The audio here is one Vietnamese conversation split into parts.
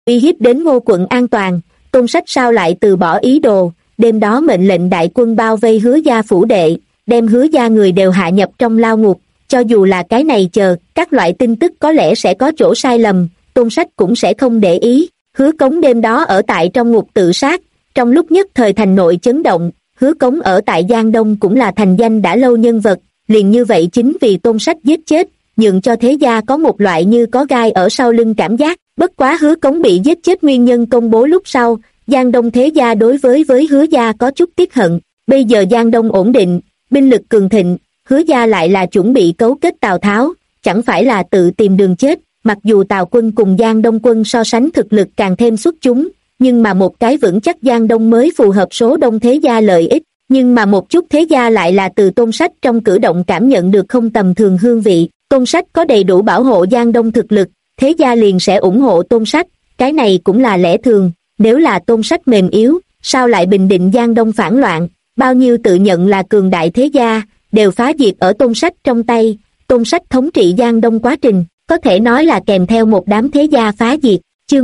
uy hiếp đến Ngô quận an toàn, Tôn Sách sao lại từ bỏ ý đồ, đêm đó mệnh lệnh đại quân bao vây Hứa gia phủ đệ, đem Hứa gia người đều hạ nhập trong lao ngục, cho dù là cái này chờ, các loại tin tức có lẽ sẽ có chỗ sai lầm, Tôn Sách cũng sẽ không để ý. Hứa Cống đêm đó ở tại trong ngục tự sát, trong lúc nhất thời thành nội chấn động, Hứa Cống ở tại Giang Đông cũng là thành danh đã lâu nhân vật, liền như vậy chính vì Tôn Sách giết chết, nhượng cho thế gia có một loại như có gai ở sau lưng cảm giác. Bất quá Hứa Cống bị giết chết nguyên nhân công bố lúc sau, Giang Đông thế gia đối với Hứa gia có chút tiếc hận. Bây giờ Giang Đông ổn định, binh lực cường thịnh, Hứa gia lại là chuẩn bị cấu kết Tào Tháo, chẳng phải là tự tìm đường chết. Mặc dù Tào quân cùng Giang Đông quân so sánh thực lực càng thêm xuất chúng, nhưng mà một cái vững chắc Giang Đông mới phù hợp số đông thế gia lợi ích, nhưng mà một chút thế gia lại là từ Tôn Sách trong cử động cảm nhận được không tầm thường hương vị. Tôn Sách có đầy đủ bảo hộ Giang Đông thực lực, thế gia liền sẽ ủng hộ Tôn Sách, cái này cũng là lẽ thường. Nếu là Tôn Sách mềm yếu, sao lại bình định Giang Đông phản loạn, bao nhiêu tự nhận là cường đại thế gia, đều phá diệt ở Tôn Sách trong tay. Tôn Sách thống trị Giang Đông quá trình, có thể nói là kèm theo một đám thế gia phá diệt. Chương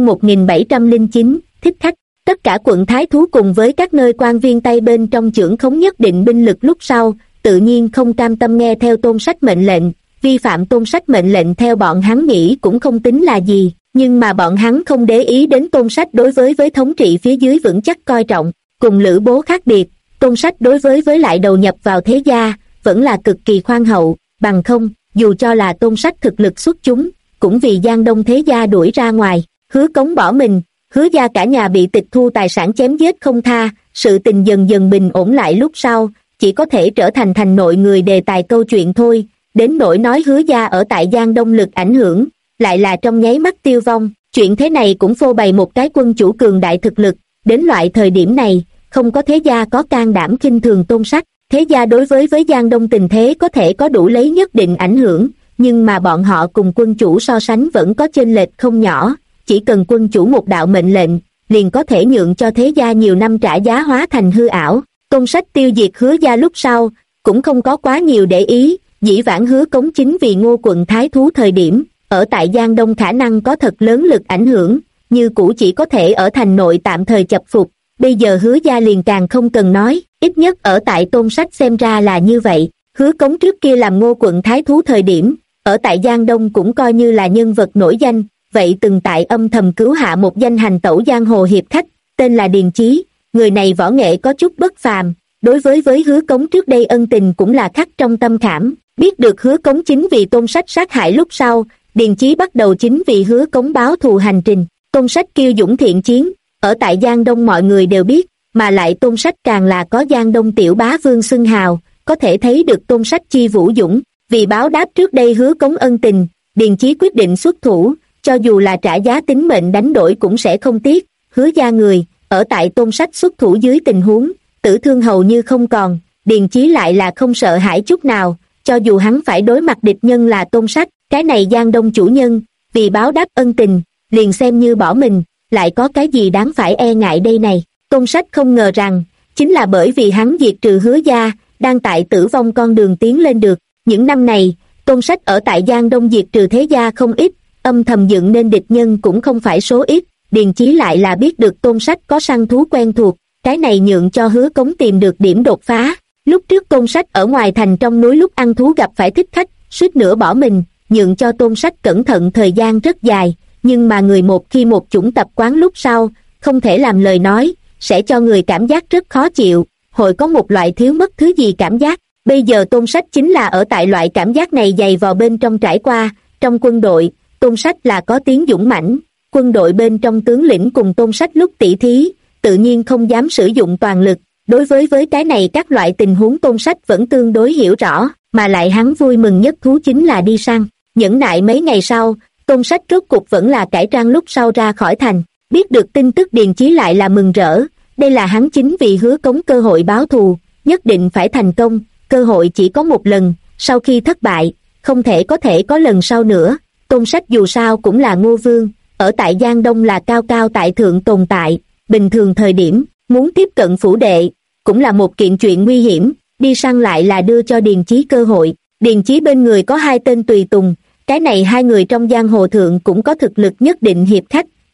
1709, thích khách. Tất cả quận Thái Thú cùng với các nơi quan viên Tây bên trong chưởng khống nhất định binh lực lúc sau, tự nhiên không cam tâm nghe theo Tôn Sách mệnh lệnh, vi phạm Tôn Sách mệnh lệnh theo bọn hắn nghĩ cũng không tính là gì, nhưng mà bọn hắn không để ý đến Tôn Sách đối với thống trị phía dưới vững chắc coi trọng. Cùng Lữ Bố khác biệt, Tôn Sách đối với lại đầu nhập vào thế gia, vẫn là cực kỳ khoan hậu, bằng không, dù cho là Tôn Sách thực lực xuất chúng, cũng vì Giang Đông thế gia đuổi ra ngoài. Hứa Cống bỏ mình, Hứa gia cả nhà bị tịch thu tài sản chém giết không tha, sự tình dần dần bình ổn lại lúc sau, chỉ có thể trở thành thành nội người đề tài câu chuyện thôi. Đến nỗi nói Hứa gia ở tại Giang Đông lực ảnh hưởng, lại là trong nháy mắt tiêu vong. Chuyện thế này cũng phô bày một cái quân chủ cường đại thực lực, đến loại thời điểm này, không có thế gia có can đảm khinh thường Tôn Sách. Thế gia đối với Giang Đông tình thế có thể có đủ lấy nhất định ảnh hưởng, nhưng mà bọn họ cùng quân chủ so sánh vẫn có chênh lệch không nhỏ, chỉ cần quân chủ một đạo mệnh lệnh, liền có thể nhượng cho thế gia nhiều năm trả giá hóa thành hư ảo. Tôn Sách tiêu diệt Hứa gia lúc sau, cũng không có quá nhiều để ý, dĩ vãng Hứa Cống chính vì Ngô quận Thái Thú thời điểm, ở tại Giang Đông khả năng có thật lớn lực ảnh hưởng, như cũ chỉ có thể ở thành nội tạm thời chập phục. Bây giờ Hứa gia liền càng không cần nói, ít nhất ở tại Tôn Sách xem ra là như vậy. Hứa Cống trước kia làm Ngô quận Thái Thú thời điểm, ở tại Giang Đông cũng coi như là nhân vật nổi danh, vậy từng tại âm thầm cứu hạ một danh hành tẩu giang hồ hiệp khách, tên là Điền Chí. Người này võ nghệ có chút bất phàm, đối với Hứa Cống trước đây ân tình cũng là khắc trong tâm khảm. Biết được Hứa Cống chính vì Tôn Sách sát hại lúc sau, Điền Chí bắt đầu chính vì Hứa Cống báo thù hành trình. Tôn Sách kiêu dũng thiện chiến, ở tại Giang Đông mọi người đều biết, mà lại Tôn Sách càng là có Giang Đông tiểu bá vương xưng hào, có thể thấy được Tôn Sách chi vũ dũng. Vì báo đáp trước đây Hứa Cống ân tình, Điền Chí quyết định xuất thủ, cho dù là trả giá tính mệnh đánh đổi cũng sẽ không tiếc. Hứa gia người, ở tại Tôn Sách xuất thủ dưới tình huống, tử thương hầu như không còn, Điền Chí lại là không sợ hãi chút nào, cho dù hắn phải đối mặt địch nhân là Tôn Sách, cái này Giang Đông chủ nhân, vì báo đáp ân tình, liền xem như bỏ mình, lại có cái gì đáng phải e ngại đây này. Tôn Sách không ngờ rằng, chính là bởi vì hắn diệt trừ Hứa gia, đang tại tử vong con đường tiến lên được. Những năm này, Tôn Sách ở tại Giang Đông diệt trừ thế gia không ít, âm thầm dựng nên địch nhân cũng không phải số ít. Điền Chí lại là biết được Tôn Sách có săn thú quen thuộc, cái này nhượng cho Hứa Cống tìm được điểm đột phá. Lúc trước Tôn Sách ở ngoài thành trong núi lúc ăn thú gặp phải thích khách, suýt nữa bỏ mình, nhượng cho Tôn Sách cẩn thận thời gian rất dài, nhưng mà người một khi một chủng tập quán lúc sau, không thể làm lời nói, sẽ cho người cảm giác rất khó chịu, hội có một loại thiếu mất thứ gì cảm giác. Bây giờ Tôn Sách chính là ở tại loại cảm giác này dày vò bên trong trải qua. Trong quân đội, Tôn Sách là có tiếng dũng mãnh, quân đội bên trong tướng lĩnh cùng Tôn Sách lúc tỷ thí, tự nhiên không dám sử dụng toàn lực. Đối với cái này các loại tình huống Tôn Sách vẫn tương đối hiểu rõ, mà lại hắn vui mừng nhất thú chính là đi săn. Nhẫn nại mấy ngày sau, Tôn Sách rốt cục vẫn là cải trang lúc sau ra khỏi thành. Biết được tin tức Điền Chí lại là mừng rỡ, đây là hắn chính vì Hứa Cống cơ hội báo thù, nhất định phải thành công, cơ hội chỉ có một lần, sau khi thất bại, không thể có lần sau nữa. Tôn Sách dù sao cũng là Ngô Vương, ở tại Giang Đông là cao cao tại thượng tồn tại, bình thường thời điểm, muốn tiếp cận phủ đệ, cũng là một kiện chuyện nguy hiểm, đi săn lại là đưa cho Điền Chí cơ hội. Điền Chí bên người có hai tên tùy tùng, cái này hai người trong giang hồ thượng cũng có thực lực nhất định hiệp khách,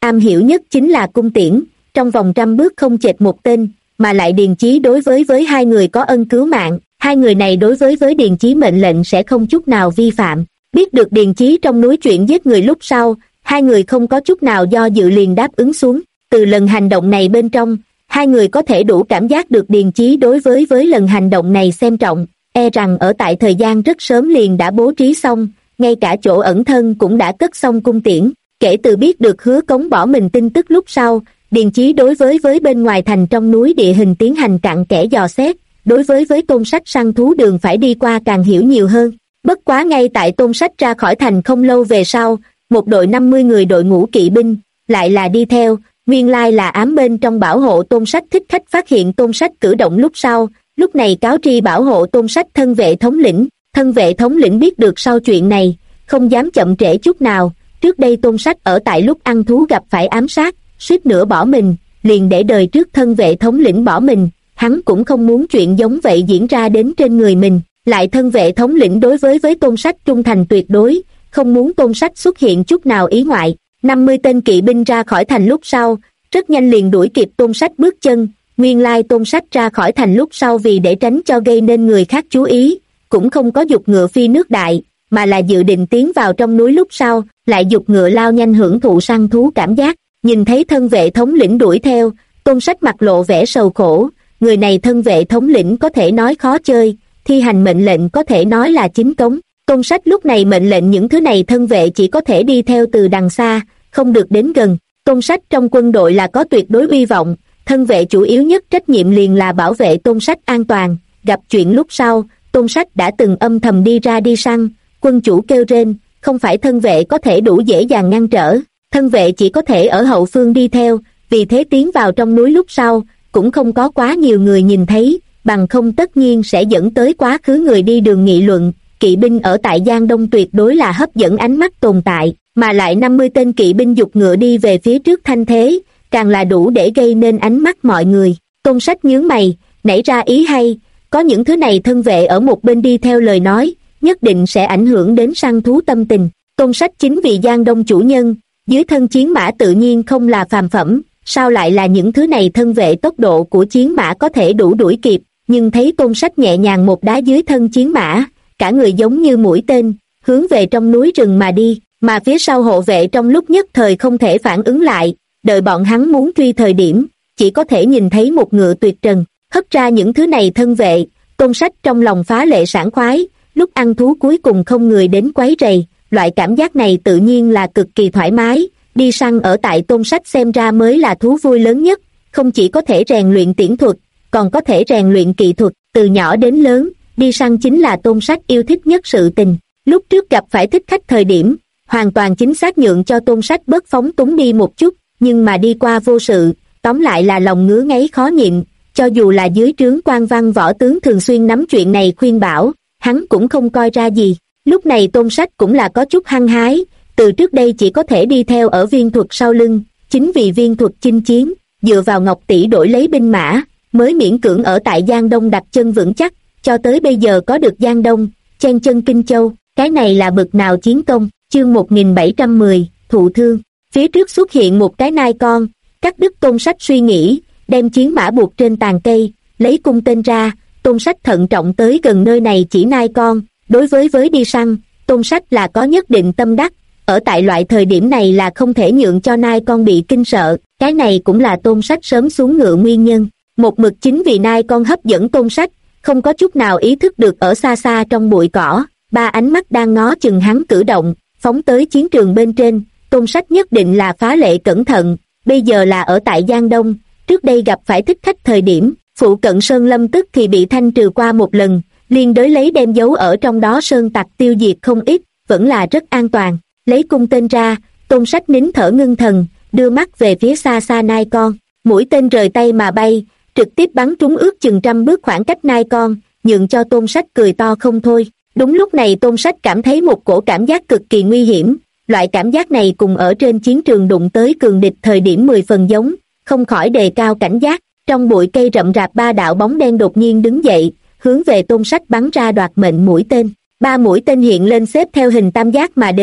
am hiểu nhất chính là cung tiễn, trong vòng 100 bước không chệch một tên, mà lại Điền Chí đối với hai người có ân cứu mạng, hai người này đối với Điền Chí mệnh lệnh sẽ không chút nào vi phạm. Biết được Điền Chí trong núi chuyện giết người lúc sau, hai người không có chút nào do dự liền đáp ứng xuống. Từ lần hành động này bên trong, hai người có thể đủ cảm giác được Điền Chí đối với lần hành động này xem trọng, e rằng ở tại thời gian rất sớm liền đã bố trí xong, ngay cả chỗ ẩn thân cũng đã cất xong cung tiễn. Kể từ biết được Hứa Cống bỏ mình tin tức lúc sau, Điền Chí đối với bên ngoài thành trong núi địa hình tiến hành cặn kẽ dò xét, đối với Tôn Sách săn thú đường phải đi qua càng hiểu nhiều hơn. Bất quá ngay tại Tôn Sách ra khỏi thành không lâu về sau, một đội 50 người đội ngũ kỵ binh lại là đi theo, nguyên lai là ám bên trong bảo hộ Tôn Sách thích khách phát hiện Tôn Sách cử động lúc sau, lúc này cáo tri bảo hộ Tôn Sách thân vệ thống lĩnh. Thân vệ thống lĩnh biết được sau chuyện này, không dám chậm trễ chút nào. Trước đây Tôn Sách ở tại lúc ăn thú gặp phải ám sát, suýt nữa bỏ mình, liền để đời trước thân vệ thống lĩnh bỏ mình, hắn cũng không muốn chuyện giống vậy diễn ra đến trên người mình. Lại thân vệ thống lĩnh đối với Tôn Sách trung thành tuyệt đối, không muốn Tôn Sách xuất hiện chút nào ý ngoại. 50 tên kỵ binh ra khỏi thành lúc sau, rất nhanh liền đuổi kịp Tôn Sách bước chân. Nguyên lai Tôn Sách ra khỏi thành lúc sau vì để tránh cho gây nên người khác chú ý, cũng không có giục ngựa phi nước đại, mà là dự định tiến vào trong núi lúc sau, lại giục ngựa lao nhanh hưởng thụ săn thú cảm giác. Nhìn thấy thân vệ thống lĩnh đuổi theo, Tôn Sách mặt lộ vẻ sầu khổ, người này thân vệ thống lĩnh có thể nói khó chơi, thi hành mệnh lệnh có thể nói là chính cống. Tôn Sách lúc này mệnh lệnh những thứ này thân vệ chỉ có thể đi theo từ đằng xa, không được đến gần. Tôn Sách trong quân đội là có tuyệt đối uy vọng, thân vệ chủ yếu nhất trách nhiệm liền là bảo vệ Tôn Sách an toàn. Gặp chuyện lúc sau, Tôn Sách đã từng âm thầm đi ra đi săn, quân chủ kêu rên, không phải thân vệ có thể đủ dễ dàng ngăn trở, thân vệ chỉ có thể ở hậu phương đi theo, vì thế tiến vào trong núi lúc sau, cũng không có quá nhiều người nhìn thấy, bằng không tất nhiên sẽ dẫn tới quá khứ người đi đường nghị luận. Kỵ binh ở tại Giang Đông tuyệt đối là hấp dẫn ánh mắt tồn tại, mà lại 50 tên kỵ binh giục ngựa đi về phía trước thanh thế, càng là đủ để gây nên ánh mắt mọi người. Tôn Sách nhướng mày, nảy ra ý hay, có những thứ này thân vệ ở một bên đi theo lời nói, nhất định sẽ ảnh hưởng đến săn thú tâm tình. Tôn Sách chính vì Giang Đông chủ nhân, dưới thân chiến mã tự nhiên không là phàm phẩm, sao lại là những thứ này thân vệ tốc độ của chiến mã có thể đủ đuổi kịp, nhưng thấy Tôn Sách nhẹ nhàng một đá dưới thân chiến mã, cả người giống như mũi tên, hướng về trong núi rừng mà đi, mà phía sau hộ vệ trong lúc nhất thời không thể phản ứng lại, đợi bọn hắn muốn truy thời điểm, chỉ có thể nhìn thấy một ngựa tuyệt trần, hất ra những thứ này thân vệ. Tôn Sách trong lòng phá lệ sảng khoái, lúc ăn thú cuối cùng không người đến quấy rầy, loại cảm giác này tự nhiên là cực kỳ thoải mái. Đi săn ở tại Tôn Sách xem ra mới là thú vui lớn nhất, không chỉ có thể rèn luyện tiễn thuật, còn có thể rèn luyện kỹ thuật. Từ nhỏ đến lớn, đi săn chính là Tôn Sách yêu thích nhất sự tình. Lúc trước gặp phải thích khách thời điểm, hoàn toàn chính xác nhượng cho Tôn Sách bớt phóng túng đi một chút, nhưng mà đi qua vô sự, tóm lại là lòng ngứa ngáy khó nhịn. Cho dù là dưới trướng quan văn võ tướng thường xuyên nắm chuyện này khuyên bảo, hắn cũng không coi ra gì. Lúc này Tôn Sách cũng là có chút hăng hái, từ trước đây chỉ có thể đi theo ở Viên Thuật sau lưng, chính vì Viên Thuật chinh chiến, dựa vào Ngọc Tỷ đổi lấy binh mã, mới miễn cưỡng ở tại Giang Đông đặt chân vững chắc, cho tới bây giờ có được Giang Đông, chen chân Kinh Châu, cái này là bực nào chiến công. Chương 1710, thụ thương. Phía trước xuất hiện một cái nai con, cắt đứt Tôn Sách suy nghĩ, đem chiến mã buộc trên tàn cây, lấy cung tên ra. Tôn Sách thận trọng tới gần nơi này chỉ nai con. Đối với đi săn, Tôn Sách là có nhất định tâm đắc, ở tại loại thời điểm này là không thể nhượng cho nai con bị kinh sợ, cái này cũng là Tôn Sách sớm xuống ngựa nguyên nhân. Một mực chính vì nai con hấp dẫn Tôn Sách, không có chút nào ý thức được ở xa xa trong bụi cỏ, ba ánh mắt đang ngó chừng hắn cử động, phóng tới chiến trường bên trên. Tôn Sách nhất định là phá lệ cẩn thận, bây giờ là ở tại Giang Đông, trước đây gặp phải thích khách thời điểm, phụ cận sơn lâm tức thì bị thanh trừ qua một lần, liên đới lấy đem dấu ở trong đó sơn tặc tiêu diệt không ít, vẫn là rất an toàn. Lấy cung tên ra, Tôn Sách nín thở ngưng thần, đưa mắt về phía xa xa nai con, mũi tên rời tay mà bay, trực tiếp bắn trúng ước chừng 100 bước khoảng cách nai con, nhượng cho Tôn Sách cười to không thôi. Đúng lúc này Tôn Sách cảm thấy một cổ cảm giác cực kỳ nguy hiểm, loại cảm giác này cùng ở trên chiến trường đụng tới cường địch thời điểm 10 phần giống, không khỏi đề cao cảnh giác. Trong bụi cây rậm rạp ba đạo bóng đen đột nhiên đứng dậy, hướng về Tôn Sách bắn ra đoạt mệnh mũi tên. Ba mũi tên hiện lên xếp theo hình tam giác mà đến,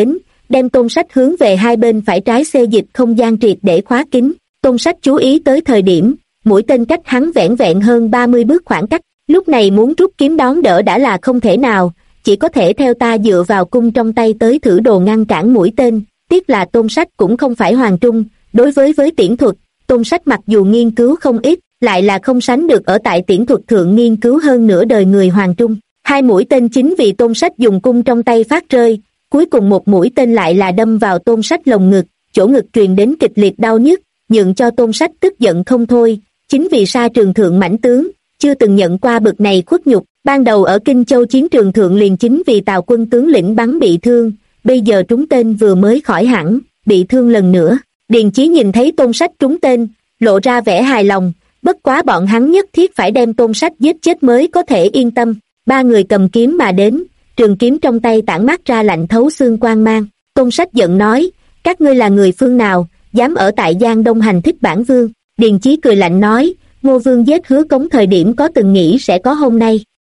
đem Tôn Sách hướng về hai bên phải trái xê dịch không gian triệt để khóa kín. Tôn Sách chú ý tới thời điểm, mũi tên cách hắn vẻn vẹn hơn 30 bước khoảng cách, lúc này muốn rút kiếm đón đỡ đã là không thể nào, chỉ có thể theo ta dựa vào cung trong tay tới thử đồ ngăn cản mũi tên. Tiếc là Tôn Sách cũng không phải hoàng trung, đối với tiễn thuật, Tôn Sách mặc dù nghiên cứu không ít, lại là không sánh được ở tại tiễn thuật thượng nghiên cứu hơn nửa đời người hoàng trung. Hai mũi tên chính vì Tôn Sách dùng cung trong tay phát rơi, cuối cùng một mũi tên lại là đâm vào Tôn Sách lồng ngực, chỗ ngực truyền đến kịch liệt đau nhức, nhượng cho Tôn Sách tức giận không thôi. Chính vì sa trường thượng mãnh tướng, chưa từng nhận qua bực này khuất nhục, ban đầu ở Kinh Châu chiến trường thượng liền chính vì Tào quân tướng lĩnh bắn bị thương, bây giờ trúng tên vừa mới khỏi hẳn, bị thương lần nữa. Điền Chí nhìn thấy Tôn Sách trúng tên, lộ ra vẻ hài lòng, bất quá bọn hắn nhất thiết phải đem Tôn Sách giết chết mới có thể yên tâm. Ba người cầm kiếm mà đến, trường kiếm trong tay tản mát ra lạnh thấu xương quang mang. Tôn Sách giận nói, các ngươi là người phương nào, dám ở tại Giang Đông hành thích bản vương. Điền Chí cười lạnh nói, Ngô Vương giết Hứa Cống thời điểm có từng nghĩ sẽ có hôm nay.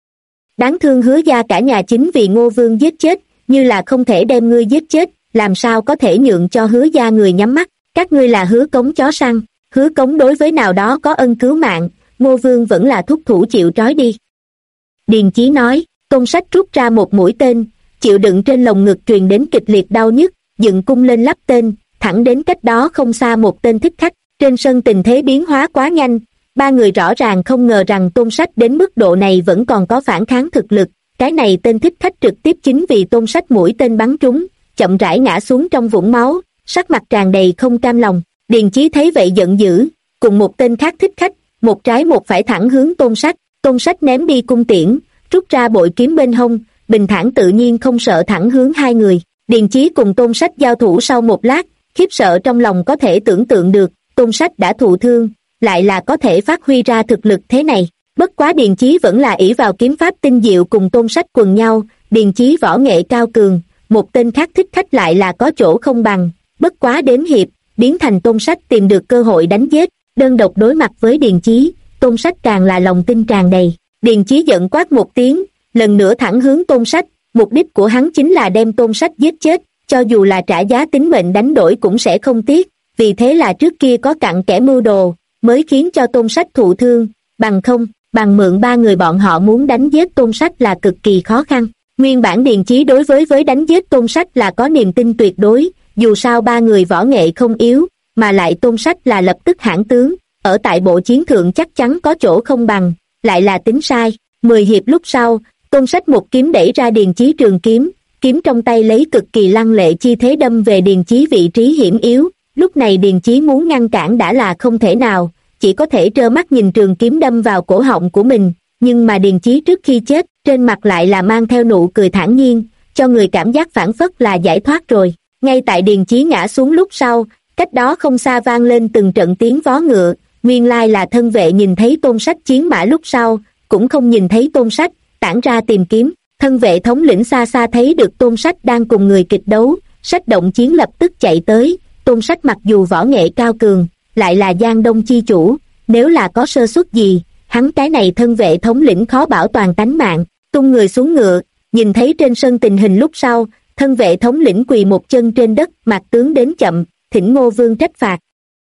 Đáng thương Hứa gia cả nhà chính vì Ngô Vương giết chết, như là không thể đem ngươi giết chết, làm sao có thể nhượng cho Hứa gia người nhắm mắt. Các ngươi là Hứa Cống chó săn, Hứa Cống đối với nào đó có ân cứu mạng, Ngô Vương vẫn là thúc thủ chịu trói đi. Điền Chí nói, Tôn Sách rút ra một mũi tên, chịu đựng trên lồng ngực truyền đến kịch liệt đau nhức, dựng cung lên lắp tên, thẳng đến cách đó không xa một tên thích khách. Trên sân tình thế biến hóa quá nhanh, ba người rõ ràng không ngờ rằng Tôn Sách đến mức độ này vẫn còn có phản kháng thực lực. Cái này tên thích khách trực tiếp chính vì Tôn Sách mũi tên bắn trúng, chậm rãi ngã xuống trong vũng máu, sắc mặt tràn đầy không cam lòng. Điền Chí thấy vậy giận dữ, cùng một tên khác thích khách, một trái một phải thẳng hướng Tôn Sách. Tôn Sách ném đi cung tiễn, rút ra bội kiếm bên hông, bình thản tự nhiên không sợ thẳng hướng hai người. Điền Chí cùng Tôn Sách giao thủ sau một lát, khiếp sợ trong lòng có thể tưởng tượng được, Tôn Sách đã thụ thương, lại là có thể phát huy ra thực lực thế này. Bất quá Điền Chí vẫn là ỷ vào kiếm pháp tinh diệu cùng Tôn Sách quần nhau, Điền Chí võ nghệ cao cường, một tên khác thích khách lại là có chỗ không bằng, bất quá đến hiệp, biến thành Tôn Sách tìm được cơ hội đánh giết, đơn độc đối mặt với Điền Chí, Tôn Sách càng là lòng tin tràn đầy. Điền Chí giận quát một tiếng, lần nữa thẳng hướng Tôn Sách, mục đích của hắn chính là đem Tôn Sách giết chết, cho dù là trả giá tính mệnh đánh đổi cũng sẽ không tiếc, vì thế là trước kia có cặn kẽ mưu đồ, mới khiến cho Tôn Sách thụ thương, bằng không, bằng mượn ba người bọn họ muốn đánh giết Tôn Sách là cực kỳ khó khăn. Nguyên bản Điền Chí đối với đánh giết Tôn Sách là có niềm tin tuyệt đối, dù sao ba người võ nghệ không yếu, mà lại Tôn Sách là lập tức hãn tướng, ở tại bộ chiến thượng chắc chắn có chỗ không bằng, lại là tính sai. 10 hiệp lúc sau, Tôn Sách một kiếm đẩy ra Điền Chí trường kiếm, kiếm trong tay lấy cực kỳ lăng lệ chi thế đâm về Điền Chí vị trí hiểm yếu. Lúc này Điền Chí muốn ngăn cản đã là không thể nào, chỉ có thể trơ mắt nhìn trường kiếm đâm vào cổ họng của mình, nhưng mà Điền Chí trước khi chết, trên mặt lại là mang theo nụ cười thản nhiên, cho người cảm giác phảng phất là giải thoát rồi. Ngay tại Điền Chí ngã xuống lúc sau, cách đó không xa vang lên từng trận tiếng vó ngựa, nguyên lai là thân vệ nhìn thấy Tôn Sách chiến mã lúc sau, cũng không nhìn thấy Tôn Sách, tản ra tìm kiếm. Thân vệ thống lĩnh xa xa thấy được Tôn Sách đang cùng người kịch đấu, sách động chiến lập tức chạy tới. Tôn Sách mặc dù võ nghệ cao cường, lại là Giang Đông chi chủ, nếu là có sơ suất gì, hắn cái này thân vệ thống lĩnh khó bảo toàn tánh mạng. Tung người xuống ngựa, nhìn thấy trên sân tình hình lúc sau, thân vệ thống lĩnh quỳ một chân trên đất, mặt tướng đến chậm, thỉnh Ngô Vương trách phạt.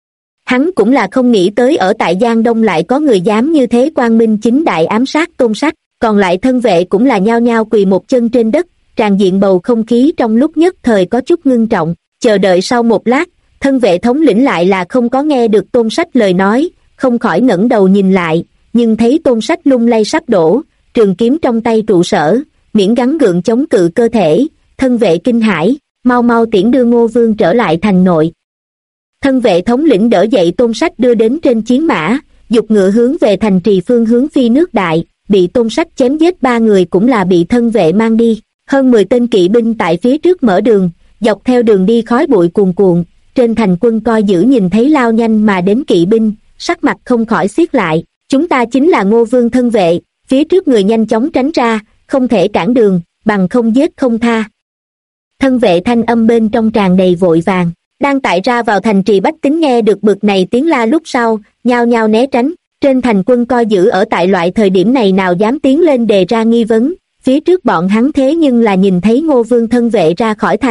Hắn cũng là không nghĩ tới ở tại Giang Đông lại có người dám như thế quang minh chính đại ám sát Tôn Sách, còn lại thân vệ cũng là nhao nhao quỳ một chân trên đất, tràn diện bầu không khí trong lúc nhất thời có chút ngưng trọng. Chờ đợi sau một lát, thân vệ thống lĩnh lại là không có nghe được Tôn Sách lời nói, không khỏi ngẩng đầu nhìn lại, nhưng thấy Tôn Sách lung lay sắp đổ, trường kiếm trong tay trụ sở, miễn gắng gượng chống cự cơ thể. Thân vệ kinh hãi, mau mau tiễn đưa Ngô Vương trở lại thành nội. Thân vệ thống lĩnh đỡ dậy Tôn Sách đưa đến trên chiến mã, dục ngựa hướng về thành trì phương hướng Phi Nước Đại, bị Tôn Sách chém giết ba người cũng là bị thân vệ mang đi. Hơn 10 tên kỵ binh tại phía trước mở đường, dọc theo đường đi khói bụi cuồn cuộn, trên thành quân coi giữ nhìn thấy lao nhanh mà đến kỵ binh, sắc mặt không khỏi xiết lại. Chúng ta chính là Ngô Vương thân vệ, phía trước người nhanh chóng tránh ra, không thể cản đường, bằng không giết không tha. Thân vệ thanh âm bên trong tràn đầy vội vàng. Đang tại ra vào thành trì bách tính nghe được bực này tiếng la lúc sau, nhao nhao né tránh. Trên thành quân coi giữ ở tại loại thời điểm này nào dám tiến lên đề ra nghi vấn. Phía trước bọn hắn thế nhưng là nhìn thấy Ngô Vương thân vệ ra khỏi thành,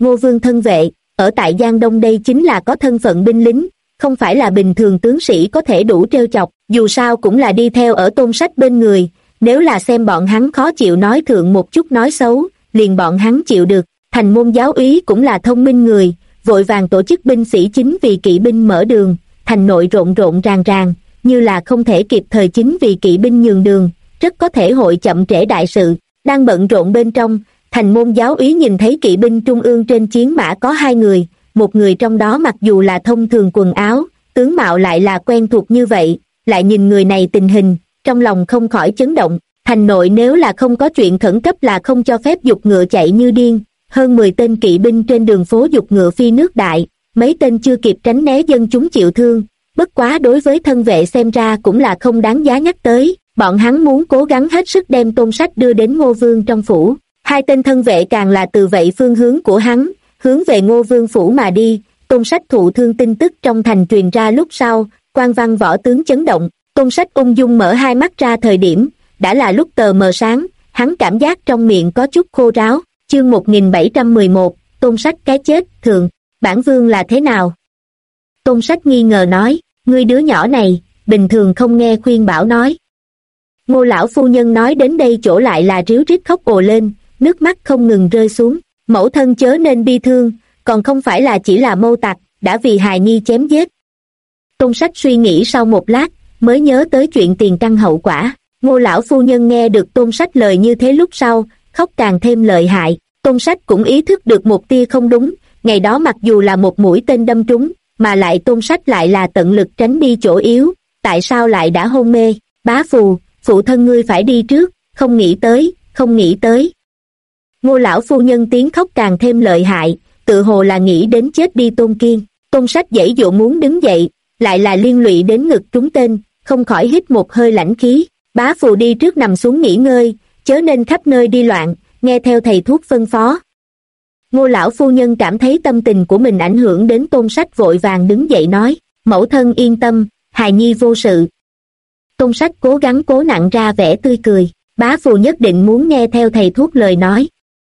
Ngô Vương thân vệ, ở tại Giang Đông đây chính là có thân phận binh lính, không phải là bình thường tướng sĩ có thể đủ trêu chọc, dù sao cũng là đi theo ở Tôn Sách bên người, nếu là xem bọn hắn khó chịu nói thượng một chút nói xấu, liền bọn hắn chịu được. Thành môn giáo úy cũng là thông minh người, vội vàng tổ chức binh sĩ chính vì kỵ binh mở đường, thành nội rộn rộn ràng ràng, như là không thể kịp thời chính vì kỵ binh nhường đường, rất có thể hội chậm trễ đại sự. Đang bận rộn bên trong, thành môn giáo úy nhìn thấy kỵ binh trung ương trên chiến mã có hai người, một người trong đó mặc dù là thông thường quần áo, tướng mạo lại là quen thuộc như vậy, lại nhìn người này tình hình, trong lòng không khỏi chấn động. Thành nội nếu là không có chuyện khẩn cấp là không cho phép giục ngựa chạy như điên, hơn 10 tên kỵ binh trên đường phố giục ngựa phi nước đại, mấy tên chưa kịp tránh né dân chúng chịu thương, bất quá đối với thân vệ xem ra cũng là không đáng giá nhắc tới, bọn hắn muốn cố gắng hết sức đem Tôn Sách đưa đến Ngô Vương trong phủ. Hai tên thân vệ càng là từ vậy phương hướng của hắn, hướng về Ngô Vương phủ mà đi. Tôn Sách thụ thương tin tức trong thành truyền ra lúc sau, quan văn võ tướng chấn động. Tôn Sách ung dung mở hai mắt ra thời điểm, đã là lúc tờ mờ sáng, hắn cảm giác trong miệng có chút khô ráo. Chương 1711, Tôn Sách cái chết, thường, bản vương là thế nào? Tôn Sách nghi ngờ nói, ngươi đứa nhỏ này, bình thường không nghe khuyên bảo nói. Ngô lão phu nhân nói đến đây chỗ lại là ríu rít khóc ồ lên, nước mắt không ngừng rơi xuống. Mẫu thân chớ nên bi thương, còn không phải là chỉ là mâu tặc, đã vì hài nhi chém giết. Tôn Sách suy nghĩ sau một lát, mới nhớ tới chuyện tiền căn hậu quả. Ngô lão phu nhân nghe được Tôn Sách lời như thế lúc sau, khóc càng thêm lợi hại. Tôn Sách cũng ý thức được một tia không đúng, ngày đó mặc dù là một mũi tên đâm trúng, mà lại Tôn Sách lại là tận lực tránh đi chỗ yếu, tại sao lại đã hôn mê? Bá Phù, phụ thân ngươi phải đi trước, không nghĩ tới, không nghĩ tới. Ngô lão phu nhân tiếng khóc càng thêm lợi hại, tự hồ là nghĩ đến chết đi Tôn Kiên. Tôn Sách giãy giụa muốn đứng dậy, lại là liên lụy đến ngực trúng tên, không khỏi hít một hơi lãnh khí. Bá Phù đi trước nằm xuống nghỉ ngơi, chớ nên khắp nơi đi loạn, nghe theo thầy thuốc phân phó. Ngô lão phu nhân cảm thấy tâm tình của mình ảnh hưởng đến Tôn Sách, vội vàng đứng dậy nói, mẫu thân yên tâm, hài nhi vô sự. Tôn Sách cố gắng cố nặn ra vẻ tươi cười, bá Phù nhất định muốn nghe theo thầy thuốc lời nói.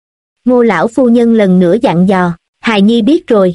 Ngô lão phu nhân lần nữa dặn dò, hài nhi biết rồi.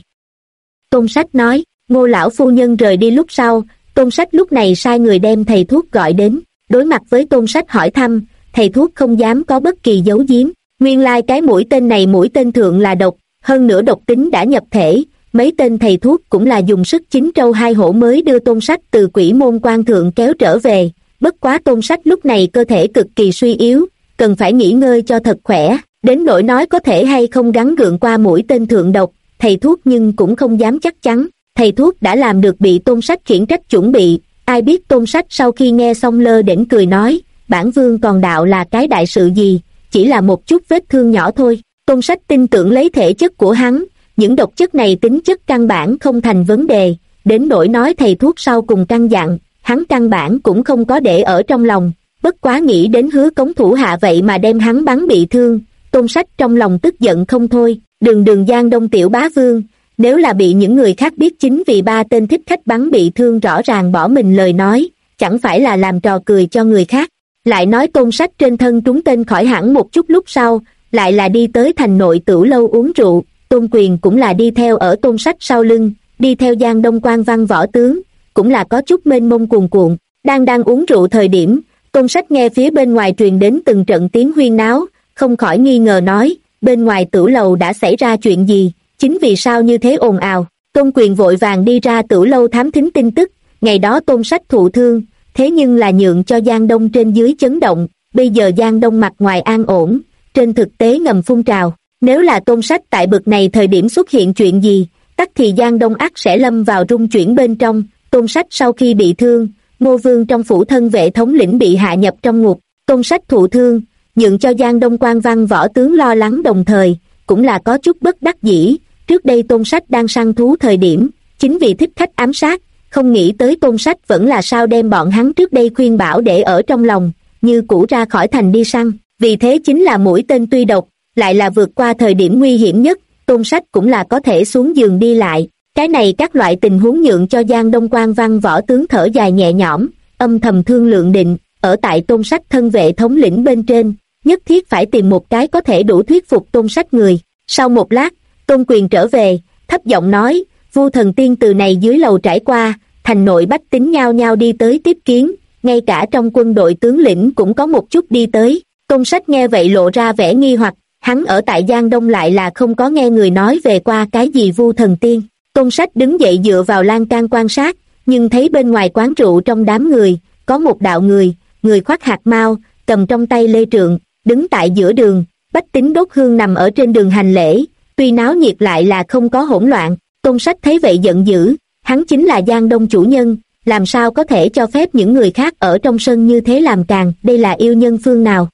Tôn Sách nói. Ngô lão phu nhân rời đi lúc sau, Tôn Sách lúc này sai người đem thầy thuốc gọi đến, đối mặt với Tôn Sách hỏi thăm, thầy thuốc không dám có bất kỳ giấu giếm. Nguyên lai cái mũi tên này mũi tên thượng là độc, hơn nữa độc tính đã nhập thể, mấy tên thầy thuốc cũng là dùng sức chín trâu hai hổ mới đưa Tôn Sách từ Quỷ Môn Quan thượng kéo trở về. Bất quá Tôn Sách lúc này cơ thể cực kỳ suy yếu, cần phải nghỉ ngơi cho thật khỏe, đến nỗi nói có thể hay không gắng gượng qua mũi tên thượng độc, thầy thuốc nhưng cũng không dám chắc chắn. Thầy thuốc đã làm được bị Tôn Sách khiển trách chuẩn bị, ai biết Tôn Sách sau khi nghe xong lơ đễnh cười nói, bản vương còn đạo là cái đại sự gì, chỉ là một chút vết thương nhỏ thôi. Tôn Sách tin tưởng lấy thể chất của hắn, những độc chất này tính chất căn bản không thành vấn đề, đến nỗi nói thầy thuốc sau cùng căn dặn, hắn căn bản cũng không có để ở trong lòng, bất quá nghĩ đến Hứa Cống thủ hạ vậy mà đem hắn bắn bị thương, Tôn Sách trong lòng tức giận không thôi. Đường Giang Đông tiểu bá vương, nếu là bị những người khác biết chính vì ba tên thích khách bắn bị thương rõ ràng bỏ mình lời nói, chẳng phải là làm trò cười cho người khác. Lại nói Tôn Sách trên thân trúng tên khỏi hẳn một chút lúc sau, lại là đi tới thành nội tửu lâu uống rượu. Tôn Quyền cũng là đi theo ở Tôn Sách sau lưng, đi theo Giang Đông quan văn võ tướng, cũng là có chút mênh mông cuồn cuộn. Đang uống rượu thời điểm, Tôn Sách nghe phía bên ngoài truyền đến từng trận tiếng huyên náo, không khỏi nghi ngờ nói, bên ngoài tửu lầu đã xảy ra chuyện gì, chính vì sao như thế ồn ào. Tôn Quyền vội vàng đi ra tửu lâu thám thính tin tức, ngày đó Tôn Sách thụ thương, thế nhưng là nhượng cho Giang Đông trên dưới chấn động, bây giờ Giang Đông mặt ngoài an ổn, trên thực tế ngầm phun trào. Nếu là Tôn Sách tại bực này thời điểm xuất hiện chuyện gì, tắc thì Giang Đông ắt sẽ lâm vào rung chuyển bên trong. Tôn Sách sau khi bị thương, Ngô Vương trong phủ thân vệ thống lĩnh bị hạ nhập trong ngục, Tôn Sách thụ thương, nhượng cho Giang Đông quan văn võ tướng lo lắng, đồng thời cũng là có chút bất đắc dĩ. Trước đây Tôn Sách đang săn thú thời điểm, chính vì thích khách ám sát, không nghĩ tới Tôn Sách vẫn là sao đem bọn hắn trước đây khuyên bảo để ở trong lòng, như cũ ra khỏi thành đi săn. Vì thế chính là mũi tên tuy độc, lại là vượt qua thời điểm nguy hiểm nhất, Tôn Sách cũng là có thể xuống giường đi lại. Cái này các loại tình huống nhượng cho Giang Đông quan văn võ tướng thở dài nhẹ nhõm, âm thầm thương lượng định, ở tại Tôn Sách thân vệ thống lĩnh bên trên, nhất thiết phải tìm một cái có thể đủ thuyết phục Tôn Sách người. Sau một lát, Tôn Quyền trở về, thấp giọng nói, Vu Thần Tiên từ này dưới lầu trải qua, thành nội bách tính nhao nhao đi tới tiếp kiến, ngay cả trong quân đội tướng lĩnh cũng có một chút đi tới. Tôn Sách nghe vậy lộ ra vẻ nghi hoặc, hắn ở tại Giang Đông lại là không có nghe người nói về qua cái gì Vu Thần Tiên. Tôn Sách đứng dậy dựa vào lan can quan sát, nhưng thấy bên ngoài quán rượu trong đám người, có một đạo người khoác hạt mao, cầm trong tay lê trượng, đứng tại giữa đường, bách tính đốt hương nằm ở trên đường hành lễ, tuy náo nhiệt lại là không có hỗn loạn. Tôn Sách thấy vậy giận dữ, hắn chính là Giang Đông chủ nhân, làm sao có thể cho phép những người khác ở trong sân như thế làm càn, đây là yêu nhân phương nào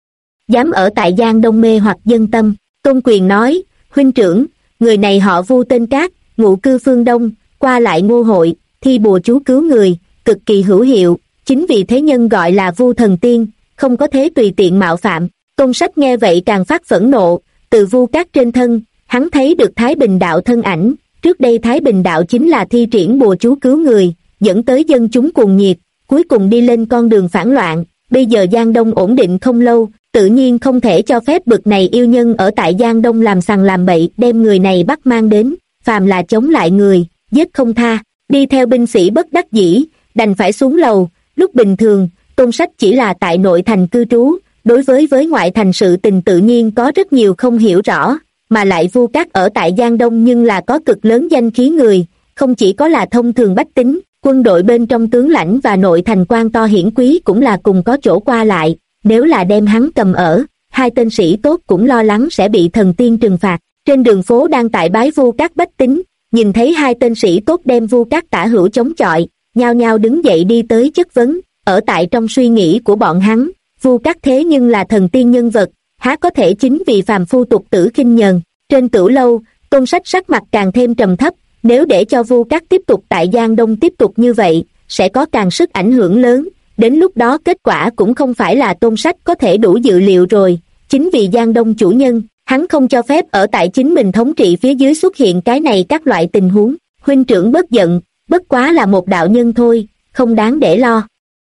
dám ở tại Giang Đông mê hoặc dân tâm. Tôn Quyền nói, huynh trưởng, người này họ Vu tên Cát, ngụ cư phương Đông, qua lại ngô hội, thi bùa chú cứu người, cực kỳ hữu hiệu, chính vì thế nhân gọi là Vu Thần Tiên, không có thế tùy tiện mạo phạm. Tôn Sách nghe vậy càng phát phẫn nộ, từ Vu Cát trên thân, hắn thấy được Thái Bình Đạo thân ảnh, trước đây Thái Bình Đạo chính là thi triển bùa chú cứu người, dẫn tới dân chúng cuồng nhiệt, cuối cùng đi lên con đường phản loạn, bây giờ Giang Đông ổn định không lâu, tự nhiên không thể cho phép bực này yêu nhân ở tại Giang Đông làm sằng làm bậy, đem người này bắt mang đến, phàm là chống lại người, giết không tha. Đi theo binh sĩ bất đắc dĩ, đành phải xuống lầu. Lúc bình thường, Tôn Sách chỉ là tại nội thành cư trú, đối với ngoại thành sự tình tự nhiên có rất nhiều không hiểu rõ, mà lại Vu Cát ở tại Giang Đông nhưng là có cực lớn danh khí người, không chỉ có là thông thường bách tính, quân đội bên trong tướng lãnh và nội thành quan to hiển quý cũng là cùng có chỗ qua lại, nếu là đem hắn cầm ở, hai tên sĩ tốt cũng lo lắng sẽ bị thần tiên trừng phạt. Trên đường phố đang tại bái Vu Cát bách tính, nhìn thấy hai tên sĩ tốt đem Vu Cát tả hữu chống chọi, nhao nhao đứng dậy đi tới chất vấn. Ở tại trong suy nghĩ của bọn hắn, Vu Cát thế nhưng là thần tiên nhân vật, há có thể chính vì phàm phu tục tử khinh nhờn. Trên tửu lâu, Tôn Sách sắc mặt càng thêm trầm thấp, nếu để cho Vu Cát tiếp tục tại Giang Đông tiếp tục như vậy, sẽ có càng sức ảnh hưởng lớn, đến lúc đó kết quả cũng không phải là Tôn Sách có thể đủ dự liệu rồi. Chính vì Giang Đông chủ nhân, hắn không cho phép ở tại chính mình thống trị phía dưới xuất hiện cái này các loại tình huống. Huynh trưởng bất giận, bất quá là một đạo nhân thôi, không đáng để lo.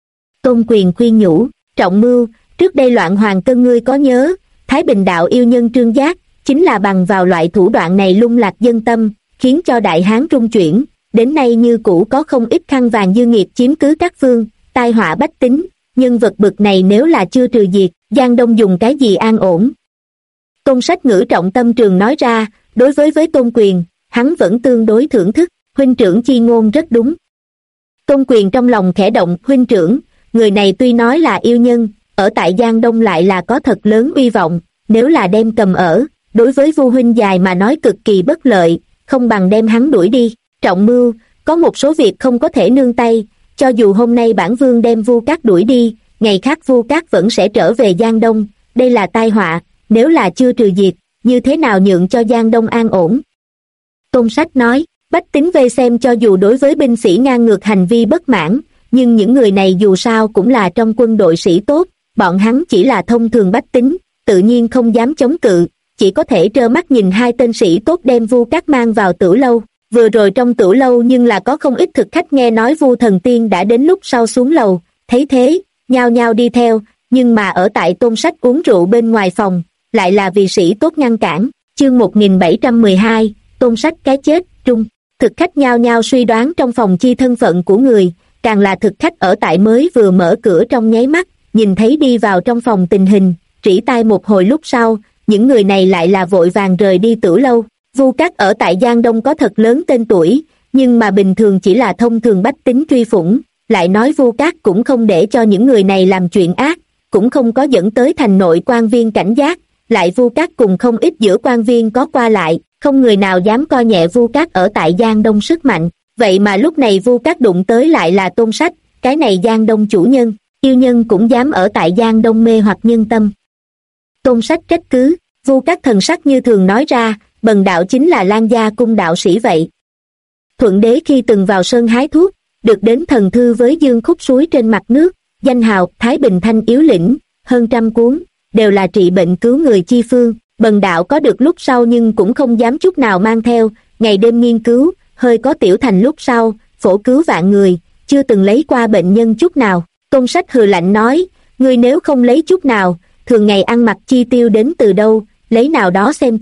Tôn Quyền khuyên nhủ, trọng mưu, trước đây loạn hoàng cân ngươi có nhớ, Thái Bình Đạo yêu nhân Trương Giác, chính là bằng vào loại thủ đoạn này lung lạc dân tâm, khiến cho Đại Hán rung chuyển, đến nay như cũ có không ít khăn vàng dư nghiệp chiếm cứ các phương, tai họa bách tính, nhân vật bực này nếu là chưa trừ diệt, Giang Đông dùng cái gì an ổn. Tôn Sách ngữ trọng tâm trường nói ra, đối với Tôn Quyền, hắn vẫn tương đối thưởng thức, huynh trưởng chi ngôn rất đúng. Tôn Quyền trong lòng khẽ động, huynh trưởng, người này tuy nói là yêu nhân, ở tại Giang Đông lại là có thật lớn uy vọng, nếu là đem cầm ở, đối với Vu huynh dài mà nói cực kỳ bất lợi, không bằng đem hắn đuổi đi. Trọng mưu, có một số việc không có thể nương tay, cho dù hôm nay bản vương đem Vu Cát đuổi đi, ngày khác Vu Cát vẫn sẽ trở về Giang Đông, đây là tai họa, nếu là chưa trừ diệt, như thế nào nhượng cho Giang Đông an ổn. Tôn Sách nói, bách tính vây xem cho dù đối với binh sĩ ngang ngược hành vi bất mãn, nhưng những người này dù sao cũng là trong quân đội sĩ tốt, bọn hắn chỉ là thông thường bách tính, tự nhiên không dám chống cự, chỉ có thể trơ mắt nhìn hai tên sĩ tốt đem Vu Cát mang vào tửu lâu. Vừa rồi trong tửu lâu nhưng là có không ít thực khách nghe nói Vu Thần Tiên đã đến lúc sau xuống lầu, thấy thế, nhao nhao đi theo, nhưng mà ở tại Tôn Sách uống rượu bên ngoài phòng, lại là vì sĩ tốt ngăn cản. Chương 1712, Tôn Sách cái chết, trung. Thực khách nhao nhao suy đoán trong phòng chi thân phận của người, càng là thực khách ở tại mới vừa mở cửa trong nháy mắt, nhìn thấy đi vào trong phòng tình hình, rỉ tai một hồi lúc sau, những người này lại là vội vàng rời đi tửu lâu. Vu Cát ở tại Giang Đông có thật lớn tên tuổi, nhưng mà bình thường chỉ là thông thường bách tính truy phủng, lại nói Vu Cát cũng không để cho những người này làm chuyện ác, cũng không có dẫn tới thành nội quan viên cảnh giác, lại Vu Cát cùng không ít giữa quan viên có qua lại, không người nào dám coi nhẹ Vu Cát ở tại Giang Đông sức mạnh, vậy mà lúc này Vu Cát đụng tới lại là Tôn Sách, cái này Giang Đông chủ nhân, yêu nhân cũng dám ở tại Giang Đông mê hoặc nhân tâm. Tôn Sách trách cứ, Vu Cát thần sắc như thường nói ra, bần đạo chính là Lan Gia cung đạo sĩ vậy. Thuận đế khi từng vào sơn hái thuốc, được đến thần thư với dương khúc suối trên mặt nước, danh hào Thái Bình Thanh yếu lĩnh, hơn trăm cuốn, đều là trị bệnh cứu người chi phương. Bần đạo có được lúc sau nhưng cũng không dám chút nào mang theo, ngày đêm nghiên cứu, hơi có tiểu thành lúc sau, phổ cứu vạn người, chưa từng lấy qua bệnh nhân chút nào. Tôn Sách hừ lạnh nói, ngươi nếu không lấy chút nào, thường ngày ăn mặc chi tiêu đến từ đâu, lấy nào đó xem chi,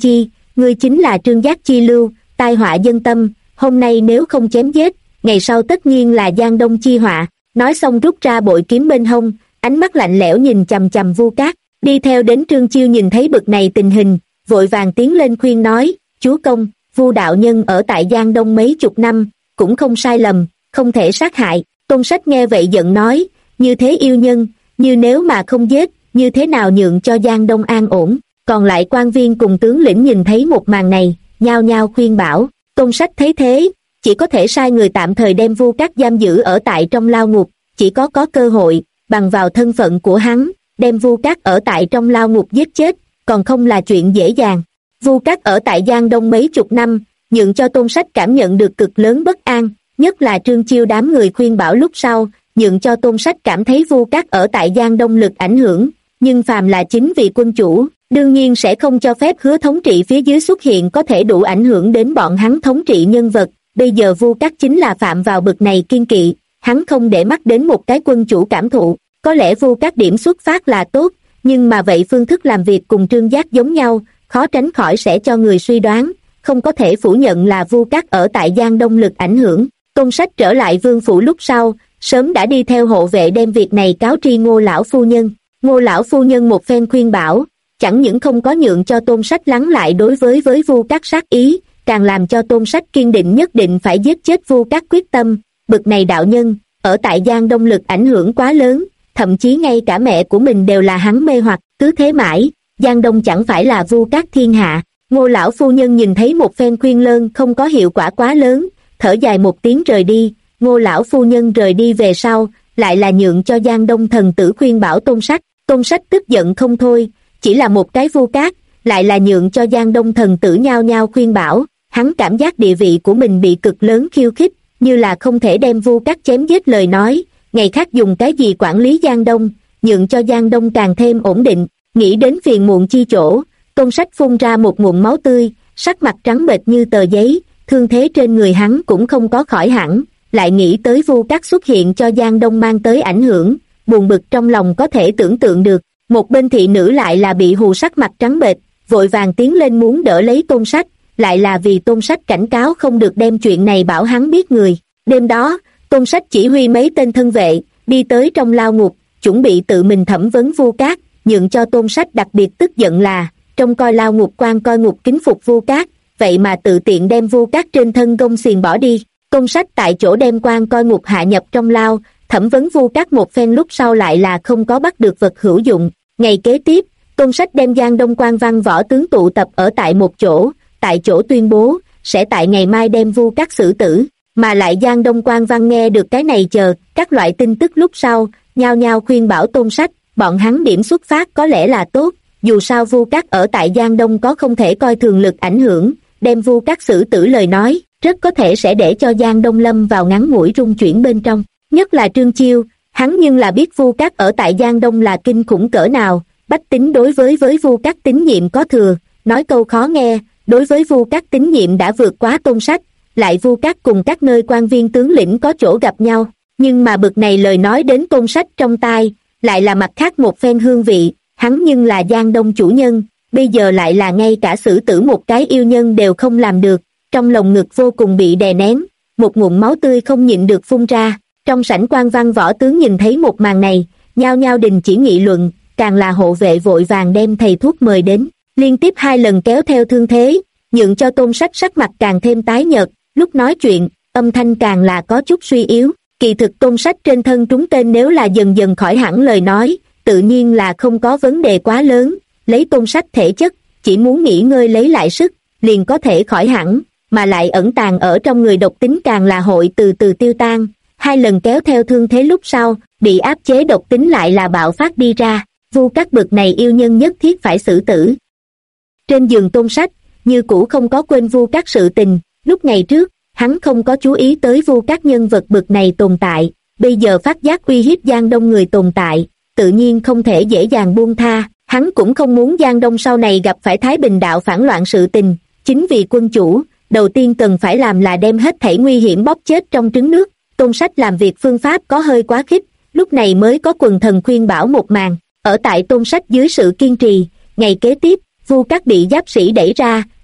ngươi chính là Trương Giác chi lưu, tai họa dân tâm, hôm nay nếu không chém giết, ngày sau tất nhiên là Giang Đông chi họa. Nói xong rút ra bội kiếm bên hông, ánh mắt lạnh lẽo nhìn chằm chằm Vu Cát. Đi theo đến Trương Chiêu nhìn thấy bực này tình hình, vội vàng tiến lên khuyên nói, chúa công, Vu đạo nhân ở tại Giang Đông mấy chục năm, cũng không sai lầm, không thể sát hại. Tôn Sách nghe vậy giận nói, như thế yêu nhân, như nếu mà không giết, như thế nào nhượng cho Giang Đông an ổn. Còn lại quan viên cùng tướng lĩnh nhìn thấy một màn này, nhao nhao khuyên bảo. Tôn Sách thấy thế, chỉ có thể sai người tạm thời đem Vu Cát giam giữ ở tại trong lao ngục, chỉ có cơ hội, bằng vào thân phận của hắn, đem Vu Cát ở tại trong lao ngục giết chết, còn không là chuyện dễ dàng. Vu Cát ở tại Giang Đông mấy chục năm, nhượng cho Tôn Sách cảm nhận được cực lớn bất an, nhất là Trương Chiêu đám người khuyên bảo lúc sau, nhượng cho Tôn Sách cảm thấy Vu Cát ở tại Giang Đông lực ảnh hưởng, nhưng phàm là chính vì quân chủ, đương nhiên sẽ không cho phép Hứa thống trị phía dưới xuất hiện có thể đủ ảnh hưởng đến bọn hắn thống trị nhân vật. Bây giờ Vu Cát chính là phạm vào bực này kiên kỵ, hắn không để mắt đến một cái quân chủ cảm thụ. Có lẽ Vu Cát điểm xuất phát là tốt, nhưng mà vậy phương thức làm việc cùng Trương Giác giống nhau, khó tránh khỏi sẽ cho người suy đoán, không có thể phủ nhận là Vu Cát ở tại Giang Đông lực ảnh hưởng. Tôn Sách trở lại vương phủ lúc sau, sớm đã đi theo hộ vệ đem việc này cáo tri Ngô lão phu nhân. Ngô lão phu nhân một phen khuyên bảo, chẳng những không có nhượng cho Tôn Sách lắng lại đối với Vu Cát sát ý, càng làm cho Tôn Sách kiên định nhất định phải giết chết Vu Cát quyết tâm. Bực này đạo nhân, ở tại Giang Đông lực ảnh hưởng quá lớn, thậm chí ngay cả mẹ của mình đều là hắn mê hoặc, cứ thế mãi, Giang Đông chẳng phải là Vu Cát thiên hạ. Ngô lão phu nhân nhìn thấy một phen khuyên lơn không có hiệu quả quá lớn, thở dài một tiếng rời đi. Ngô lão phu nhân rời đi về sau, lại là nhượng cho Giang Đông thần tử khuyên bảo Tôn Sách. Tôn Sách tức giận không thôi, chỉ là một cái Vu Cát, lại là nhượng cho Giang Đông thần tử nhao nhao khuyên bảo. Hắn cảm giác địa vị của mình bị cực lớn khiêu khích, như là không thể đem Vu Cát chém giết lời nói, ngày khác dùng cái gì quản lý Giang Đông, nhượng cho Giang Đông càng thêm ổn định. Nghĩ đến phiền muộn chi chỗ, Tôn Sách phun ra một ngụm máu tươi, sắc mặt trắng bệch như tờ giấy, thương thế trên người hắn cũng không có khỏi hẳn, lại nghĩ tới Vu Cát xuất hiện cho Giang Đông mang tới ảnh hưởng, buồn bực trong lòng có thể tưởng tượng được. Một bên thị nữ lại là bị hù sắc mặt trắng bệch, vội vàng tiến lên muốn đỡ lấy Tôn Sách, lại là vì Tôn Sách cảnh cáo không được đem chuyện này bảo hắn biết người. Đêm đó, Tôn Sách chỉ huy mấy tên thân vệ, đi tới trong lao ngục, chuẩn bị tự mình thẩm vấn Vu Cát, nhượng cho Tôn Sách đặc biệt tức giận là, trong coi lao ngục quan coi ngục kính phục Vu Cát, vậy mà tự tiện đem Vu Cát trên thân gông xiềng bỏ đi. Tôn Sách tại chỗ đem quan coi ngục hạ nhập trong lao, thẩm vấn Vu Cát một phen lúc sau lại là không có bắt được vật hữu dụng. Ngày kế tiếp, Tôn Sách đem Giang Đông quan văn võ tướng tụ tập ở tại một chỗ, tại chỗ tuyên bố, sẽ tại ngày mai đem Vu Cát xử tử. Mà lại Giang Đông quan văn nghe được cái này chờ, các loại tin tức lúc sau, nhao nhao khuyên bảo Tôn Sách, bọn hắn điểm xuất phát có lẽ là tốt, dù sao Vu Cát ở tại Giang Đông có không thể coi thường lực ảnh hưởng, đem Vu Cát xử tử lời nói, rất có thể sẽ để cho Giang Đông lâm vào ngắn ngủi rung chuyển bên trong. Nhất là Trương Chiêu, hắn nhưng là biết Vu Cát ở tại Giang Đông là kinh khủng cỡ nào, bách tính đối với Vu Cát tín nhiệm có thừa, nói câu khó nghe, đối với Vu Cát tín nhiệm đã vượt quá Tôn Sách, lại Vu Cát cùng các nơi quan viên tướng lĩnh có chỗ gặp nhau, nhưng mà bực này lời nói đến Tôn Sách trong tai, lại là mặt khác một phen hương vị, hắn nhưng là Giang Đông chủ nhân, bây giờ lại là ngay cả xử tử một cái yêu nhân đều không làm được, trong lồng ngực vô cùng bị đè nén, một ngụm máu tươi không nhịn được phun ra. Trong sảnh quan văn võ tướng nhìn thấy một màn này, nhao nhao đình chỉ nghị luận, càng là hộ vệ vội vàng đem thầy thuốc mời đến, liên tiếp 2 lần kéo theo thương thế, nhượng cho Tôn Sách sắc mặt càng thêm tái nhợt, lúc nói chuyện, âm thanh càng là có chút suy yếu. Kỳ thực Tôn Sách trên thân trúng tên nếu là dần dần khỏi hẳn lời nói, tự nhiên là không có vấn đề quá lớn, lấy Tôn Sách thể chất, chỉ muốn nghỉ ngơi lấy lại sức, liền có thể khỏi hẳn, mà lại ẩn tàng ở trong người độc tính càng là hội từ từ tiêu tan. 2 lần kéo theo thương thế lúc sau, bị áp chế độc tính lại là bạo phát đi ra, Vu Cát bực này yêu nhân nhất thiết phải xử tử. Trên giường Tôn Sách, như cũ không có quên Vu Cát sự tình, lúc ngày trước, hắn không có chú ý tới Vu Cát nhân vật bực này tồn tại, bây giờ phát giác uy hiếp Giang Đông người tồn tại, tự nhiên không thể dễ dàng buông tha, hắn cũng không muốn Giang Đông sau này gặp phải Thái Bình đạo phản loạn sự tình, chính vì quân chủ, đầu tiên cần phải làm là đem hết thảy nguy hiểm bóp chết trong trứng nước. Tôn Sách làm việc phương pháp có hơi quá khích, lúc này mới có quần thần khuyên bảo một màn. Ở tại Tôn Sách dưới sự kiên trì, ngày kế tiếp, Vu Cát bị giáp sĩ đẩy ra,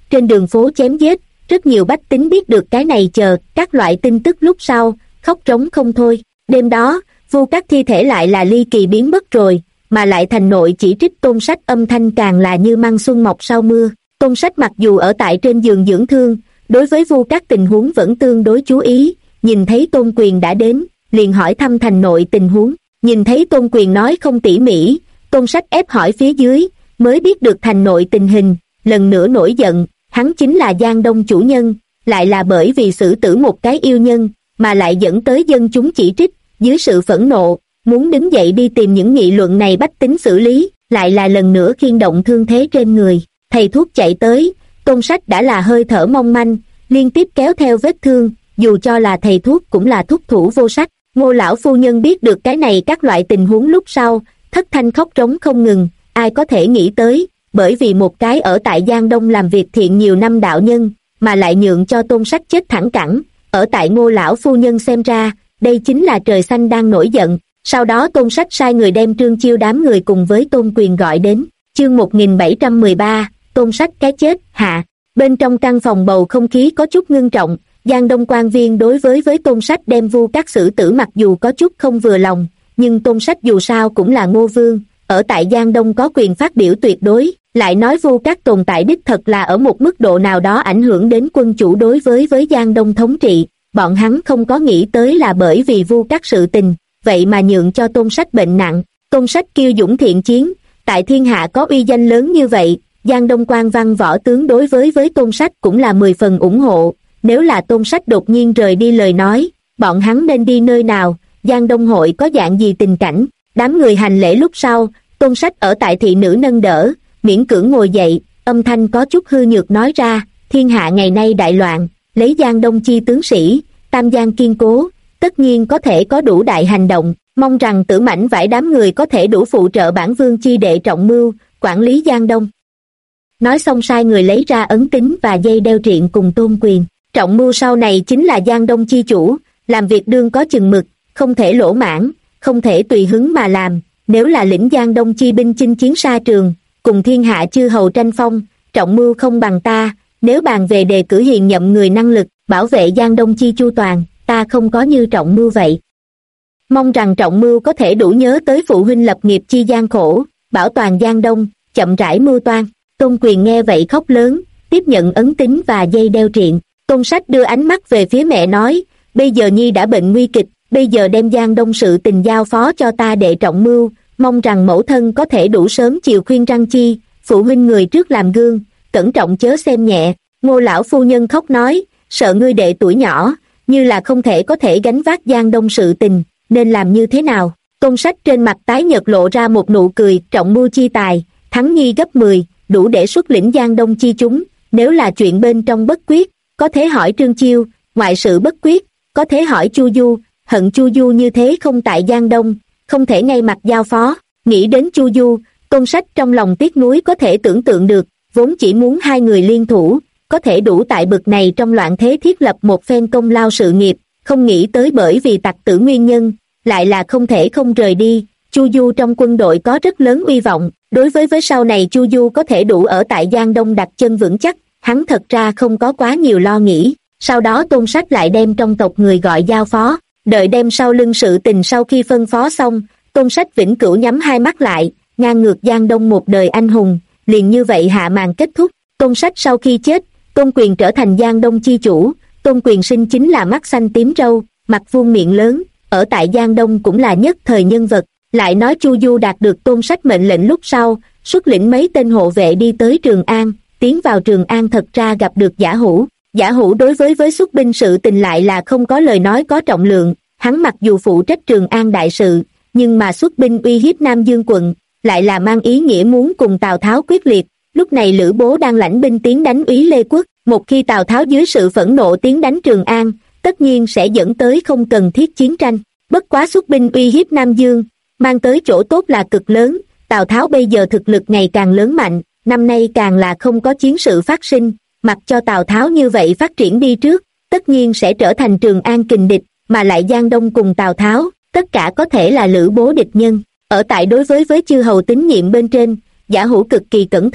trên đường phố chém giết, rất nhiều bách tính biết được cái này chờ các loại tin tức lúc sau, khóc trống không thôi. Đêm đó, Vu Các thi thể lại là ly kỳ biến mất rồi, mà lại thành nội chỉ trích Tôn Sách âm thanh càng là như măng xuân mọc sau mưa. Tôn Sách mặc dù ở tại trên giường dưỡng thương, đối với Vu Các tình huống vẫn tương đối chú ý, nhìn thấy Tôn Quyền đã đến, liền hỏi thăm thành nội tình huống. Nhìn thấy Tôn Quyền nói không tỉ mỉ, Tôn Sách ép hỏi phía dưới, mới biết được thành nội tình hình, lần nữa nổi giận, hắn chính là Giang Đông chủ nhân, lại là bởi vì xử tử một cái yêu nhân, mà lại dẫn tới dân chúng chỉ trích, dưới sự phẫn nộ, muốn đứng dậy đi tìm những nghị luận này bách tính xử lý, lại là lần nữa khiên động thương thế trên người. Thầy thuốc chạy tới, Tôn Sách đã là hơi thở mong manh, liên tiếp kéo theo vết thương, dù cho là thầy thuốc cũng là thúc thủ vô sách. Ngô lão phu nhân biết được cái này các loại tình huống lúc sau, thất thanh khóc trống không ngừng, ai có thể nghĩ tới, bởi vì một cái ở tại Giang Đông làm việc thiện nhiều năm đạo nhân, mà lại nhượng cho Tôn Sách chết thẳng cẳng, ở tại Ngô lão phu nhân xem ra, đây chính là trời xanh đang nổi giận. Sau đó Tôn Sách sai người đem Trương Chiêu đám người cùng với Tôn Quyền gọi đến. Chương 1713, Tôn Sách cái chết, hạ. Bên trong căn phòng bầu không khí có chút ngưng trọng, Giang Đông quan viên đối với Tôn Sách đem Vu Các xử tử mặc dù có chút không vừa lòng, nhưng Tôn Sách dù sao cũng là Ngô Vương, ở tại Giang Đông có quyền phát biểu tuyệt đối, lại nói Vu Các tồn tại đích thật là ở một mức độ nào đó ảnh hưởng đến quân chủ đối với Giang Đông thống trị, bọn hắn không có nghĩ tới là bởi vì Vu Các sự tình, vậy mà nhượng cho Tôn Sách bệnh nặng. Tôn Sách kiêu dũng thiện chiến, tại thiên hạ có uy danh lớn như vậy, Giang Đông quan văn võ tướng đối với Tôn Sách cũng là 10 phần ủng hộ. Nếu là Tôn Sách đột nhiên rời đi lời nói, bọn hắn nên đi nơi nào, Giang Đông hội có dạng gì tình cảnh. Đám người hành lễ lúc sau, Tôn Sách ở tại thị nữ nâng đỡ, miễn cưỡng ngồi dậy, âm thanh có chút hư nhược nói ra, thiên hạ ngày nay đại loạn, lấy Giang Đông chi tướng sĩ, Tam Giang kiên cố, tất nhiên có thể có đủ đại hành động, mong rằng Tử Mãnh Vải đám người có thể đủ phụ trợ bản vương chi đệ Trọng Mưu, quản lý Giang Đông. Nói xong sai người lấy ra ấn tín và dây đeo triện cùng Tôn Quyền. Trọng Mưu sau này chính là Giang Đông chi chủ, làm việc đương có chừng mực, không thể lỗ mãn, không thể tùy hứng mà làm, nếu là lĩnh Giang Đông chi binh chinh chiến xa trường, cùng thiên hạ chư hầu tranh phong, Trọng Mưu không bằng ta, nếu bàn về đề cử hiền nhậm người năng lực, bảo vệ Giang Đông chi chu toàn, ta không có như Trọng Mưu vậy. Mong rằng Trọng Mưu có thể đủ nhớ tới phụ huynh lập nghiệp chi gian khổ, bảo toàn Giang Đông, chậm rãi mưu toan. Tôn Quyền nghe vậy khóc lớn, tiếp nhận ấn tín và dây đeo triện. Tôn Sách đưa ánh mắt về phía mẹ nói, bây giờ Nhi đã bệnh nguy kịch, bây giờ đem Giang Đông sự tình giao phó cho ta đệ Trọng Mưu, mong rằng mẫu thân có thể đủ sớm chiều khuyên răng chi, phụ huynh người trước làm gương, cẩn trọng chớ xem nhẹ. Ngô lão phu nhân khóc nói, sợ ngươi đệ tuổi nhỏ, như là không thể có thể gánh vác Giang Đông sự tình, nên làm như thế nào. Tôn Sách trên mặt tái nhợt lộ ra một nụ cười, Trọng Mưu chi tài, thắng Nhi gấp 10, đủ để xuất lĩnh Giang Đông chi chúng, nếu là chuyện bên trong bất quyết, có thể hỏi Trương Chiêu, ngoại sự bất quyết, có thể hỏi Chu Du, hận Chu Du như thế không tại Giang Đông, không thể ngay mặt giao phó. Nghĩ đến Chu Du, Tôn Sách trong lòng tiếc nuối có thể tưởng tượng được, vốn chỉ muốn hai người liên thủ, có thể đủ tại bực này trong loạn thế thiết lập một phen công lao sự nghiệp, không nghĩ tới bởi vì tặc tử nguyên nhân, lại là không thể không rời đi. Chu Du trong quân đội có rất lớn uy vọng, đối với sau này Chu Du có thể đủ ở tại Giang Đông đặt chân vững chắc, hắn thật ra không có quá nhiều lo nghĩ. Sau đó Tôn Sách lại đem trong tộc người gọi giao phó, đợi đem sau lưng sự tình sau khi phân phó xong, Tôn Sách vĩnh cửu nhắm hai mắt lại, ngang ngược Giang Đông một đời anh hùng, liền như vậy hạ màn kết thúc. Tôn Sách sau khi chết, Tôn Quyền trở thành Giang Đông chi chủ. Tôn Quyền sinh chính là mắt xanh tím râu, mặt vuông miệng lớn, ở tại Giang Đông cũng là nhất thời nhân vật. Lại nói Chu Du đạt được Tôn Sách mệnh lệnh lúc sau, xuất lĩnh mấy tên hộ vệ đi tới Trường An, tiến vào Trường An thật ra gặp được Giả Hữu. Giả Hữu đối với xuất binh sự tình lại là không có lời nói có trọng lượng, hắn mặc dù phụ trách Trường An đại sự, nhưng mà xuất binh uy hiếp Nam Dương quận, lại là mang ý nghĩa muốn cùng Tào Tháo quyết liệt. Lúc này Lữ Bố đang lãnh binh tiến đánh Úy Lê Quốc, một khi Tào Tháo dưới sự phẫn nộ tiến đánh Trường An, tất nhiên sẽ dẫn tới không cần thiết chiến tranh. Bất quá xuất binh uy hiếp Nam Dương, mang tới chỗ tốt là cực lớn, Tào Tháo bây giờ thực lực ngày càng lớn mạnh, năm nay càng là không có chiến sự phát sinh, mặc cho Tào Tháo như vậy phát triển đi trước, tất nhiên sẽ trở thành Trường An kình địch, mà lại Giang Đông cùng Tào Tháo, tất cả có thể là Lữ Bố địch nhân. Ở tại đối với chư hầu tín nhiệm bên trên, Giả Hữu cực kỳ cẩn thận,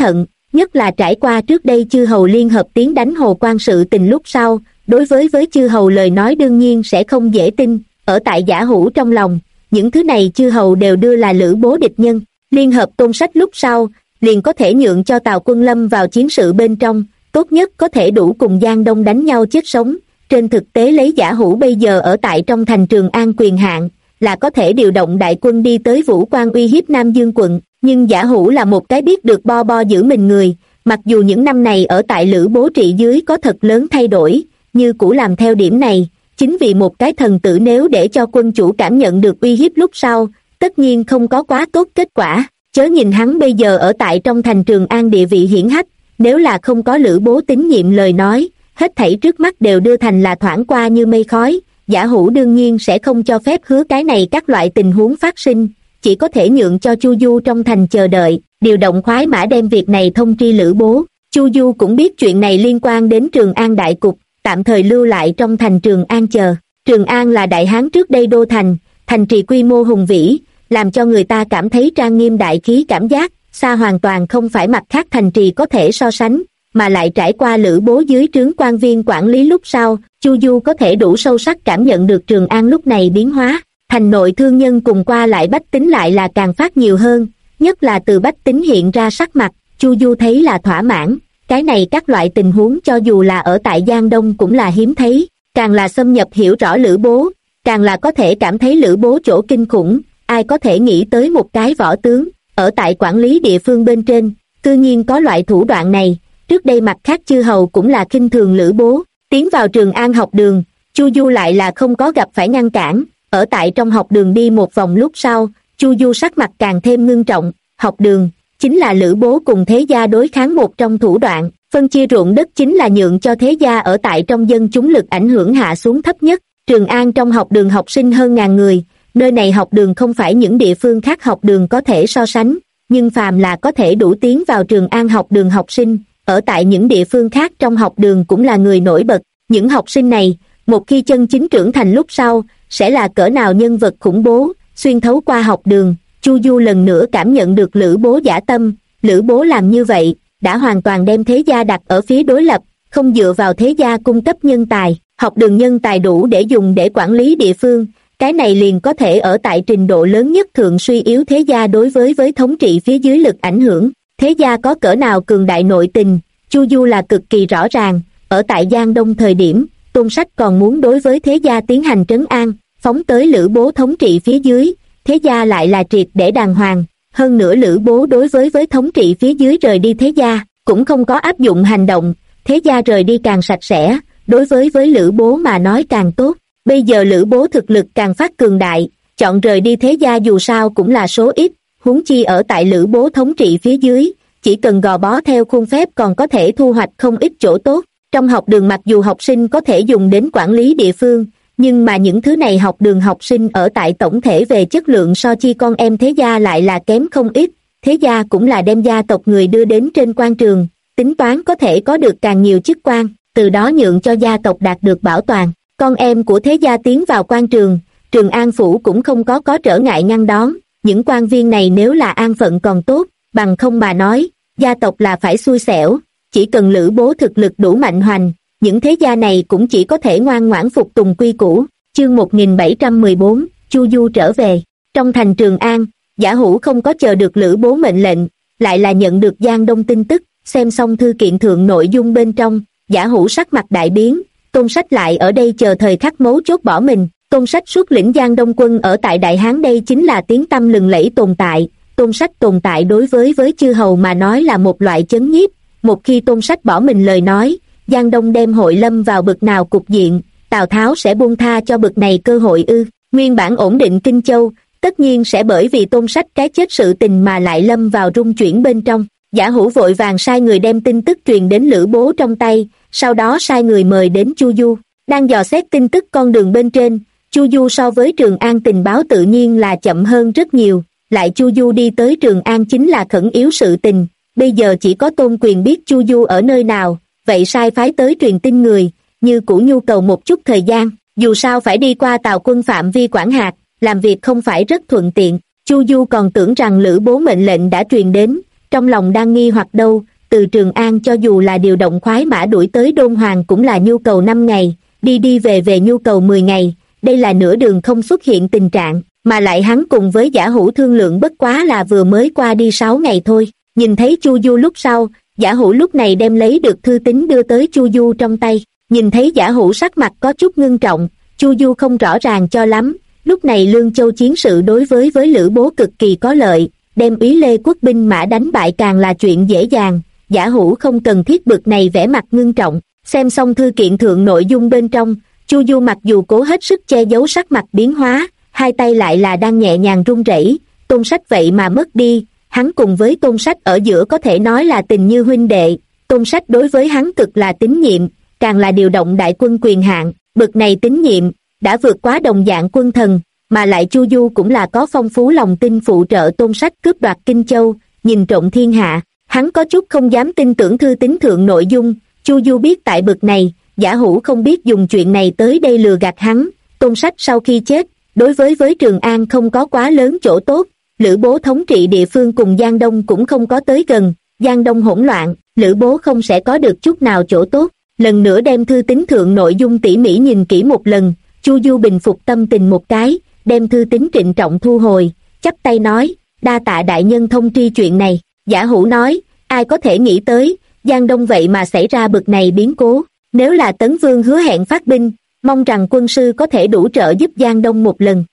nhất là trải qua trước đây chư hầu liên hợp tiến đánh Hồ Quan sự tình lúc sau, đối với chư hầu lời nói đương nhiên sẽ không dễ tin, ở tại Giả Hữu trong lòng, những thứ này chư hầu đều đưa là Lữ Bố địch nhân, liên hợp Tôn Sách lúc sau, liền có thể nhượng cho Tào Quân lâm vào chiến sự bên trong, tốt nhất có thể đủ cùng Giang Đông đánh nhau chết sống. Trên thực tế lấy Giả Hữu bây giờ ở tại trong thành Trường An quyền hạn, là có thể điều động đại quân đi tới Vũ Quan uy hiếp Nam Dương quận, nhưng Giả Hữu là một cái biết được bo giữ mình người, mặc dù những năm này ở tại Lữ Bố trị dưới có thật lớn thay đổi, như cũ làm theo điểm này, chính vì một cái thần tử nếu để cho quân chủ cảm nhận được uy hiếp lúc sau, tất nhiên không có quá tốt kết quả, chớ nhìn hắn bây giờ ở tại trong thành Trường An địa vị hiển hách, nếu là không có Lữ Bố tín nhiệm lời nói, hết thảy trước mắt đều đưa thành là thoảng qua như mây khói. Giả Hữu đương nhiên sẽ không cho phép hứa cái này các loại tình huống phát sinh, chỉ có thể nhượng cho Chu Du trong thành chờ đợi, điều động khoái mã đem việc này thông tri Lữ Bố. Chu Du cũng biết chuyện này liên quan đến Trường An đại cục, tạm thời lưu lại trong thành Trường An chờ. Trường An là Đại Hán trước đây đô thành, thành trì quy mô hùng vĩ, làm cho người ta cảm thấy trang nghiêm đại khí cảm giác, xa hoàn toàn không phải mặt khác thành trì có thể so sánh, mà lại trải qua Lữ Bố dưới trướng quan viên quản lý lúc sau, Chu Du có thể đủ sâu sắc cảm nhận được Trường An lúc này biến hóa, thành nội thương nhân cùng qua lại bách tính lại là càng phát nhiều hơn, nhất là từ bách tính hiện ra sắc mặt, Chu Du thấy là thỏa mãn, cái này các loại tình huống cho dù là ở tại Giang Đông cũng là hiếm thấy, càng là xâm nhập hiểu rõ Lữ Bố, càng là có thể cảm thấy Lữ Bố chỗ kinh khủng, ai có thể nghĩ tới một cái võ tướng, ở tại quản lý địa phương bên trên, cư nhiên có loại thủ đoạn này. Trước đây mặt khác chư hầu cũng là khinh thường Lữ Bố, tiến vào Trường An học đường, Chu Du lại là không có gặp phải ngăn cản, ở tại trong học đường đi một vòng lúc sau, Chu Du sắc mặt càng thêm ngưng trọng, học đường, chính là Lữ Bố cùng thế gia đối kháng một trong thủ đoạn, phân chia ruộng đất chính là nhượng cho thế gia ở tại trong dân chúng lực ảnh hưởng hạ xuống thấp nhất, Trường An trong học đường học sinh hơn ngàn người, nơi này học đường không phải những địa phương khác học đường có thể so sánh, nhưng phàm là có thể đủ tiến vào Trường An học đường học sinh, ở tại những địa phương khác trong học đường cũng là người nổi bật, những học sinh này, một khi chân chính trưởng thành lúc sau, sẽ là cỡ nào nhân vật khủng bố, xuyên thấu qua học đường, Chu Du lần nữa cảm nhận được Lữ Bố dã tâm, Lữ Bố làm như vậy, đã hoàn toàn đem thế gia đặt ở phía đối lập, không dựa vào thế gia cung cấp nhân tài, học đường nhân tài đủ để dùng để quản lý địa phương, cái này liền có thể ở tại trình độ lớn nhất thượng suy yếu thế gia đối với thống trị phía dưới lực ảnh hưởng. Thế gia có cỡ nào cường đại nội tình, Chu Du là cực kỳ rõ ràng, ở tại Giang Đông thời điểm, Tôn Sách còn muốn đối với thế gia tiến hành trấn an, phóng tới Lữ Bố thống trị phía dưới, thế gia lại là triệt để đàng hoàng, hơn nữa Lữ Bố đối với thống trị phía dưới rời đi thế gia, cũng không có áp dụng hành động, thế gia rời đi càng sạch sẽ, đối với Lữ Bố mà nói càng tốt, bây giờ Lữ Bố thực lực càng phát cường đại, chọn rời đi thế gia dù sao cũng là số ít, huống chi ở tại Lữ Bố thống trị phía dưới, chỉ cần gò bó theo khuôn phép còn có thể thu hoạch không ít chỗ tốt. Trong học đường mặc dù học sinh có thể dùng đến quản lý địa phương, nhưng mà những thứ này học đường học sinh ở tại tổng thể về chất lượng so chi con em thế gia lại là kém không ít, thế gia cũng là đem gia tộc người đưa đến trên quan trường, tính toán có thể có được càng nhiều chức quan, từ đó nhượng cho gia tộc đạt được bảo toàn. Con em của thế gia tiến vào quan trường, Trường An Phủ cũng không có trở ngại ngăn đón, những quan viên này nếu là an phận còn tốt, bằng không mà nói, gia tộc là phải xui xẻo, chỉ cần Lữ Bố thực lực đủ mạnh hoành, những thế gia này cũng chỉ có thể ngoan ngoãn phục tùng quy củ. Chương 1714, Chu Du trở về. Trong thành Trường An, Giả Hữu không có chờ được Lữ Bố mệnh lệnh, lại là nhận được Giang Đông tin tức, xem xong thư kiện thượng nội dung bên trong, Giả Hữu sắc mặt đại biến, Tôn Sách lại ở đây chờ thời khắc mấu chốt bỏ mình. Tôn Sách xuất lĩnh Giang Đông quân ở tại Đại Hán đây chính là tiếng tăm lừng lẫy tồn tại, Tôn Sách tồn tại đối với chư hầu mà nói là một loại chấn nhiếp, một khi Tôn Sách bỏ mình lời nói, Giang Đông đem hội lâm vào bực nào cục diện, Tào Tháo sẽ buông tha cho bực này cơ hội ư? Nguyên bản ổn định Kinh Châu, tất nhiên sẽ bởi vì Tôn Sách cái chết sự tình mà lại lâm vào rung chuyển bên trong. Giả Hữu vội vàng sai người đem tin tức truyền đến Lữ Bố trong tay, sau đó sai người mời đến Chu Du. Đang dò xét tin tức con đường bên trên, Chu Du so với Trường An tình báo tự nhiên là chậm hơn rất nhiều, lại Chu Du đi tới Trường An chính là khẩn yếu sự tình, bây giờ chỉ có Tôn Quyền biết Chu Du ở nơi nào, vậy sai phái tới truyền tin người, như cũ nhu cầu một chút thời gian, dù sao phải đi qua Tào quân phạm vi quản hạt, làm việc không phải rất thuận tiện. Chu Du còn tưởng rằng Lữ Bố mệnh lệnh đã truyền đến, trong lòng đang nghi hoặc đâu, từ Trường An cho dù là điều động khoái mã đuổi tới Đôn Hoàng cũng là nhu cầu 5 ngày, đi đi về về nhu cầu 10 ngày, đây là nửa đường không xuất hiện tình trạng, mà lại hắn cùng với Giả Hữu thương lượng bất quá là vừa mới qua đi 6 ngày thôi. Nhìn thấy Chu Du lúc sau, Giả Hữu lúc này đem lấy được thư tín đưa tới Chu Du trong tay, nhìn thấy Giả Hữu sắc mặt có chút ngưng trọng, Chu Du không rõ ràng cho lắm, lúc này Lương Châu chiến sự đối với Lữ Bố cực kỳ có lợi, đem Úy Lê quốc binh mã đánh bại càng là chuyện dễ dàng, Giả Hữu không cần thiết bực này vẻ mặt ngưng trọng. Xem xong thư kiện thượng nội dung bên trong, Chu Du mặc dù cố hết sức che giấu sắc mặt biến hóa, hai tay lại là đang nhẹ nhàng run rẩy. Tôn Sách vậy mà mất đi, hắn cùng với Tôn Sách ở giữa có thể nói là tình như huynh đệ, Tôn Sách đối với hắn cực là tín nhiệm, càng là điều động đại quân quyền hạn, bực này tín nhiệm đã vượt quá đồng dạng quân thần, mà lại Chu Du cũng là có phong phú lòng tin phụ trợ Tôn Sách cướp đoạt Kinh Châu, nhìn trộm thiên hạ. Hắn có chút không dám tin tưởng thư tín thượng nội dung, Chu Du biết tại bực này, Giả Hữu không biết dùng chuyện này tới đây lừa gạt hắn. Tôn Sách sau khi chết, đối với Trường An không có quá lớn chỗ tốt, Lữ Bố thống trị địa phương cùng Giang Đông cũng không có tới gần, Giang Đông hỗn loạn, Lữ Bố không sẽ có được chút nào chỗ tốt. Lần nữa đem thư tín thượng nội dung tỉ mỉ nhìn kỹ một lần, Chu Du bình phục tâm tình một cái, đem thư tín trịnh trọng thu hồi, chắp tay nói, đa tạ đại nhân thông tri chuyện này. Giả Hữu nói, ai có thể nghĩ tới, Giang Đông vậy mà xảy ra bực này biến cố, nếu là Tấn Vương hứa hẹn phát binh, mong rằng quân sư có thể đủ trợ giúp Giang Đông một lần.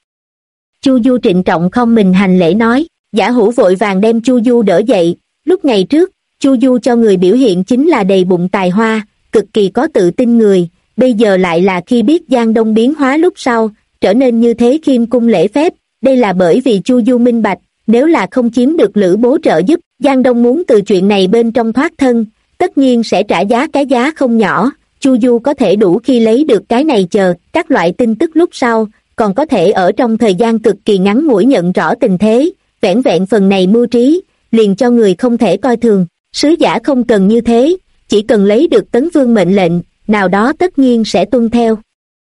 Chu Du trịnh trọng không mình hành lễ nói, Giả Hữu vội vàng đem Chu Du đỡ dậy, lúc ngày trước, Chu Du cho người biểu hiện chính là đầy bụng tài hoa, cực kỳ có tự tin người, bây giờ lại là khi biết Giang Đông biến hóa lúc sau, trở nên như thế khiêm cung lễ phép, đây là bởi vì Chu Du minh bạch, nếu là không chiếm được Lữ Bố trợ giúp, Giang Đông muốn từ chuyện này bên trong thoát thân, tất nhiên sẽ trả giá cái giá không nhỏ. Chu Du có thể đủ khi lấy được cái này chờ các loại tin tức lúc sau, còn có thể ở trong thời gian cực kỳ ngắn ngủi nhận rõ tình thế, vẻn vẹn phần này mưu trí, liền cho người không thể coi thường. Sứ giả không cần như thế, chỉ cần lấy được Tấn Vương mệnh lệnh, nào đó tất nhiên sẽ tuân theo.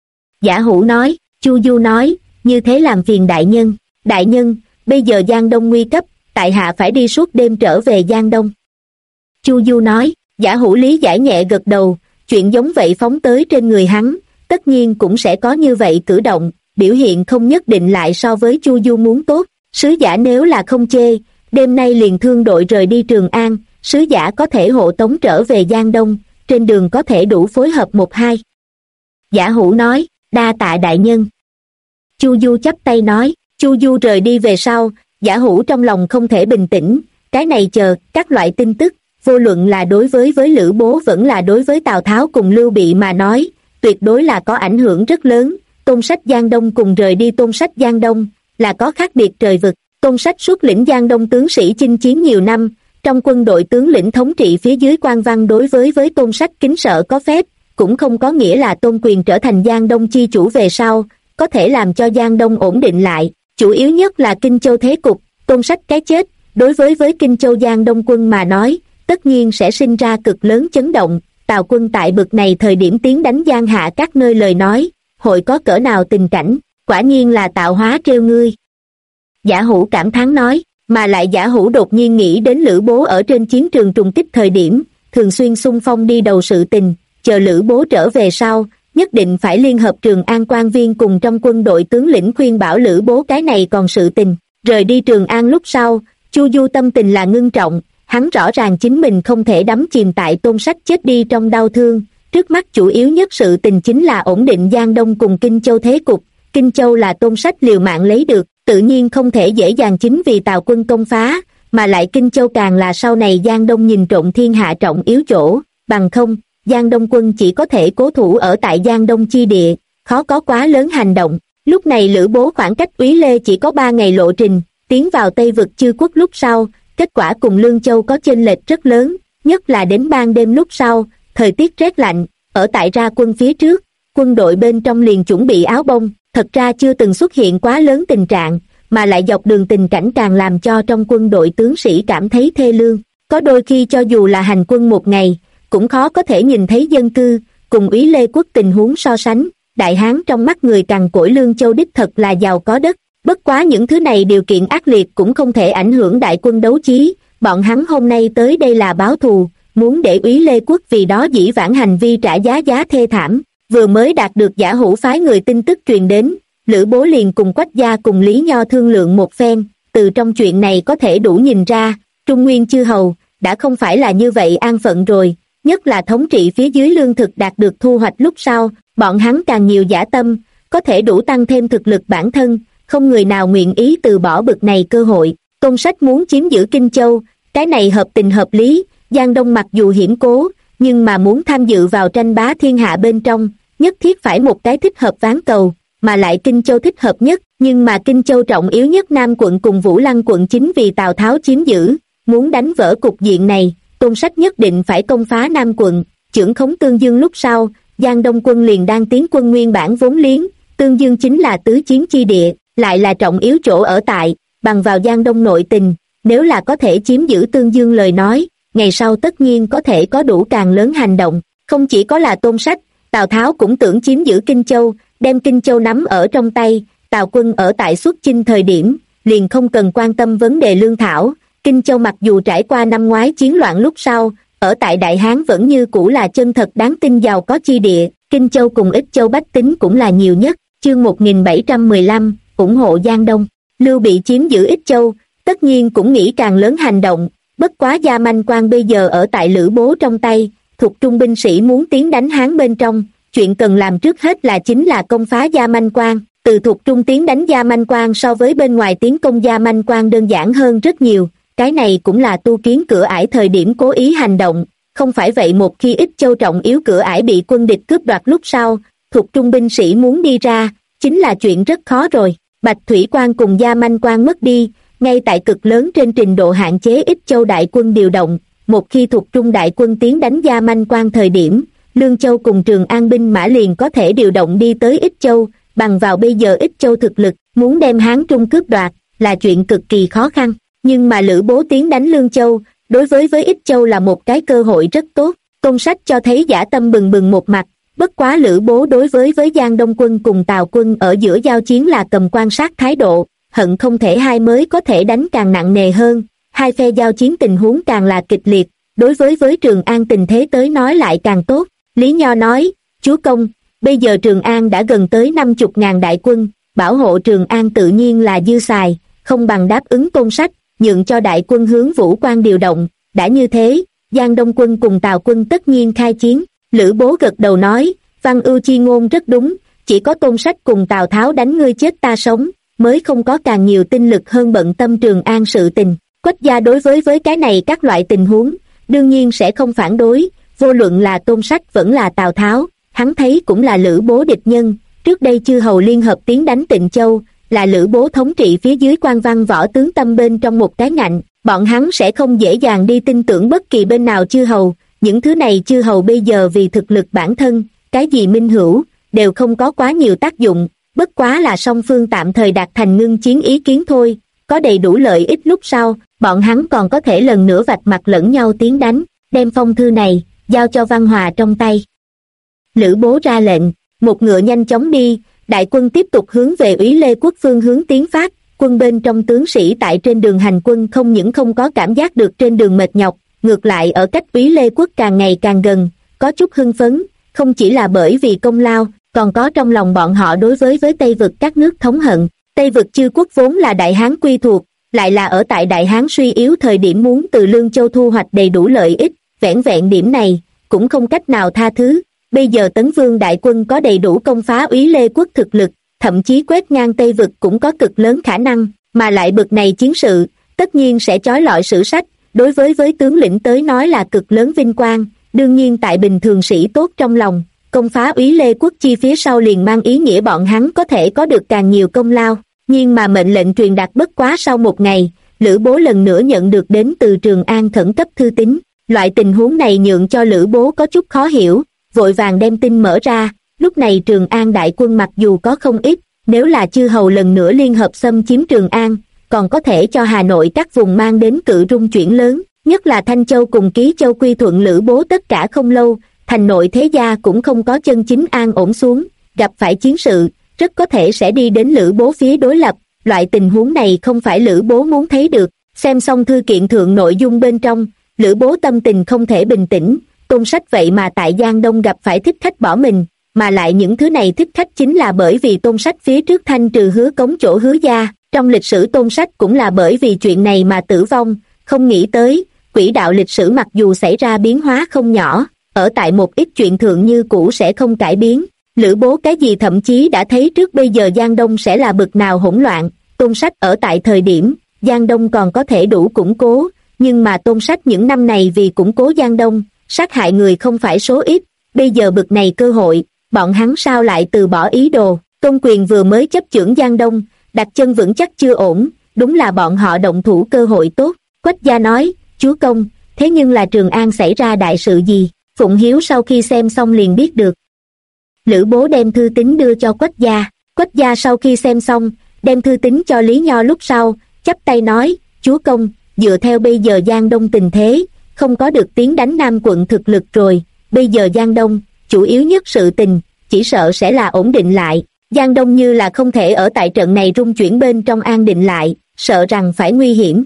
Giả Hữu nói, Chu Du nói, như thế làm phiền đại nhân. Đại nhân, bây giờ Giang Đông nguy cấp, tại hạ phải đi suốt đêm trở về Giang Đông. Chu Du nói, Giả Hữu lý giải nhẹ gật đầu, chuyện giống vậy phóng tới trên người hắn, tất nhiên cũng sẽ có như vậy cử động, biểu hiện không nhất định lại so với Chu Du muốn tốt. Sứ giả nếu là không chê, đêm nay liền thương đội rời đi Trường An, sứ giả có thể hộ tống trở về Giang Đông, trên đường có thể đủ phối hợp một hai. Giả Hữu nói, đa tạ đại nhân. Chu Du chắp tay nói, Chu Du rời đi về sau, Giả Hữu trong lòng không thể bình tĩnh, cái này chờ các loại tin tức, vô luận là đối với Lữ Bố vẫn là đối với Tào Tháo cùng Lưu Bị mà nói, tuyệt đối là có ảnh hưởng rất lớn. Tôn Sách Giang Đông cùng rời đi Tôn Sách Giang Đông là có khác biệt trời vực. Tôn Sách xuất lĩnh Giang Đông tướng sĩ chinh chiến nhiều năm, trong quân đội tướng lĩnh thống trị phía dưới quan văn đối với Tôn Sách kính sợ có phép, cũng không có nghĩa là tôn quyền trở thành Giang Đông chi chủ về sau, có thể làm cho Giang Đông ổn định lại. Chủ yếu nhất là Kinh Châu thế cục, Tôn Sách cái chết, đối với Kinh Châu Giang Đông quân mà nói, tất nhiên sẽ sinh ra cực lớn chấn động. Tào quân tại bực này thời điểm tiến đánh Giang Hạ các nơi lời nói, hội có cỡ nào tình cảnh, quả nhiên là tạo hóa trêu ngươi. Giả Hữu cảm thán nói, mà lại Giả Hữu đột nhiên nghĩ đến Lữ Bố ở trên chiến trường trùng kích thời điểm, thường xuyên xung phong đi đầu sự tình, chờ Lữ Bố trở về sau, nhất định phải liên hợp Trường An quan viên cùng trong quân đội tướng lĩnh khuyên bảo Lữ Bố cái này còn sự tình. Rời đi Trường An lúc sau, Chu Du tâm tình là ngưng trọng, hắn rõ ràng chính mình không thể đắm chìm tại Tôn Sách chết đi trong đau thương, trước mắt chủ yếu nhất sự tình chính là ổn định Giang Đông cùng Kinh Châu thế cục. Kinh Châu là Tôn Sách liều mạng lấy được, tự nhiên không thể dễ dàng chính vì Tào quân công phá, mà lại Kinh Châu càng là sau này Giang Đông nhìn trộm thiên hạ trọng yếu chỗ, bằng không, Giang Đông quân chỉ có thể cố thủ ở tại Giang Đông chi địa, khó có quá lớn hành động. Lúc này Lữ Bố khoảng cách Úy Lê chỉ có 3 ngày lộ trình, tiến vào Tây vực Chư Quốc lúc sau, kết quả cùng Lương Châu có chênh lệch rất lớn, nhất là đến ban đêm lúc sau, thời tiết rét lạnh, ở tại ra quân phía trước, quân đội bên trong liền chuẩn bị áo bông, thật ra chưa từng xuất hiện quá lớn tình trạng, mà lại dọc đường tình cảnh càng làm cho trong quân đội tướng sĩ cảm thấy thê lương. Có đôi khi cho dù là hành quân một ngày, cũng khó có thể nhìn thấy dân cư, cùng Úy Lê quốc tình huống so sánh, đại hán trong mắt người cằn cỗi Lương Châu đích thật là giàu có đất. Bất quá những thứ này điều kiện ác liệt cũng không thể ảnh hưởng đại quân đấu chí, bọn hắn hôm nay tới đây là báo thù, muốn để Úy Lê Quốc vì đó dĩ vãng hành vi trả giá thê thảm. Vừa mới đạt được Giả Hữu phái người tin tức truyền đến, Lữ Bố liền cùng Quách gia cùng Lý Nho thương lượng một phen. Từ trong chuyện này có thể đủ nhìn ra, Trung Nguyên chư hầu đã không phải là như vậy an phận rồi, nhất là thống trị phía dưới lương thực đạt được thu hoạch lúc sau, bọn hắn càng nhiều dã tâm, có thể đủ tăng thêm thực lực bản thân, không người nào nguyện ý từ bỏ bực này cơ hội. Tôn Sách muốn chiếm giữ Kinh Châu, cái này hợp tình hợp lý. Giang Đông mặc dù hiểm cố, nhưng mà muốn tham dự vào tranh bá thiên hạ bên trong, nhất thiết phải một cái thích hợp ván cầu, mà lại Kinh Châu thích hợp nhất, nhưng mà Kinh Châu trọng yếu nhất Nam quận cùng Vũ Lăng quận chính vì Tào Tháo chiếm giữ, muốn đánh vỡ cục diện này, Tôn Sách nhất định phải công phá Nam quận, chưởng khống Tương Dương. Lúc sau, Giang Đông quân liền đang tiến quân nguyên bản vốn liếng, Tương Dương chính là tứ chiến chi địa, lại là trọng yếu chỗ ở tại, bằng vào Giang Đông nội tình, nếu là có thể chiếm giữ Tương Dương lời nói, ngày sau tất nhiên có thể có đủ càng lớn hành động. Không chỉ có là Tôn Sách, Tào Tháo cũng tưởng chiếm giữ Kinh Châu, đem Kinh Châu nắm ở trong tay. Tào quân ở tại xuất chinh thời điểm, liền không cần quan tâm vấn đề lương thảo. Kinh Châu mặc dù trải qua năm ngoái chiến loạn lúc sau, ở tại Đại Hán vẫn như cũ là chân thật đáng tin giàu có chi địa. Kinh Châu cùng Ích Châu bách tính cũng là nhiều nhất. Chương 1715, ủng hộ Giang Đông. Lưu Bị chiếm giữ Ích Châu, tất nhiên cũng nghĩ càng lớn hành động. Bất quá Gia Manh Quan bây giờ ở tại Lữ Bố trong tay, thuộc trung binh sĩ muốn tiến đánh Hán bên trong, chuyện cần làm trước hết là chính là công phá Gia Manh Quan. Từ thuộc trung tiến đánh Gia Manh Quan so với bên ngoài tiến công Gia Manh Quan đơn giản hơn rất nhiều, cái này cũng là tu kiến cửa ải thời điểm cố ý hành động, không phải vậy một khi Ích Châu trọng yếu cửa ải bị quân địch cướp đoạt lúc sau, thuộc trung binh sĩ muốn đi ra, chính là chuyện rất khó rồi. Bạch Thủy Quan cùng Gia Manh Quan mất đi, ngay tại cực lớn trên trình độ hạn chế Ích Châu đại quân điều động. Một khi thuộc trung đại quân tiến đánh Gia Manh Quan thời điểm, Lương Châu cùng Trường An binh mã liền có thể điều động đi tới Ích Châu. Bằng vào bây giờ Ích Châu thực lực, muốn đem Hán Trung cướp đoạt là chuyện cực kỳ khó khăn. Nhưng mà Lữ Bố tiến đánh Lương Châu, đối với Ích Châu là một cái cơ hội rất tốt. Tôn Sách cho thấy dã tâm bừng bừng một mặt, bất quá Lữ Bố đối với Giang Đông quân cùng Tào quân ở giữa giao chiến là cầm quan sát thái độ, hận không thể hai mới có thể đánh càng nặng nề hơn. Hai phe giao chiến tình huống càng là kịch liệt, đối với Trường An tình thế tới nói lại càng tốt. Lý Nho nói, chúa công, bây giờ Trường An đã gần tới 50.000 đại quân, bảo hộ Trường An tự nhiên là dư xài, không bằng đáp ứng Tôn Sách, nhượng cho đại quân hướng Vũ Quan điều động. Đã như thế, Giang Đông quân cùng Tào quân tất nhiên khai chiến. Lữ Bố gật đầu nói, Văn Ưu chi ngôn rất đúng, chỉ có Tôn Sách cùng Tào Tháo đánh ngươi chết ta sống, mới không có càng nhiều tinh lực hơn bận tâm Trường An sự tình. Quách gia đối với cái này các loại tình huống, đương nhiên sẽ không phản đối, vô luận là Tôn Sách vẫn là Tào Tháo, hắn thấy cũng là Lữ Bố địch nhân. Trước đây chư hầu liên hợp tiến đánh Tịnh Châu, là Lữ Bố thống trị phía dưới quan văn võ tướng tâm bên trong một cái ngạnh, bọn hắn sẽ không dễ dàng đi tin tưởng bất kỳ bên nào chư hầu. Những thứ này chư hầu bây giờ vì thực lực bản thân, cái gì minh hữu, đều không có quá nhiều tác dụng, bất quá là song phương tạm thời đạt thành ngưng chiến ý kiến thôi, có đầy đủ lợi ích lúc sau, bọn hắn còn có thể lần nữa vạch mặt lẫn nhau tiến đánh. Đem phong thư này, giao cho Văn Hòa trong tay. Lữ Bố ra lệnh, một ngựa nhanh chóng đi, đại quân tiếp tục hướng về Úy Lê Quốc phương hướng tiến phát. Quân bên trong tướng sĩ tại trên đường hành quân không những không có cảm giác được trên đường mệt nhọc, ngược lại ở cách Úy Lê Quốc càng ngày càng gần, có chút hưng phấn, không chỉ là bởi vì công lao, còn có trong lòng bọn họ đối với Tây vực các nước thống hận. Tây vực chư quốc vốn là Đại Hán quy thuộc, lại là ở tại Đại Hán suy yếu thời điểm muốn từ Lương Châu thu hoạch đầy đủ lợi ích, vẻn vẹn điểm này, cũng không cách nào tha thứ. Bây giờ Tấn Vương đại quân có đầy đủ công phá Úy Lê Quốc thực lực, thậm chí quét ngang Tây vực cũng có cực lớn khả năng, mà lại bực này chiến sự, tất nhiên sẽ chói lọi sử sách, đối với tướng lĩnh tới nói là cực lớn vinh quang. Đương nhiên tại bình thường sĩ tốt trong lòng, công phá Úy Lê Quốc chi phía sau liền mang ý nghĩa bọn hắn có thể có được càng nhiều công lao. Nhưng mà mệnh lệnh truyền đạt bất quá sau một ngày, Lữ Bố lần nữa nhận được đến từ Trường An khẩn cấp thư tín. Loại tình huống này nhượng cho Lữ Bố có chút khó hiểu, vội vàng đem tin mở ra. Lúc này Trường An đại quân mặc dù có không ít, nếu là chư hầu lần nữa liên hợp xâm chiếm Trường An, còn có thể cho Hà Nội các vùng mang đến cự rung chuyển lớn, nhất là Thanh Châu cùng Ký Châu quy thuận Lữ Bố tất cả không lâu, thành nội thế gia cũng không có chân chính an ổn xuống, gặp phải chiến sự, rất có thể sẽ đi đến Lữ Bố phía đối lập. Loại tình huống này không phải Lữ Bố muốn thấy được. Xem xong thư kiện thượng nội dung bên trong, Lữ Bố tâm tình không thể bình tĩnh, Tôn Sách vậy mà tại Giang Đông gặp phải thích khách bỏ mình, mà lại những thứ này thích khách chính là bởi vì Tôn Sách phía trước thanh trừ Hứa Cống chỗ Hứa gia, trong lịch sử Tôn Sách cũng là bởi vì chuyện này mà tử vong. Không nghĩ tới, quỹ đạo lịch sử mặc dù xảy ra biến hóa không nhỏ, ở tại một ít chuyện thượng như cũ sẽ không cải biến. Lữ Bố cái gì thậm chí đã thấy trước bây giờ Giang Đông sẽ là bực nào hỗn loạn. Tôn Sách ở tại thời điểm Giang Đông còn có thể đủ củng cố, nhưng mà Tôn Sách những năm này vì củng cố Giang Đông, sát hại người không phải số ít, bây giờ bực này cơ hội, bọn hắn sao lại từ bỏ ý đồ. Tôn Quyền vừa mới chấp chưởng Giang Đông, đặt chân vững chắc chưa ổn, đúng là bọn họ động thủ cơ hội tốt. Quách gia nói, chúa công, thế nhưng là Trường An xảy ra đại sự gì? Phụng Hiếu sau khi xem xong liền biết được. Lữ Bố đem thư tín đưa cho Quách gia sau khi xem xong, đem thư tín cho Lý Nho lúc sau, chắp tay nói, chúa công, dựa theo bây giờ Giang Đông tình thế, không có được tiến đánh Nam quận thực lực rồi, bây giờ Giang Đông, chủ yếu nhất sự tình, chỉ sợ sẽ là ổn định lại. Giang Đông như là không thể ở tại trận này rung chuyển bên trong an định lại, sợ rằng phải nguy hiểm.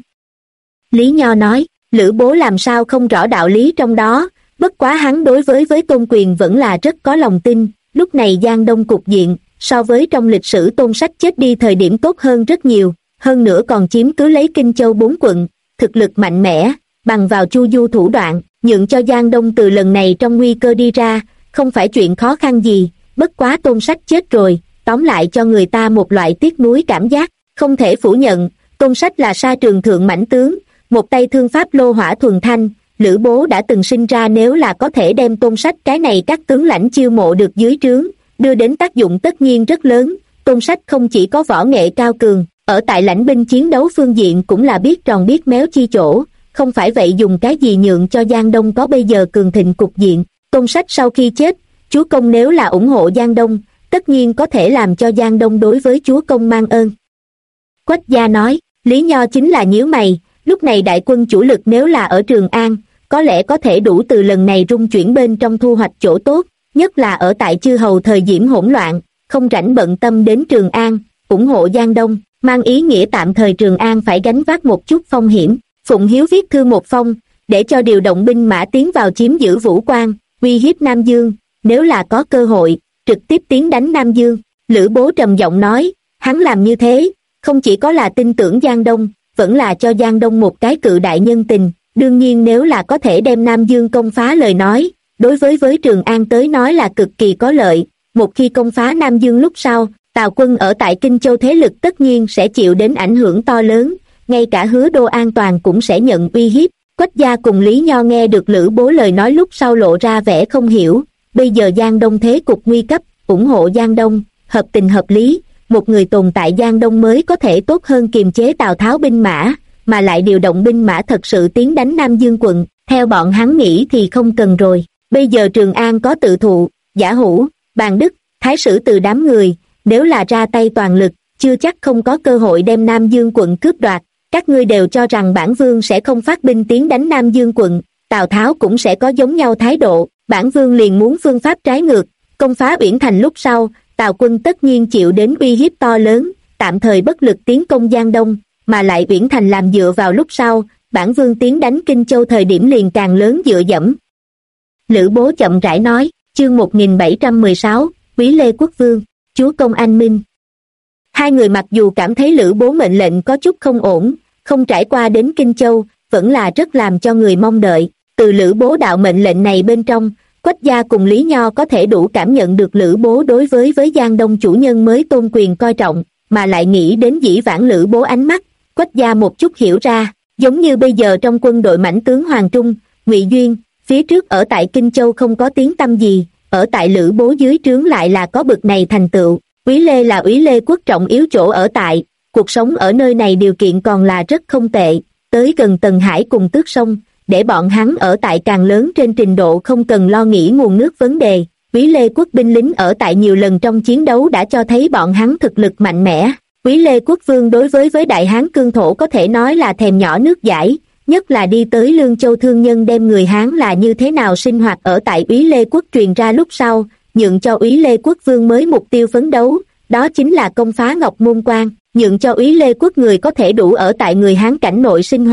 Lý Nho nói, Lữ Bố làm sao không rõ đạo lý trong đó, bất quá hắn đối với Tôn Quyền vẫn là rất có lòng tin. Lúc này Giang Đông cục diện, so với trong lịch sử Tôn Sách chết đi thời điểm tốt hơn rất nhiều, hơn nữa còn chiếm cứ lấy Kinh Châu 4 quận, thực lực mạnh mẽ, bằng vào chu du thủ đoạn, nhượng cho Giang Đông từ lần này trong nguy cơ đi ra, không phải chuyện khó khăn gì. Bất quá Tôn Sách chết rồi, tóm lại cho người ta một loại tiếc nuối cảm giác. Không thể phủ nhận, Tôn Sách là sa trường thượng mãnh tướng, một tay thương pháp lô hỏa thuần thanh. Lữ Bố đã từng sinh ra, nếu là có thể đem Tôn Sách cái này các tướng lãnh chiêu mộ được dưới trướng, đưa đến tác dụng tất nhiên rất lớn. Tôn Sách không chỉ có võ nghệ cao cường, ở tại lãnh binh chiến đấu phương diện cũng là biết tròn biết méo chi chỗ, không phải vậy dùng cái gì nhượng cho Giang Đông có bây giờ cường thịnh cục diện. Tôn Sách sau khi chết, chúa công nếu là ủng hộ Giang Đông, tất nhiên có thể làm cho Giang Đông đối với chúa công mang ơn. Quách gia nói, Lý Nho chính là nhíu mày, lúc này đại quân chủ lực nếu là ở Trường An, có lẽ có thể đủ từ lần này rung chuyển bên trong thu hoạch chỗ tốt, nhất là ở tại chư hầu thời diễm hỗn loạn, không rảnh bận tâm đến Trường An, ủng hộ Giang Đông, mang ý nghĩa tạm thời Trường An phải gánh vác một chút phong hiểm. Phụng Hiếu viết thư một phong, để cho điều động binh mã tiến vào chiếm giữ Vũ Quan, uy hiếp Nam Dương, nếu là có cơ hội, trực tiếp tiến đánh Nam Dương. Lữ Bố trầm giọng nói, hắn làm như thế, không chỉ có là tin tưởng Giang Đông, vẫn là cho Giang Đông một cái cự đại nhân tình. Đương nhiên nếu là có thể đem Nam Dương công phá lời nói, đối với Trường An tới nói là cực kỳ có lợi. Một khi công phá Nam Dương lúc sau, Tào quân ở tại Kinh Châu thế lực tất nhiên sẽ chịu đến ảnh hưởng to lớn, ngay cả Hứa Đô an toàn cũng sẽ nhận uy hiếp. Quách gia cùng Lý Nho nghe được Lữ Bố lời nói lúc sau lộ ra vẻ không hiểu, bây giờ Giang Đông thế cục nguy cấp, ủng hộ Giang Đông, hợp tình hợp lý, một người tồn tại Giang Đông mới có thể tốt hơn kiềm chế Tào Tháo binh mã, mà lại điều động binh mã thật sự tiến đánh Nam Dương quận, theo bọn hắn nghĩ thì không cần rồi. Bây giờ Trường An có Tự Thụ, Giả Hữu, Bàn Đức, Thái Sử từ đám người, nếu là ra tay toàn lực, chưa chắc không có cơ hội đem Nam Dương quận cướp đoạt. Các ngươi đều cho rằng bản vương sẽ không phát binh tiến đánh Nam Dương quận, Tào Tháo cũng sẽ có giống nhau thái độ, bản vương liền muốn phương pháp trái ngược, công phá Uyển Thành lúc sau, Tào quân tất nhiên chịu đến uy hiếp to lớn, tạm thời bất lực tiến công Giang Đông, mà lại Uyển Thành làm dựa vào lúc sau, bản vương tiến đánh Kinh Châu thời điểm liền càng lớn dựa dẫm. Lữ Bố chậm rãi nói, chương 1716, Quý Lê Quốc Vương, chúa công anh minh. Hai người mặc dù cảm thấy Lữ Bố mệnh lệnh có chút không ổn, không trải qua đến Kinh Châu, vẫn là rất làm cho người mong đợi. Từ Lữ Bố đạo mệnh lệnh này bên trong, Quách gia cùng Lý Nho có thể đủ cảm nhận được Lữ Bố đối với Giang Đông chủ nhân mới Tôn Quyền coi trọng, mà lại nghĩ đến dĩ vãng Lữ Bố ánh mắt, Quách gia một chút hiểu ra, giống như bây giờ trong quân đội mãnh tướng Hoàng Trung, Ngụy Duyên, phía trước ở tại Kinh Châu không có tiếng tăm gì, ở tại Lữ Bố dưới trướng lại là có bực này thành tựu. Úy Lê là Úy Lê quốc trọng yếu chỗ ở tại, cuộc sống ở nơi này điều kiện còn là rất không tệ, tới gần Tần Hải cùng Tước Sông, để bọn hắn ở tại càng lớn trên trình độ không cần lo nghĩ nguồn nước vấn đề. Úy Lê quốc binh lính ở tại nhiều lần trong chiến đấu đã cho thấy bọn hắn thực lực mạnh mẽ. Úy Lê quốc vương đối với Đại Hán cương thổ có thể nói là thèm nhỏ nước dãi, nhất là đi tới Lương Châu thương nhân đem người Hán là như thế nào sinh hoạt ở tại Úy Lê quốc truyền ra lúc sau, nhượng cho Úy Lê quốc vương mới mục tiêu phấn đấu, đó chính là công phá Ngọc Môn Quan, nhượng cho Úy Lê quốc người có thể đủ ở tại người Hán cảnh nội sinh hoạt,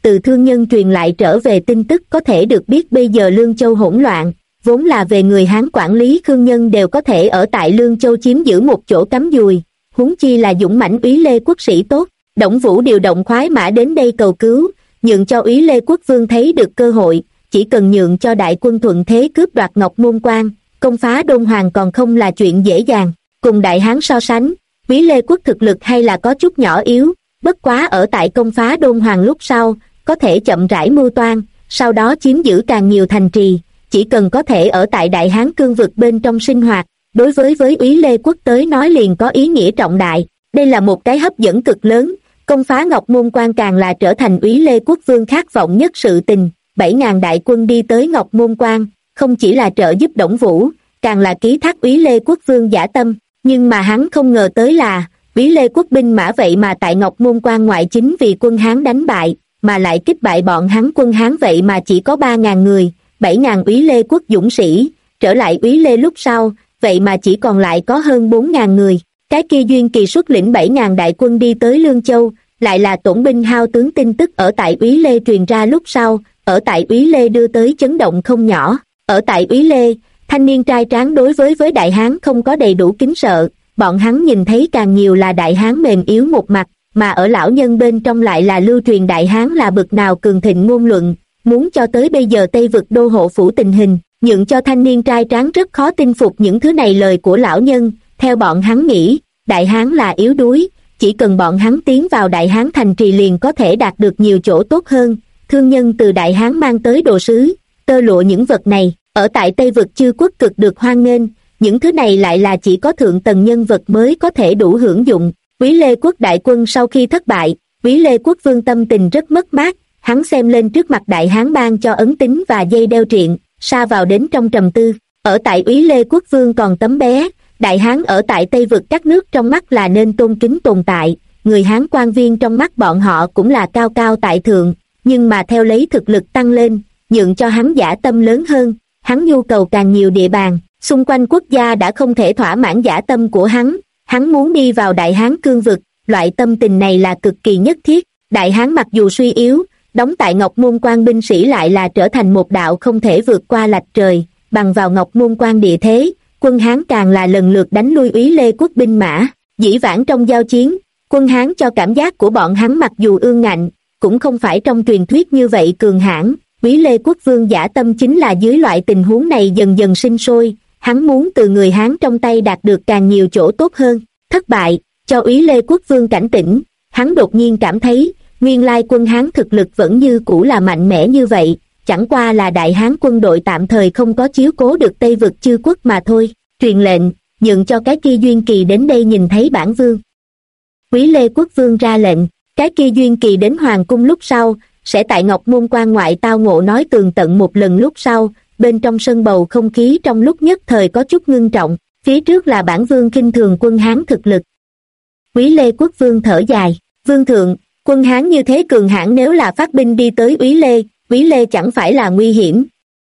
từ thương nhân truyền lại trở về tin tức có thể được biết bây giờ Lương Châu hỗn loạn, vốn là về người Hán quản lý thương nhân đều có thể ở tại Lương Châu chiếm giữ một chỗ cắm dùi, huống chi là dũng mãnh úy Lê Quốc sĩ tốt. Đổng Vũ điều động khoái mã đến đây cầu cứu, nhượng cho úy Lê Quốc Vương thấy được cơ hội, chỉ cần nhượng cho đại quân thuận thế cướp đoạt Ngọc Môn Quan, công phá Đôn Hoàng còn không là chuyện dễ dàng. Cùng Đại Hán so sánh, úy Lê Quốc thực lực hay là có chút nhỏ yếu, bất quá ở tại công phá Đôn Hoàng lúc sau, có thể chậm rãi mưu toan, sau đó chiếm giữ càng nhiều thành trì, chỉ cần có thể ở tại Đại Hán cương vực bên trong sinh hoạt, đối với úy Lê Quốc tới nói liền có ý nghĩa trọng đại. Đây là một cái hấp dẫn cực lớn, công phá Ngọc Môn Quan càng là trở thành úy Lê Quốc Vương khát vọng nhất sự tình. 7.000 đại quân đi tới Ngọc Môn Quan, không chỉ là trợ giúp Đổng Vũ, càng là ký thác úy Lê Quốc Vương dã tâm, nhưng mà hắn không ngờ tới là úy Lê Quốc binh mã vậy mà tại Ngọc Môn Quan ngoại chính vì quân Hán đánh bại, mà lại kích bại bọn hắn quân Hán vậy mà chỉ có 3.000 người, 7.000 úy Lê Quốc dũng sĩ, trở lại úy Lê lúc sau, vậy mà chỉ còn lại có hơn 4.000 người. Cái kia Duyên Kỳ xuất lĩnh 7.000 đại quân đi tới Lương Châu, lại là tổn binh hao tướng tin tức ở tại úy Lê truyền ra lúc sau, ở tại úy Lê đưa tới chấn động không nhỏ. Ở tại úy Lê, thanh niên trai tráng đối với Đại Hán không có đầy đủ kính sợ, bọn hắn nhìn thấy càng nhiều là Đại Hán mềm yếu một mặt, mà ở lão nhân bên trong lại là lưu truyền Đại Hán là bực nào cường thịnh ngôn luận, muốn cho tới bây giờ Tây vực đô hộ phủ tình hình, nhượng cho thanh niên trai tráng rất khó tin phục những thứ này lời của lão nhân. Theo bọn hắn nghĩ, Đại Hán là yếu đuối, chỉ cần bọn hắn tiến vào Đại Hán thành trì liền có thể đạt được nhiều chỗ tốt hơn. Thương nhân từ Đại Hán mang tới đồ sứ, tơ lụa những vật này, ở tại Tây vực chư quốc cực được hoan nghênh, những thứ này lại là chỉ có thượng tầng nhân vật mới có thể đủ hưởng dụng. úy Lê Quốc đại quân sau khi thất bại, úy Lê Quốc Vương tâm tình rất mất mát, hắn xem lên trước mặt Đại Hán ban cho ấn tín và dây đeo triện, sa vào đến trong trầm tư. Ở tại úy Lê Quốc Vương còn tấm bé, Đại Hán ở tại Tây vực các nước trong mắt là nên tôn kính tồn tại, người Hán quan viên trong mắt bọn họ cũng là cao cao tại thượng, nhưng mà theo lấy thực lực tăng lên, nhượng cho hắn dã tâm lớn hơn, hắn nhu cầu càng nhiều địa bàn, xung quanh quốc gia đã không thể thỏa mãn dã tâm của hắn muốn đi vào Đại Hán cương vực, loại tâm tình này là cực kỳ nhất thiết. Đại Hán mặc dù suy yếu, đóng tại Ngọc Môn Quan binh sĩ lại là trở thành một đạo không thể vượt qua lạch trời, bằng vào Ngọc Môn Quan địa thế, quân Hán càng là lần lượt đánh lui úy Lê Quốc binh mã. Dĩ vãng trong giao chiến, quân Hán cho cảm giác của bọn hắn mặc dù ương ngạnh, cũng không phải trong truyền thuyết như vậy cường hãn. úy Lê Quốc Vương dã tâm chính là dưới loại tình huống này dần dần sinh sôi, hắn muốn từ người Hán trong tay đạt được càng nhiều chỗ tốt hơn. Thất bại, cho úy Lê Quốc Vương cảnh tỉnh, hắn đột nhiên cảm thấy, nguyên lai quân Hán thực lực vẫn như cũ là mạnh mẽ như vậy, chẳng qua là Đại Hán quân đội tạm thời không có chiếu cố được Tây vực chư quốc mà thôi. Truyền lệnh, nhượng cho cái kia Duyên Kỳ đến đây nhìn thấy bản vương. úy Lê Quốc Vương ra lệnh, cái kia Duyên Kỳ đến hoàng cung lúc sau, sẽ tại Ngọc Môn Quan ngoại tao ngộ nói tường tận một lần lúc sau, bên trong sân bầu không khí trong lúc nhất thời có chút ngưng trọng, phía trước là bản vương khinh thường quân Hán thực lực. úy Lê Quốc Vương thở dài, vương thượng, quân Hán như thế cường hãn nếu là phát binh đi tới úy Lê chẳng phải là nguy hiểm.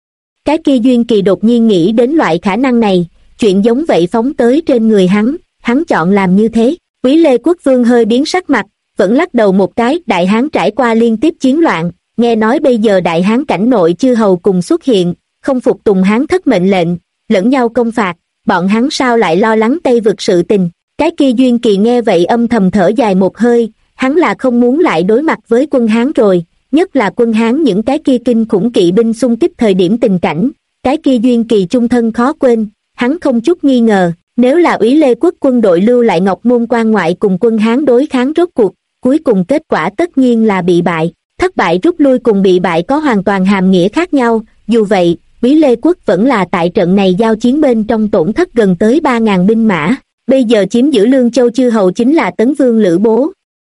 Cái kia Duyên Kỳ đột nhiên nghĩ đến loại khả năng này, chuyện giống vậy phóng tới trên người hắn chọn làm như thế. úy Lê Quốc Vương hơi biến sắc mặt, vẫn lắc đầu một cái. Đại Hán trải qua liên tiếp chiến loạn, nghe nói bây giờ Đại Hán cảnh nội chư hầu cùng xuất hiện, không phục tùng Hán thất mệnh lệnh, lẫn nhau công phạt, bọn hắn sao lại lo lắng Tây vực sự tình. Cái kia Duyên Kỳ nghe vậy âm thầm thở dài một hơi, hắn là không muốn lại đối mặt với quân Hán rồi, nhất là quân Hán những cái kia kinh khủng kỵ binh xung kích thời điểm tình cảnh, cái kia Duyên Kỳ chung thân khó quên. Hắn không chút nghi ngờ, nếu là úy Lê Quốc quân đội lưu lại Ngọc Môn Quan ngoại cùng quân Hán đối kháng rốt cuộc, cuối cùng kết quả tất nhiên là bị bại. Thất bại rút lui cùng bị bại có hoàn toàn hàm nghĩa khác nhau, dù vậy, úy Lê Quốc vẫn là tại trận này giao chiến bên trong tổn thất gần tới 3.000 binh mã, bây giờ chiếm giữ Lương Châu chư hầu chính là Tấn Vương Lữ Bố.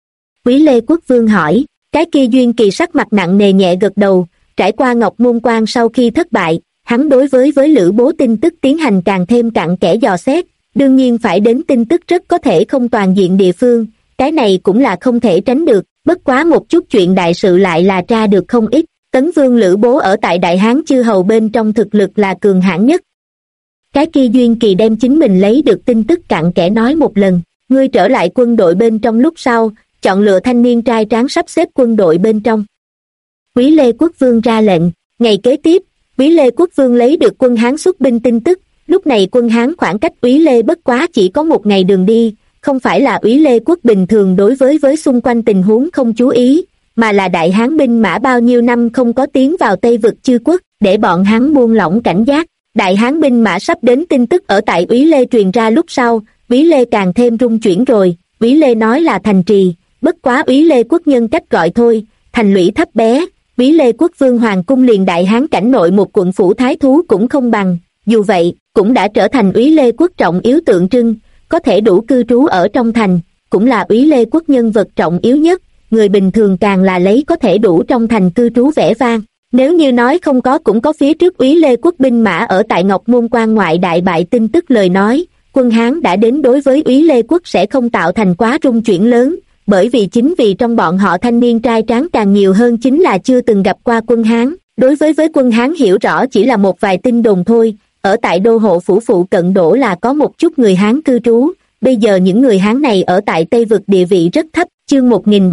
úy Lê Quốc Vương hỏi, cái kia Duyên Kỳ sắc mặt nặng nề nhẹ gật đầu, trải qua Ngọc Môn Quan sau khi thất bại, hắn đối với Lữ Bố tin tức tiến hành càng thêm cặn kẽ dò xét, đương nhiên phải đến tin tức rất có thể không toàn diện địa phương, cái này cũng là không thể tránh được, bất quá một chút chuyện đại sự lại là tra được không ít. Tấn Vương Lữ Bố ở tại Đại Hán chư hầu bên trong thực lực là cường hãn nhất. Cái kia Duyên Kỳ đem chính mình lấy được tin tức cặn kẽ nói một lần, ngươi trở lại quân đội bên trong lúc sau, chọn lựa thanh niên trai tráng sắp xếp quân đội bên trong. Úy Lê Quốc Vương ra lệnh. Ngày kế tiếp, Úy Lê Quốc Vương lấy được quân Hán xuất binh tin tức. Lúc này quân Hán khoảng cách Úy Lê bất quá chỉ có một ngày đường đi, không phải là Úy Lê quốc bình thường đối với xung quanh tình huống không chú ý, mà là Đại Hán binh mã bao nhiêu năm không có tiến vào Tây vực chư quốc, để bọn hắn buông lỏng cảnh giác. Đại Hán binh mã sắp đến tin tức ở tại Úy Lê truyền ra lúc sau, Úy Lê càng thêm rung chuyển rồi. Úy Lê nói là thành trì, bất quá Úy Lê quốc nhân cách gọi thôi, thành lũy thấp bé. Úy Lê quốc vương hoàng cung liền Đại Hán cảnh nội một quận phủ thái thú cũng không bằng, dù vậy cũng đã trở thành Úy Lê quốc trọng yếu tượng trưng, có thể đủ cư trú ở trong thành, cũng là Úy Lê quốc nhân vật trọng yếu nhất. Người bình thường càng là lấy có thể đủ trong thành cư trú vẻ vang. Nếu như nói không có cũng có phía trước Úy Lê quốc binh mã ở tại Ngọc Môn quan ngoại đại bại tin tức lời nói, quân Hán đã đến đối với Úy Lê quốc sẽ không tạo thành quá rung chuyển lớn, bởi vì chính vì trong bọn họ thanh niên trai tráng càng nhiều hơn chính là chưa từng gặp qua quân Hán, đối với quân Hán hiểu rõ chỉ là một vài tin đồn thôi. Ở tại đô hộ phủ phụ cận đổ là có một chút người Hán cư trú, bây giờ những người Hán này ở tại Tây vực địa vị rất thấp. Chương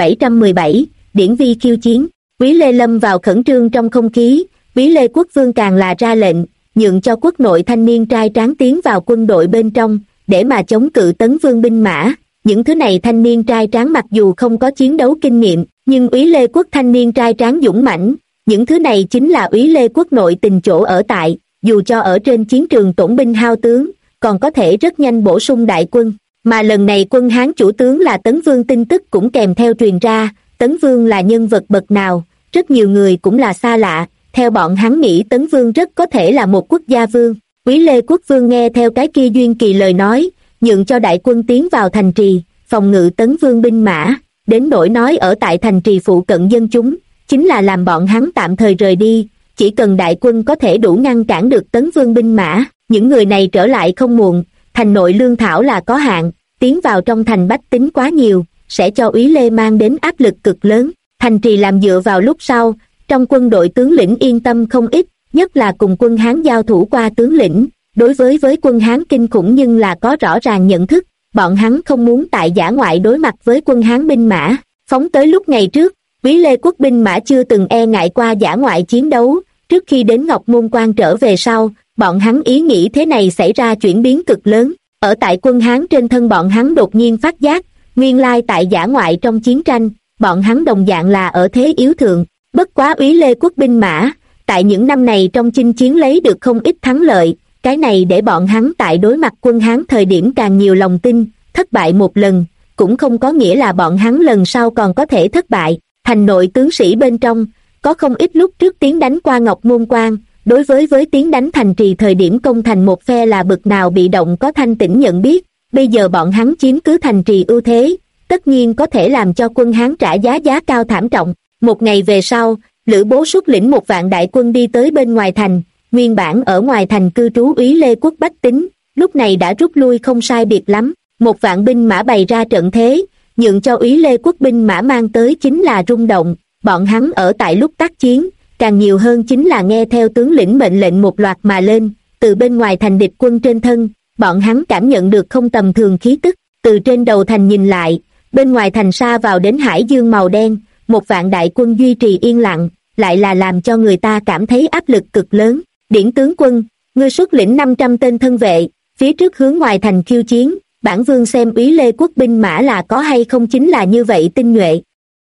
1717, Điển Vi khiêu chiến. Úy Lê lâm vào khẩn trương trong không khí, Úy Lê quốc vương càng là ra lệnh, nhượng cho quốc nội thanh niên trai tráng tiến vào quân đội bên trong, để mà chống cự Tấn Vương binh mã. Những thứ này thanh niên trai tráng mặc dù không có chiến đấu kinh nghiệm, nhưng Úy Lê quốc thanh niên trai tráng dũng mãnh, những thứ này chính là Úy Lê quốc nội tình chỗ ở tại, dù cho ở trên chiến trường tổn binh hao tướng, còn có thể rất nhanh bổ sung đại quân. Mà lần này quân Hán chủ tướng là Tấn Vương tin tức cũng kèm theo truyền ra. Tấn Vương là nhân vật bậc nào, rất nhiều người cũng là xa lạ, theo bọn hắn nghĩ Tấn Vương rất có thể là một quốc gia vương. Úy Lê quốc vương nghe theo cái kia duyên kỳ lời nói, nhượng cho đại quân tiến vào thành trì, phòng ngự Tấn Vương binh mã, đến nỗi nói ở tại thành trì phụ cận dân chúng, chính là làm bọn hắn tạm thời rời đi, chỉ cần đại quân có thể đủ ngăn cản được Tấn Vương binh mã, những người này trở lại không muộn. Thành nội lương thảo là có hạn, tiến vào trong thành bách tính quá nhiều, sẽ cho Úy Lê mang đến áp lực cực lớn. Thành trì làm dựa vào lúc sau, trong quân đội tướng lĩnh yên tâm không ít, nhất là cùng quân Hán giao thủ qua tướng lĩnh, đối với quân Hán kinh khủng nhưng là có rõ ràng nhận thức, bọn hắn không muốn tại dã ngoại đối mặt với quân Hán binh mã. Phóng tới lúc ngày trước, Úy Lê quốc binh mã chưa từng e ngại qua dã ngoại chiến đấu, trước khi đến Ngọc Môn quan trở về sau, bọn hắn ý nghĩ thế này xảy ra chuyển biến cực lớn. Ở tại quân Hán trên thân bọn hắn đột nhiên phát giác, nguyên lai tại dã ngoại trong chiến tranh, bọn hắn đồng dạng là ở thế yếu thượng. Bất quá Úy Lê quốc binh mã, tại những năm này trong chinh chiến lấy được không ít thắng lợi, cái này để bọn hắn tại đối mặt quân Hán thời điểm càng nhiều lòng tin. Thất bại một lần, cũng không có nghĩa là bọn hắn lần sau còn có thể thất bại. Thành nội tướng sĩ bên trong, có không ít lúc trước tiến đánh qua Ngọc Môn quan, đối với tiến đánh thành trì thời điểm công thành một phe là bực nào bị động có thanh tĩnh nhận biết. Bây giờ bọn hắn chiếm cứ thành trì ưu thế, tất nhiên có thể làm cho quân Hán trả giá cao thảm trọng. Một ngày về sau, Lữ Bố xuất lĩnh một vạn đại quân đi tới bên ngoài thành, nguyên bản ở ngoài thành cư trú Úy Lê quốc bách tính, lúc này đã rút lui không sai biệt lắm. Một vạn binh mã bày ra trận thế, nhượng cho Úy Lê quốc binh mã mang tới chính là rung động. Bọn hắn ở tại lúc tác chiến, càng nhiều hơn chính là nghe theo tướng lĩnh mệnh lệnh một loạt mà lên. Từ bên ngoài thành địch quân trên thân, bọn hắn cảm nhận được không tầm thường khí tức. Từ trên đầu thành nhìn lại, bên ngoài thành xa vào đến hải dương màu đen, một vạn đại quân duy trì yên lặng, lại là làm cho người ta cảm thấy áp lực cực lớn. Điển tướng quân, ngươi xuất lĩnh 500 tên thân vệ, phía trước hướng ngoài thành khiêu chiến, bản vương xem Úy Lê quốc binh mã là có hay không chính là như vậy tinh nhuệ.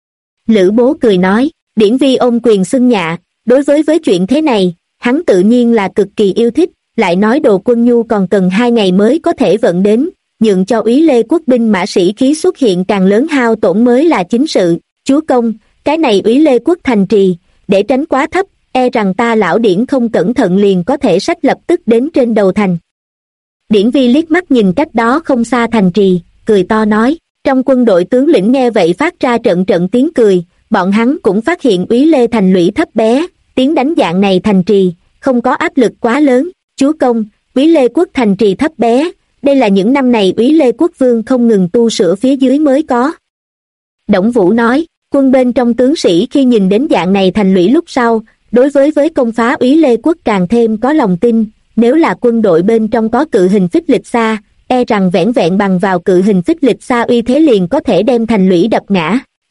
Lữ Bố cười nói, Điển Vi ôm quyền xưng nhạ, đối với chuyện thế này, hắn tự nhiên là cực kỳ yêu thích, lại nói đồ quân nhu còn cần 2 ngày mới có thể vận đến, nhượng cho Úy Lê quốc binh mã sĩ khí xuất hiện càng lớn hao tổn mới là chính sự. Chúa công, cái này Úy Lê quốc thành trì, để tránh quá thấp, e rằng ta lão Điển không cẩn thận liền có thể sách lập tức đến trên đầu thành. Điển Vi liếc mắt nhìn cách đó không xa thành trì, cười to nói. Trong quân đội tướng lĩnh nghe vậy phát ra trận trận tiếng cười, bọn hắn cũng phát hiện Úy Lê thành lũy thấp bé, tiếng đánh dạng này thành trì, không có áp lực quá lớn. Chúa công, Úy Lê quốc thành trì thấp bé, đây là những năm này Úy Lê quốc vương không ngừng tu sửa phía dưới mới có. Đổng Vũ nói, quân bên trong tướng sĩ khi nhìn đến dạng này thành lũy lúc sau, đối với công phá Úy Lê quốc càng thêm có lòng tin, nếu là quân đội bên trong có cự hình phích lịch xa, e rằng vẻn vẹn bằng vào cự hình phích lịch xa uy thế liền có thể đem thành lũy đập ngã.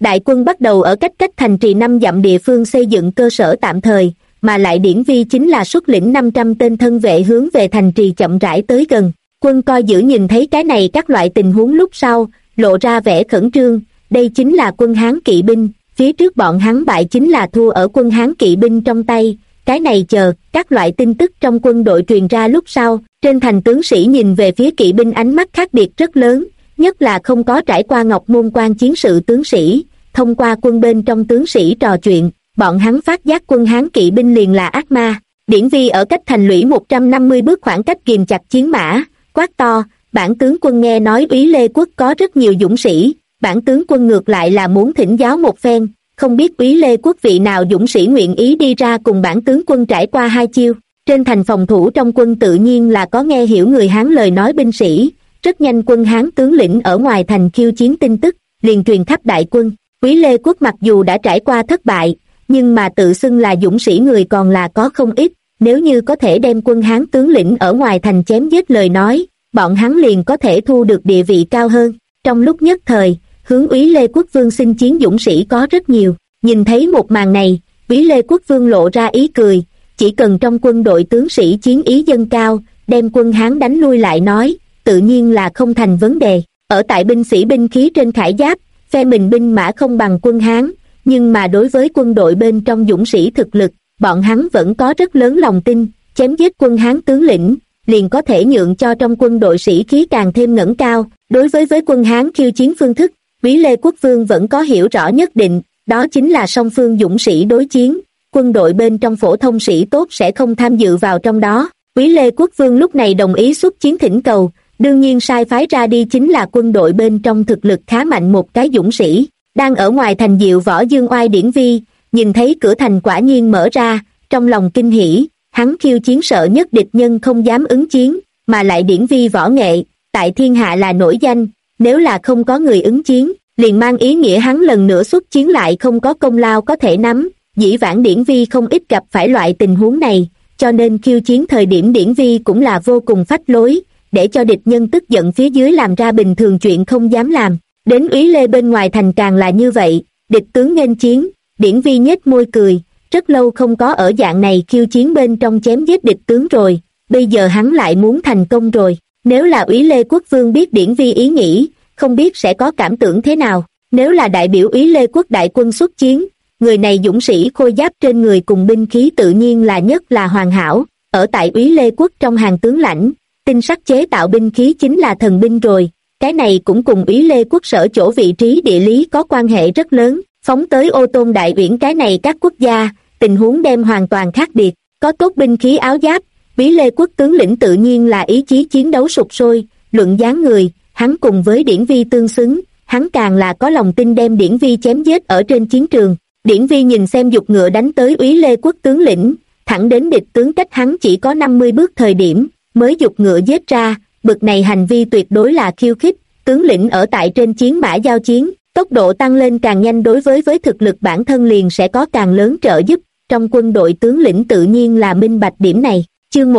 Đại quân bắt đầu ở cách thành trì 5 dặm địa phương xây dựng cơ sở tạm thời, mà lại Điển Vi chính là xuất lĩnh 500 tên thân vệ hướng về thành trì chậm rãi tới gần. Quân coi giữ nhìn thấy cái này các loại tình huống lúc sau, lộ ra vẻ khẩn trương, đây chính là quân Hán kỵ binh, phía trước bọn hắn bại chính là thua ở quân Hán kỵ binh trong tay, cái này chờ, các loại tin tức trong quân đội truyền ra lúc sau, trên thành tướng sĩ nhìn về phía kỵ binh ánh mắt khác biệt rất lớn, nhất là không có trải qua Ngọc Môn quan chiến sự tướng sĩ, thông qua quân bên trong tướng sĩ trò chuyện, bọn hắn phát giác quân Hán kỵ binh liền là ác ma. Điển Vi ở cách thành lũy 150 bước khoảng cách ghìm chặt chiến mã, quát to, bản tướng quân nghe nói Úy Lê Quốc có rất nhiều dũng sĩ, bản tướng quân ngược lại là muốn thỉnh giáo một phen, không biết Úy Lê Quốc vị nào dũng sĩ nguyện ý đi ra cùng bản tướng quân trải qua hai chiêu. Trên thành phòng thủ trong quân tự nhiên là có nghe hiểu người Hán lời nói binh sĩ, rất nhanh quân Hán tướng lĩnh ở ngoài thành khiêu chiến tin tức, liền truyền khắp đại quân. Úy Lê Quốc mặc dù đã trải qua thất bại, nhưng mà tự xưng là dũng sĩ người còn là có không ít, nếu như có thể đem quân Hán tướng lĩnh ở ngoài thành chém giết lời nói, bọn hắn liền có thể thu được địa vị cao hơn. Trong lúc nhất thời, hướng Úy Lê Quốc Vương xin chiến dũng sĩ có rất nhiều, nhìn thấy một màn này, Úy Lê Quốc Vương lộ ra ý cười, chỉ cần trong quân đội tướng sĩ chiến ý dâng cao, đem quân Hán đánh lui lại nói, tự nhiên là không thành vấn đề. Ở tại binh sĩ binh khí trên khải giáp, phe mình binh mã không bằng quân Hán, nhưng mà đối với quân đội bên trong dũng sĩ thực lực, bọn hắn vẫn có rất lớn lòng tin, chém giết quân Hán tướng lĩnh, liền có thể nhượng cho trong quân đội sĩ khí càng thêm ngẩng cao. Đối với quân Hán khiêu chiến phương thức, Úy Lê Quốc Vương vẫn có hiểu rõ nhất định, đó chính là song phương dũng sĩ đối chiến, quân đội bên trong phổ thông sĩ tốt sẽ không tham dự vào trong đó. Úy Lê Quốc Vương lúc này đồng ý xuất chiến thỉnh cầu, đương nhiên sai phái ra đi chính là quân đội bên trong thực lực khá mạnh một cái dũng sĩ. Đang ở ngoài thành Diệu Võ Dương Oai Điển Vi, nhìn thấy cửa thành quả nhiên mở ra, trong lòng kinh hỉ, hắn khiêu chiến sợ nhất địch nhân không dám ứng chiến, mà lại Điển Vi võ nghệ, tại thiên hạ là nổi danh, nếu là không có người ứng chiến, liền mang ý nghĩa hắn lần nữa xuất chiến lại không có công lao có thể nắm. Dĩ vãng Điển Vi không ít gặp phải loại tình huống này, cho nên khiêu chiến thời điểm Điển Vi cũng là vô cùng phách lối, để cho địch nhân tức giận phía dưới làm ra bình thường chuyện không dám làm. Đến Úy Lê bên ngoài thành càng là như vậy, địch tướng nghênh chiến, Điển Vi nhếch môi cười, rất lâu không có ở dạng này khiêu chiến bên trong chém giết địch tướng rồi, bây giờ hắn lại muốn thành công rồi. Nếu là Úy Lê Quốc Vương biết Điển Vi ý nghĩ, không biết sẽ có cảm tưởng thế nào. Nếu là đại biểu Úy Lê Quốc đại quân xuất chiến, người này dũng sĩ khôi giáp trên người cùng binh khí tự nhiên là nhất là hoàn hảo, ở tại Úy Lê Quốc trong hàng tướng lãnh, tinh sắc chế tạo binh khí chính là thần binh rồi, cái này cũng cùng Úy Lê Quốc sở chỗ vị trí địa lý có quan hệ rất lớn. Phóng tới Ô Tôn Đại Uyển cái này các quốc gia, tình huống đem hoàn toàn khác biệt, có tốt binh khí áo giáp, Úy Lê Quốc tướng lĩnh tự nhiên là ý chí chiến đấu sục sôi, luận dáng người, hắn cùng với Điển Vi tương xứng, hắn càng là có lòng tin đem Điển Vi chém giết ở trên chiến trường. Điển Vi nhìn xem giục ngựa đánh tới Úy Lê Quốc tướng lĩnh, thẳng đến địch tướng cách hắn chỉ có 50 bước thời điểm, mới giục ngựa giết ra, bực này hành vi tuyệt đối là khiêu khích, tướng lĩnh ở tại trên chiến mã giao chiến, tốc độ tăng lên càng nhanh đối với thực lực bản thân liền sẽ có càng lớn trợ giúp, trong quân đội tướng lĩnh tự nhiên là minh bạch điểm này. Chương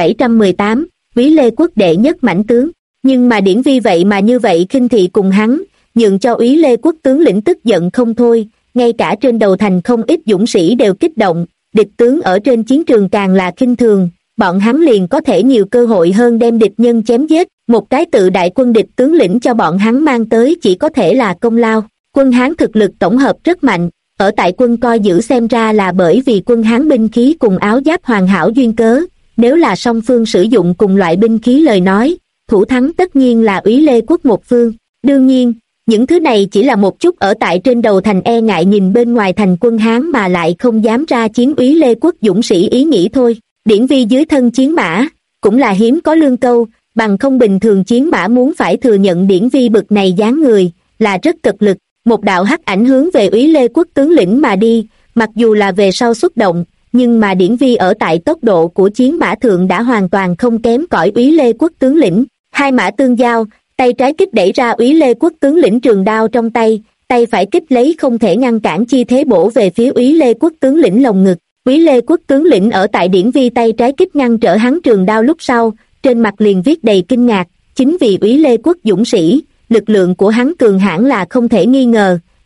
1718, Úy Lê Quốc đệ nhất mãnh tướng, nhưng mà Điển Vi vậy mà như vậy khinh thị cùng hắn, nhượng cho Úy Lê Quốc tướng lĩnh tức giận không thôi, ngay cả trên đầu thành không ít dũng sĩ đều kích động, địch tướng ở trên chiến trường càng là khinh thường, bọn hắn liền có thể nhiều cơ hội hơn đem địch nhân chém giết, một cái tự đại quân địch tướng lĩnh cho bọn hắn mang tới chỉ có thể là công lao. Quân Hán thực lực tổng hợp rất mạnh, ở tại quân coi giữ xem ra là bởi vì quân Hán binh khí cùng áo giáp hoàn hảo duyên cớ, nếu là song phương sử dụng cùng loại binh khí lời nói, thủ thắng tất nhiên là Úy Lê Quốc một phương. Đương nhiên, những thứ này chỉ là một chút ở tại trên đầu thành e ngại nhìn bên ngoài thành quân Hán mà lại không dám ra chiến Úy Lê Quốc dũng sĩ ý nghĩ thôi. Điển Vi dưới thân chiến mã, cũng là hiếm có lương câu, bằng không bình thường chiến mã muốn phải thừa nhận Điển Vi bực này dáng người, là rất cực lực. Một đạo hắc ảnh hướng về Úy Lê Quốc tướng lĩnh mà đi, mặc dù là về sau xuất động, nhưng mà Điển Vi ở tại tốc độ của chiến mã thượng đã hoàn toàn không kém cỏi Úy Lê Quốc tướng lĩnh. Hai mã tương giao, tay trái kích đẩy ra Úy Lê Quốc tướng lĩnh trường đao trong tay, tay phải kích lấy không thể ngăn cản chi thế bổ về phía Úy Lê Quốc tướng lĩnh lồng ngực. Úy Lê Quốc tướng lĩnh ở tại Điển Vi tay trái kích ngăn trở hắn trường đao lúc sau, trên mặt liền viết đầy kinh ngạc, chính vì Úy Lê Quốc dũng sĩ, lực lượng của hắn cường hãn là không thể nghi ngờ,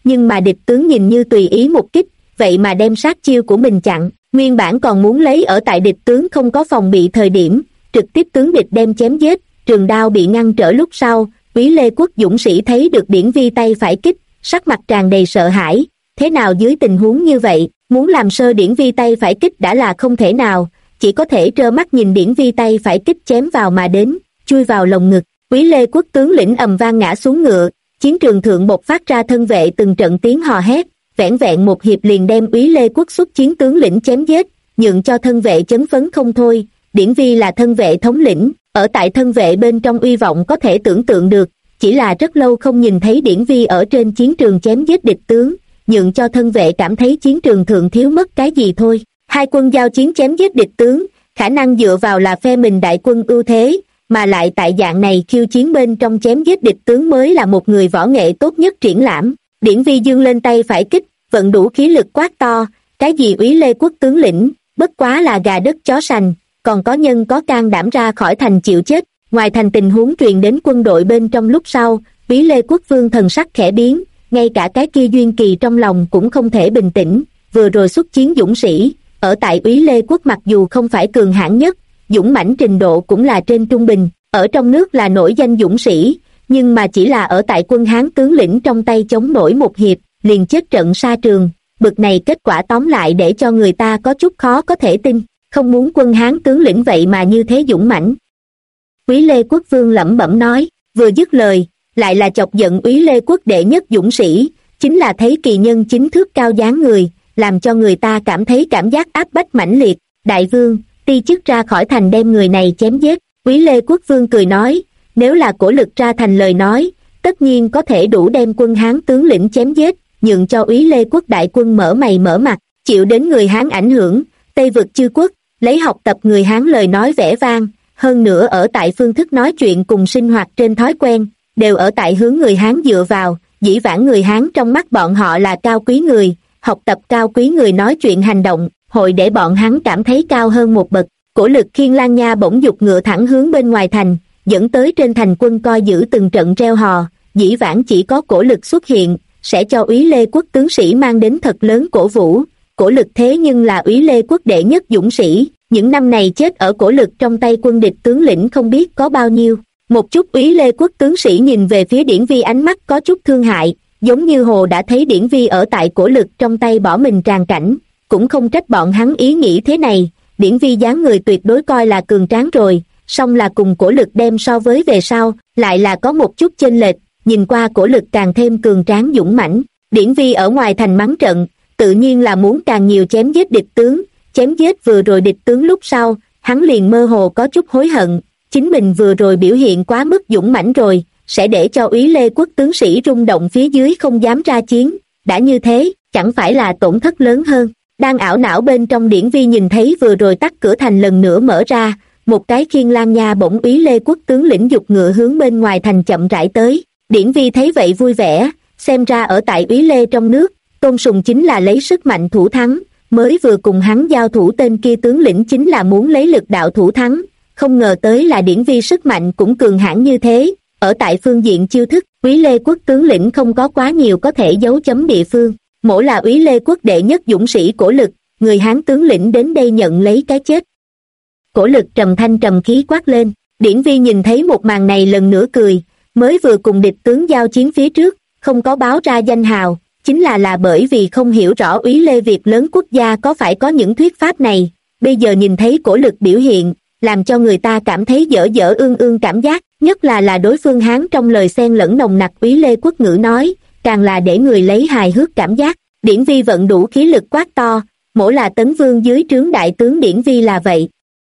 nhưng mà địch tướng nhìn như tùy ý một kích, vậy mà đem sát chiêu của mình chặn. Nguyên bản còn muốn lấy ở tại địch tướng không có phòng bị thời điểm, trực tiếp tướng địch đem chém giết, trường đao bị ngăn trở lúc sau, Úy Lê Quốc dũng sĩ thấy được Điển Vi tay phải kích, sắc mặt tràn đầy sợ hãi. Thế nào dưới tình huống như vậy, muốn làm sơ Điển Vi tay phải kích đã là không thể nào, chỉ có thể trơ mắt nhìn Điển Vi tay phải kích chém vào mà đến, chui vào lồng ngực. Úy Lê Quốc tướng lĩnh ầm vang ngã xuống ngựa, chiến trường thượng bộc phát ra thân vệ từng trận tiếng hò hét, vẻn vẹn một hiệp liền đem Úy Lê Quốc xuất chiến tướng lĩnh chém giết, nhượng cho thân vệ chấn phấn không thôi. Điển Vi là thân vệ thống lĩnh, ở tại thân vệ bên trong uy vọng có thể tưởng tượng được, chỉ là rất lâu không nhìn thấy Điển Vi ở trên chiến trường chém giết địch tướng, nhượng cho thân vệ cảm thấy chiến trường thượng thiếu mất cái gì thôi. Hai quân giao chiến chém giết địch tướng, khả năng dựa vào là phe mình đại quân ưu thế, mà lại tại dạng này khiêu chiến bên trong chém giết địch tướng mới là một người võ nghệ tốt nhất triển lãm. Điển Vi dương lên tay phải kích, vận đủ khí lực quát to, cái gì Úy Lê Quốc tướng lĩnh, bất quá là gà đất chó sành, còn có nhân có can đảm ra khỏi thành chịu chết. Ngoài thành tình huống truyền đến quân đội bên trong lúc sau, Úy Lê Quốc vương thần sắc khẽ biến, ngay cả cái kia Duyên Kỳ trong lòng cũng không thể bình tĩnh. Vừa rồi xuất chiến dũng sĩ, ở tại Úy Lê Quốc mặc dù không phải cường hãn nhất, dũng mãnh trình độ cũng là trên trung bình, ở trong nước là nổi danh dũng sĩ, nhưng mà chỉ là ở tại quân Hán tướng lĩnh trong tay chống nổi một hiệp, liền chết trận sa trường. Bực này kết quả tóm lại để cho người ta có chút khó có thể tin, không muốn quân Hán tướng lĩnh vậy mà như thế dũng mãnh. Úy Lê Quốc vương lẩm bẩm nói, vừa dứt lời, lại là chọc giận Úy Lê Quốc đệ nhất dũng sĩ, chính là thấy kỳ nhân chính thước cao dáng người, làm cho người ta cảm thấy cảm giác áp bách mãnh liệt. Đại vương, ti chức ra khỏi thành đem người này chém giết. Úy Lê Quốc vương cười nói, nếu là Cổ Lực ra thành lời nói, tất nhiên có thể đủ đem quân Hán tướng lĩnh chém giết, nhượng cho Úy Lê Quốc đại quân mở mày mở mặt, chịu đến người Hán ảnh hưởng, Tây vực chư quốc, lấy học tập người Hán lời nói vẻ vang, hơn nữa ở tại phương thức nói chuyện cùng sinh hoạt trên thói quen, đều ở tại hướng người Hán dựa vào. Dĩ vãng người Hán trong mắt bọn họ là cao quý người, học tập cao quý người nói chuyện hành động, hội để bọn hắn cảm thấy cao hơn một bậc. Cổ Lực khiêng Lan Nha bỗng dục ngựa thẳng hướng bên ngoài thành, dẫn tới trên thành quân coi giữ từng trận reo hò. Dĩ vãng chỉ có Cổ Lực xuất hiện, sẽ cho Úy Lê Quốc tướng sĩ mang đến thật lớn cổ vũ. Cổ Lực thế nhưng là Úy Lê Quốc đệ nhất dũng sĩ, những năm này chết ở Cổ Lực trong tay quân địch tướng lĩnh không biết có bao nhiêu. Một chút Úy Lê Quốc tướng sĩ nhìn về phía Điển Vi ánh mắt có chút thương hại, giống như hồ đã thấy Điển Vi ở tại Cổ Lực trong tay bỏ mình tràn cảnh, cũng không trách bọn hắn ý nghĩ thế này. Điển Vi dáng người tuyệt đối coi là cường tráng rồi, song là cùng Cổ Lực đem so với về sau, lại là có một chút chênh lệch, nhìn qua Cổ Lực càng thêm cường tráng dũng mãnh. Điển Vi ở ngoài thành mắng trận, tự nhiên là muốn càng nhiều chém giết địch tướng, chém giết vừa rồi địch tướng lúc sau, hắn liền mơ hồ có chút hối hận, chính mình vừa rồi biểu hiện quá mức dũng mãnh rồi, sẽ để cho Úy Lê Quốc tướng sĩ rung động phía dưới không dám ra chiến, đã như thế, chẳng phải là tổn thất lớn hơn. Đang ảo não bên trong Điển Vi nhìn thấy vừa rồi tắt cửa thành lần nữa mở ra, một cái khiêng Lan Nha bổng Úy Lê Quốc tướng lĩnh dục ngựa hướng bên ngoài thành chậm rãi tới. Điển Vi thấy vậy vui vẻ, xem ra ở tại Úy Lê trong nước, Tôn Sùng chính là lấy sức mạnh thủ thắng, mới vừa cùng hắn giao thủ tên kia tướng lĩnh chính là muốn lấy lực đạo thủ thắng, không ngờ tới là Điển Vi sức mạnh cũng cường hãn như thế. Ở tại phương diện chiêu thức, Úy Lê Quốc tướng lĩnh không có quá nhiều có thể giấu chấm địa phương, mỗ là Úy Lê Quốc đệ nhất dũng sĩ Cổ Lực, người Hán tướng lĩnh đến đây nhận lấy cái chết. Cổ Lực trầm thanh trầm khí quát lên. Điển Vi nhìn thấy một màn này lần nữa cười, mới vừa cùng địch tướng giao chiến phía trước, không có báo ra danh hào, chính là bởi vì không hiểu rõ Úy Lê Việt lớn quốc gia có phải có những thuyết pháp này. Bây giờ nhìn thấy Cổ Lực biểu hiện, làm cho người ta cảm thấy dở dở ương cảm giác, nhất là đối phương Hán trong lời xen lẫn nồng nặc Úy Lê Quốc ngữ nói, càng là để người lấy hài hước cảm giác. Điển Vi vận đủ khí lực quát to, mỗ là Tấn Vương dưới trướng đại tướng Điển Vi là vậy.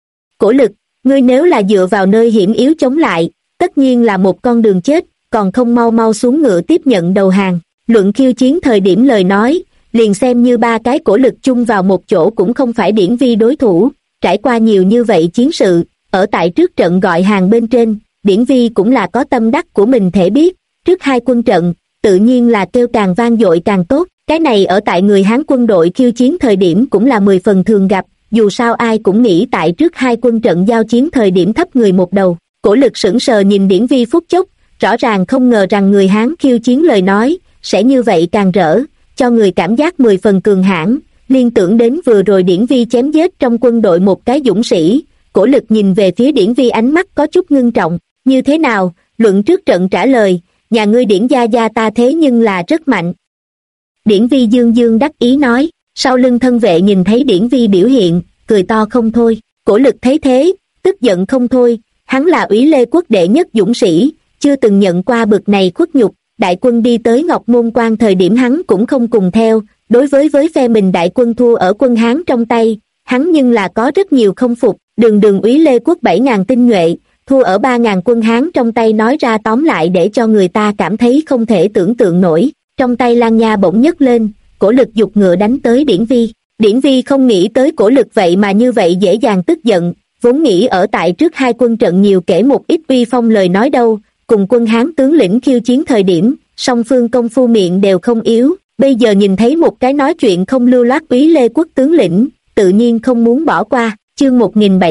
Cổ Lực, ngươi nếu là dựa vào nơi hiểm yếu chống lại, tất nhiên là một con đường chết, còn không mau mau xuống ngựa tiếp nhận đầu hàng. Luận khiêu chiến thời điểm lời nói, liền xem như ba cái Cổ Lực chung vào một chỗ cũng không phải Điển Vi đối thủ. Trải qua nhiều như vậy chiến sự, ở tại trước trận gọi hàng bên trên, Điển Vi cũng là có tâm đắc của mình thể biết, trước hai quân trận, tự nhiên là kêu càng vang dội càng tốt. Cái này ở tại người Hán quân đội khiêu chiến thời điểm cũng là 10 phần thường gặp, dù sao ai cũng nghĩ tại trước hai quân trận giao chiến thời điểm thấp người một đầu. Cổ Lực sững sờ nhìn Điển Vi phút chốc, rõ ràng không ngờ rằng người Hán khiêu chiến lời nói, sẽ như vậy càng rỡ, cho người cảm giác 10 phần cường hãn. Liên tưởng đến vừa rồi Điển Vi chém giết trong quân đội một cái dũng sĩ, Cổ Lực nhìn về phía Điển Vi ánh mắt có chút ngưng trọng. Như thế nào, luận trước trận trả lời, nhà ngươi Điển gia gia ta thế nhưng là rất mạnh. Điển Vi dương dương đắc ý nói. Sau lưng thân vệ nhìn thấy Điển Vi biểu hiện, cười to không thôi. Cổ Lực thấy thế, tức giận không thôi. Hắn là Úy Lê quốc đệ nhất dũng sĩ, chưa từng nhận qua bực này khuất nhục. Đại quân đi tới Ngọc Môn Quan thời điểm hắn cũng không cùng theo. Đối với phe mình đại quân thua ở quân Hán trong tay, hắn nhưng là có rất nhiều không phục. Đường Úy Lê quốc 7.000 tinh nhuệ, thua ở 3.000 quân Hán trong tay, nói ra tóm lại để cho người ta cảm thấy không thể tưởng tượng nổi. Trong tay Lan Nha bỗng nhấc lên, Cổ Lực giục ngựa đánh tới Điển Vi. Điển Vi không nghĩ tới Cổ Lực vậy mà như vậy dễ dàng tức giận, vốn nghĩ ở tại trước hai quân trận nhiều kể một ít uy phong lời nói đâu, cùng quân Hán tướng lĩnh khiêu chiến thời điểm, song phương công phu miệng đều không yếu, bây giờ nhìn thấy một cái nói chuyện không lưu loát Úy Lê quốc tướng lĩnh, tự nhiên không muốn bỏ qua. Chương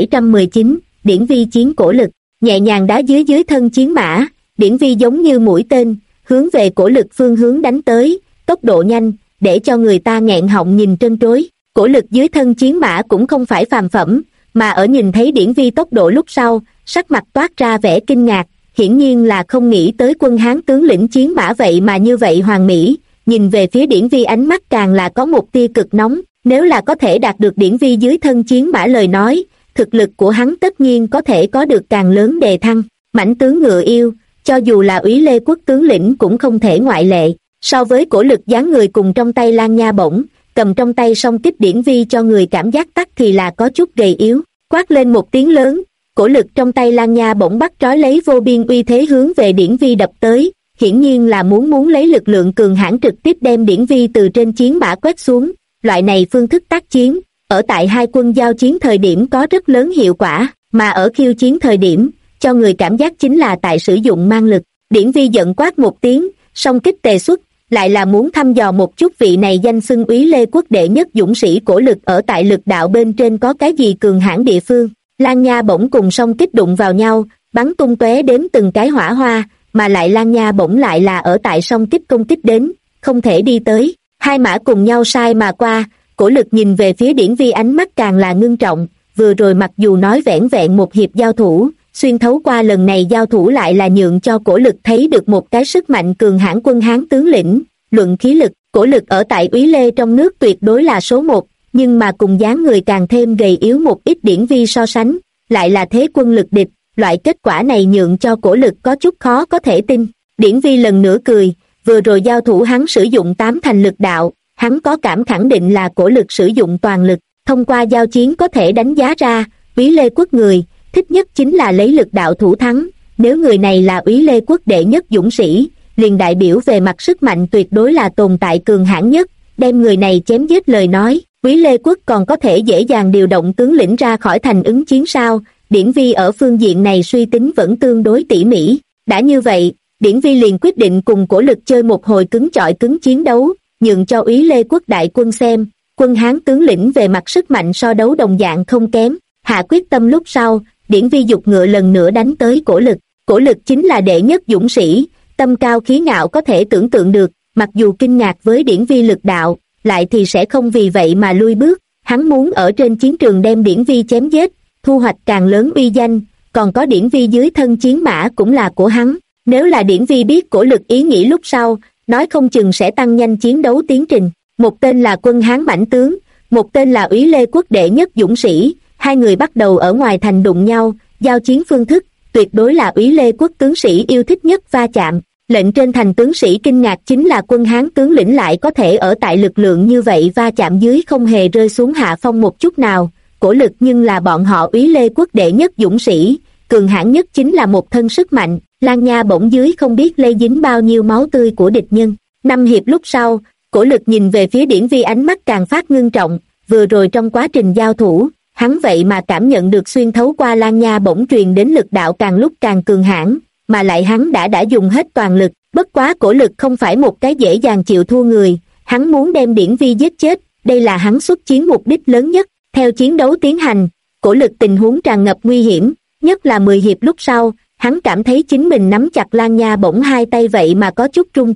1719, Điển Vi chiến Cổ Lực. Nhẹ nhàng đá dưới thân chiến mã, Điển Vi giống như mũi tên, hướng về Cổ Lực phương hướng đánh tới, tốc độ nhanh, để cho người ta nghẹn họng nhìn trân trối. Cổ Lực dưới thân chiến mã cũng không phải phàm phẩm, mà ở nhìn thấy Điển Vi tốc độ lúc sau, sắc mặt toát ra vẻ kinh ngạc, hiển nhiên là không nghĩ tới quân Hán tướng lĩnh chiến mã vậy mà như vậy hoàn mỹ. Nhìn về phía Điển Vi ánh mắt càng là có một tia cực nóng, nếu là có thể đạt được Điển Vi dưới thân chiến mã lời nói, thực lực của hắn tất nhiên có thể có được càng lớn đề thăng. Mãnh tướng ngựa yêu, cho dù là Úy Lê quốc tướng lĩnh cũng không thể ngoại lệ. So với Cổ Lực dáng người cùng trong tay Lan Nha bổng, cầm trong tay song kích Điển Vi cho người cảm giác tắc thì là có chút gầy yếu. Quát lên một tiếng lớn, Cổ Lực trong tay Lan Nha bổng bắt trói lấy vô biên uy thế hướng về Điển Vi đập tới, hiển nhiên là muốn lấy lực lượng cường hãn trực tiếp đem Điển Vi từ trên chiến mã quét xuống. Loại này phương thức tác chiến, ở tại hai quân giao chiến thời điểm có rất lớn hiệu quả, mà ở khiêu chiến thời điểm, cho người cảm giác chính là tại sử dụng mang lực. Điển Vi giận quát một tiếng, song kích tề xuất, lại là muốn thăm dò một chút vị này danh xưng Úy Lê quốc đệ nhất dũng sĩ Cổ Lực ở tại lực đạo bên trên có cái gì cường hãn địa phương. Lan Nha bổng cùng song kích đụng vào nhau, bắn tung tóe đến từng cái hỏa hoa, mà lại Lan Nha bổng lại là ở tại song kích công kích đến, không thể đi tới. Hai mã cùng nhau sai mà qua, Cổ Lực nhìn về phía Điển Vi ánh mắt càng là ngưng trọng, vừa rồi mặc dù nói vẻn vẹn một hiệp giao thủ, xuyên thấu qua lần này giao thủ lại là nhượng cho Cổ Lực thấy được một cái sức mạnh cường hãn quân Hán tướng lĩnh. Luận khí lực, Cổ Lực ở tại Úy Lê trong nước tuyệt đối là số một, nhưng mà cùng dáng người càng thêm gầy yếu một ít Điển Vi so sánh, lại là thế quân lực địch. Loại kết quả này nhượng cho Cổ Lực có chút khó có thể tin. Điển Vi lần nữa cười, vừa rồi giao thủ hắn sử dụng 8 thành lực đạo, hắn có cảm khẳng định là Cổ Lực sử dụng toàn lực. Thông qua giao chiến có thể đánh giá ra, Úy Lê quốc người thích nhất chính là lấy lực đạo thủ thắng. Nếu người này là Úy Lê quốc đệ nhất dũng sĩ, liền đại biểu về mặt sức mạnh tuyệt đối là tồn tại cường hãn nhất. Đem người này chém giết lời nói, Úy Lê quốc còn có thể dễ dàng điều động tướng lĩnh ra khỏi thành ứng chiến sao? Điển Vi ở phương diện này suy tính vẫn tương đối tỉ mỉ. Đã như vậy, Điển Vi liền quyết định cùng Cổ Lực chơi một hồi cứng chọi cứng chiến đấu, nhượng cho Úy Lê quốc đại quân xem, quân Hán tướng lĩnh về mặt sức mạnh so đấu đồng dạng không kém. Hạ quyết tâm lúc sau, Điển Vi giục ngựa lần nữa đánh tới Cổ Lực. Cổ Lực chính là đệ nhất dũng sĩ, tâm cao khí ngạo có thể tưởng tượng được, mặc dù kinh ngạc với Điển Vi lực đạo, lại thì sẽ không vì vậy mà lui bước. Hắn muốn ở trên chiến trường đem Điển Vi chém giết, thu hoạch càng lớn uy danh, còn có Điển Vi dưới thân chiến mã cũng là của hắn. Nếu là Điển Vi biết Cổ Lực ý nghĩ lúc sau, nói không chừng sẽ tăng nhanh chiến đấu tiến trình. Một tên là quân Hán mãnh tướng, một tên là Úy Lê quốc đệ nhất dũng sĩ, hai người bắt đầu ở ngoài thành đụng nhau, giao chiến phương thức, tuyệt đối là Úy Lê quốc tướng sĩ yêu thích nhất va chạm. Lệnh trên thành tướng sĩ kinh ngạc chính là quân Hán tướng lĩnh lại có thể ở tại lực lượng như vậy va chạm dưới không hề rơi xuống hạ phong một chút nào. Cổ Lực nhưng là bọn họ Úy Lê quốc đệ nhất dũng sĩ, cường hãn nhất chính là một thân sức mạnh. Lan Nha bổng dưới không biết lây dính bao nhiêu máu tươi của địch nhân. 5 hiệp lúc sau, Cổ Lực nhìn về phía Điển Vi ánh mắt càng phát ngưng trọng, vừa rồi trong quá trình giao thủ, hắn vậy mà cảm nhận được xuyên thấu qua Lan Nha bổng truyền đến lực đạo càng lúc càng cường hãn, mà lại hắn đã dùng hết toàn lực. Bất quá Cổ Lực không phải một cái dễ dàng chịu thua người, hắn muốn đem Điển Vi giết chết, đây là hắn xuất chiến mục đích lớn nhất. Theo chiến đấu tiến hành, Cổ Lực tình huống tràn ngập nguy hiểm, nhất là 10 hiệp lúc sau, hắn cảm thấy chính mình nắm chặt Lan Nha bổng hai tay vậy mà có chút run rẩy.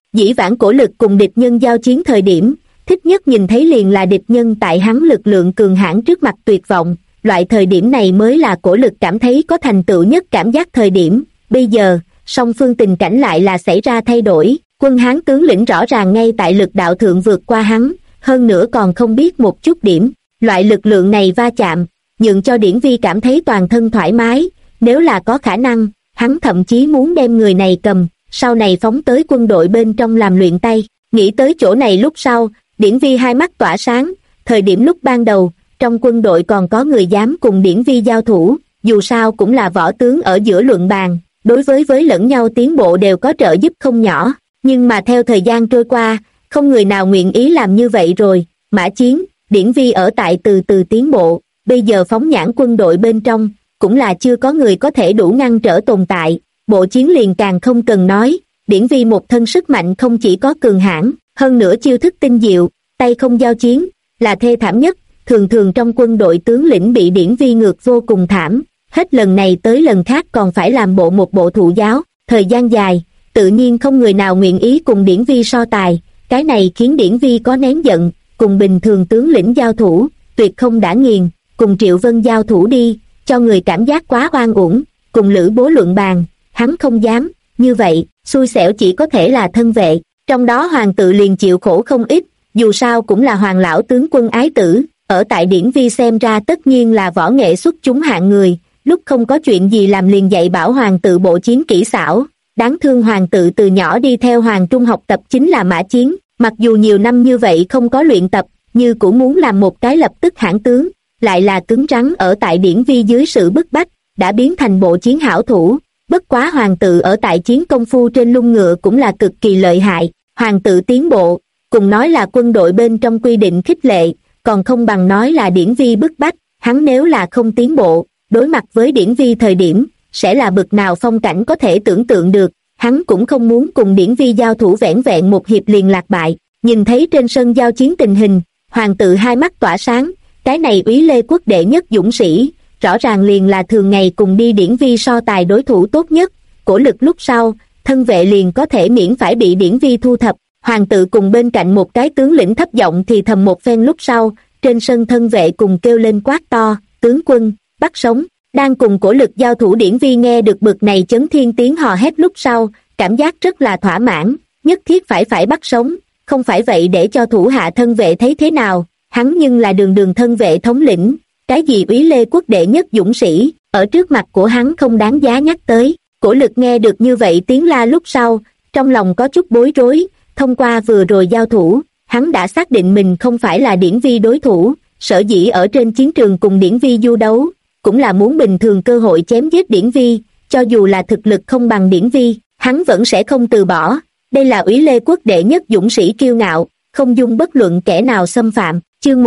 Dĩ vãng Cổ Lực cùng địch nhân giao chiến thời điểm, thích nhất nhìn thấy liền là địch nhân tại hắn lực lượng cường hãn trước mặt tuyệt vọng, loại thời điểm này mới là Cổ Lực cảm thấy có thành tựu nhất cảm giác thời điểm. Bây giờ, song phương tình cảnh lại là xảy ra thay đổi, quân Hán tướng lĩnh rõ ràng ngay tại lực đạo thượng vượt qua hắn, hơn nữa còn không biết một chút điểm. Loại lực lượng này va chạm, nhượng cho Điển Vi cảm thấy toàn thân thoải mái, nếu là có khả năng, hắn thậm chí muốn đem người này cầm, sau này phóng tới quân đội bên trong làm luyện tay. Nghĩ tới chỗ này lúc sau, Điển Vi hai mắt tỏa sáng, thời điểm lúc ban đầu, trong quân đội còn có người dám cùng Điển Vi giao thủ, dù sao cũng là võ tướng ở giữa luận bàn, đối với lẫn nhau tiến bộ đều có trợ giúp không nhỏ, nhưng mà theo thời gian trôi qua, không người nào nguyện ý làm như vậy rồi. Mã Chiến, Điển Vi ở tại từ từ tiến bộ, bây giờ phóng nhãn quân đội bên trong, cũng là chưa có người có thể đủ ngăn trở tồn tại. Bộ Chiến liền càng không cần nói, Điển Vi một thân sức mạnh không chỉ có cường hãn, hơn nữa chiêu thức tinh diệu, tay không giao chiến, là thê thảm nhất, thường thường trong quân đội tướng lĩnh bị Điển Vi ngược vô cùng thảm, hết lần này tới lần khác còn phải làm một bộ thụ giáo, thời gian dài, tự nhiên không người nào nguyện ý cùng Điển Vi so tài, cái này khiến Điển Vi có nén giận, cùng bình thường tướng lĩnh giao thủ, tuyệt không đã nghiền, cùng Triệu Vân giao thủ đi, cho người cảm giác quá oan uổng, cùng Lữ Bố luận bàn, hắn không dám, như vậy, xui xẻo chỉ có thể là thân vệ, trong đó Hoàng tự liền chịu khổ không ít, dù sao cũng là Hoàng lão tướng quân ái tử, ở tại Điển Vi xem ra tất nhiên là võ nghệ xuất chúng hạng người, lúc không có chuyện gì làm liền dạy bảo Hoàng tự bộ chiến kỹ xảo, đáng thương Hoàng tự từ nhỏ đi theo Hoàng Trung học tập chính là Mã Chiến, mặc dù nhiều năm như vậy không có luyện tập, như cũng muốn làm một cái lập tức hãn tướng, lại là cứng rắn ở tại Điển Vi dưới sự bức bách, đã biến thành bộ chiến hảo thủ. Bất quá Hoàng tự ở tại chiến công phu trên lưng ngựa cũng là cực kỳ lợi hại, Hoàng tự tiến bộ, cùng nói là quân đội bên trong quy định khích lệ, còn không bằng nói là Điển Vi bức bách, hắn nếu là không tiến bộ, đối mặt với Điển Vi thời điểm, sẽ là bực nào phong cảnh có thể tưởng tượng được, hắn cũng không muốn cùng Điển Vi giao thủ vẻn vẹn một hiệp liền lạc bại. Nhìn thấy trên sân giao chiến tình hình, Hoàng tự hai mắt tỏa sáng, cái này Úy Lê quốc đệ nhất dũng sĩ, rõ ràng liền là thường ngày cùng đi Điển Vi so tài đối thủ tốt nhất, Cổ Lực lúc sau, thân vệ liền có thể miễn phải bị Điển Vi thu thập. Hoàng tự cùng bên cạnh một cái tướng lĩnh thấp giọng thì thầm một phen lúc sau, trên sân thân vệ cùng kêu lên quát to, tướng quân, bắt sống. Đang cùng Cổ Lực giao thủ Điển Vi nghe được bực này chấn thiên tiếng hò hét lúc sau, cảm giác rất là thỏa mãn, nhất thiết phải bắt sống, không phải vậy để cho thủ hạ thân vệ thấy thế nào, hắn nhưng là đường thân vệ thống lĩnh, cái gì Úy Lê quốc đệ nhất dũng sĩ, ở trước mặt của hắn không đáng giá nhắc tới. Cổ Lực nghe được như vậy tiếng la lúc sau, trong lòng có chút bối rối, thông qua vừa rồi giao thủ, hắn đã xác định mình không phải là Điển Vi đối thủ, sở dĩ ở trên chiến trường cùng Điển Vi du đấu, cũng là muốn bình thường cơ hội chém giết Điển Vi, cho dù là thực lực không bằng Điển Vi, hắn vẫn sẽ không từ bỏ. Đây là Úy Lê quốc đệ nhất dũng sĩ kiêu ngạo, không dung bất luận kẻ nào xâm phạm. Chương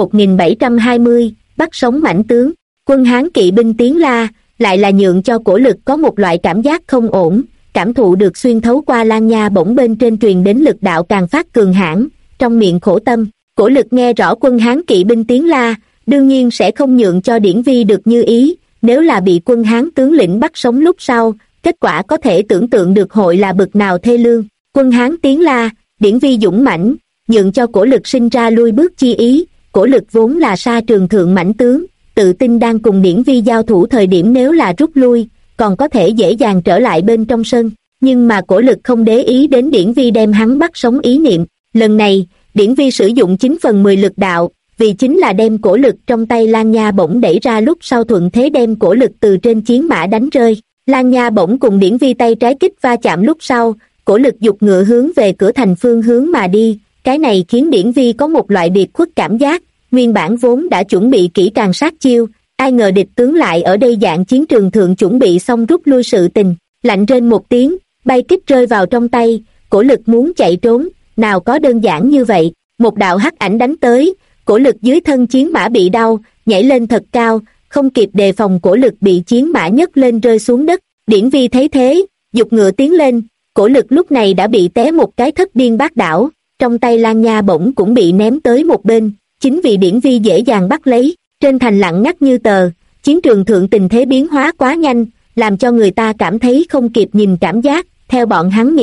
1720, bắt sống mãnh tướng. Quân Hán kỵ binh tiếng la, lại là nhượng cho Cổ Lực có một loại cảm giác không ổn, cảm thụ được xuyên thấu qua lan nha bổng bên trên truyền đến lực đạo càng phát cường hãn, trong miệng khổ tâm. Cổ Lực nghe rõ quân Hán kỵ binh tiếng la, đương nhiên sẽ không nhượng cho Điển Vi được như ý, nếu là bị quân Hán tướng lĩnh bắt sống lúc sau, kết quả có thể tưởng tượng được hội là bực nào thê lương. Quân Hán tiếng la, Điển Vi dũng mãnh, nhượng cho Cổ Lực sinh ra lui bước chi ý. Cổ Lực vốn là sa trường thượng mãnh tướng, tự tin đang cùng Điển Vi giao thủ thời điểm nếu là rút lui, còn có thể dễ dàng trở lại bên trong sân, nhưng mà Cổ Lực không để ý đến Điển Vi đem hắn bắt sống ý niệm. Lần này, Điển Vi sử dụng 9/10 lực đạo, vì chính là đem Cổ Lực trong tay lan nha bổng đẩy ra lúc sau thuận thế đem Cổ Lực từ trên chiến mã đánh rơi. Lan nha bổng cùng Điển Vi tay trái kích va chạm lúc sau, Cổ Lực giục ngựa hướng về cửa thành phương hướng mà đi, cái này khiến Điển Vi có một loại biệt khuất cảm giác, nguyên bản vốn đã chuẩn bị kỹ càng sát chiêu, ai ngờ địch tướng lại ở đây dạng chiến trường thượng chuẩn bị xong rút lui sự tình. Lạnh rên một tiếng, bay kích rơi vào trong tay, Cổ Lực muốn chạy trốn, nào có đơn giản như vậy, một đạo hắc ảnh đánh tới, Cổ Lực dưới thân chiến mã bị đau, nhảy lên thật cao, không kịp đề phòng Cổ Lực bị chiến mã nhấc lên rơi xuống đất. Điển Vi thấy thế, giục ngựa tiến lên, Cổ Lực lúc này đã bị té một cái thất điên bát đảo, trong tay lan nha bổng cũng bị ném tới một bên, chính vì Điển Vi dễ dàng bắt lấy. Trên thành lặng ngắt như tờ, chiến trường thượng tình thế biến hóa quá nhanh, làm cho người ta cảm thấy không kịp nhìn cảm giác. Theo bọn hắn nghĩ,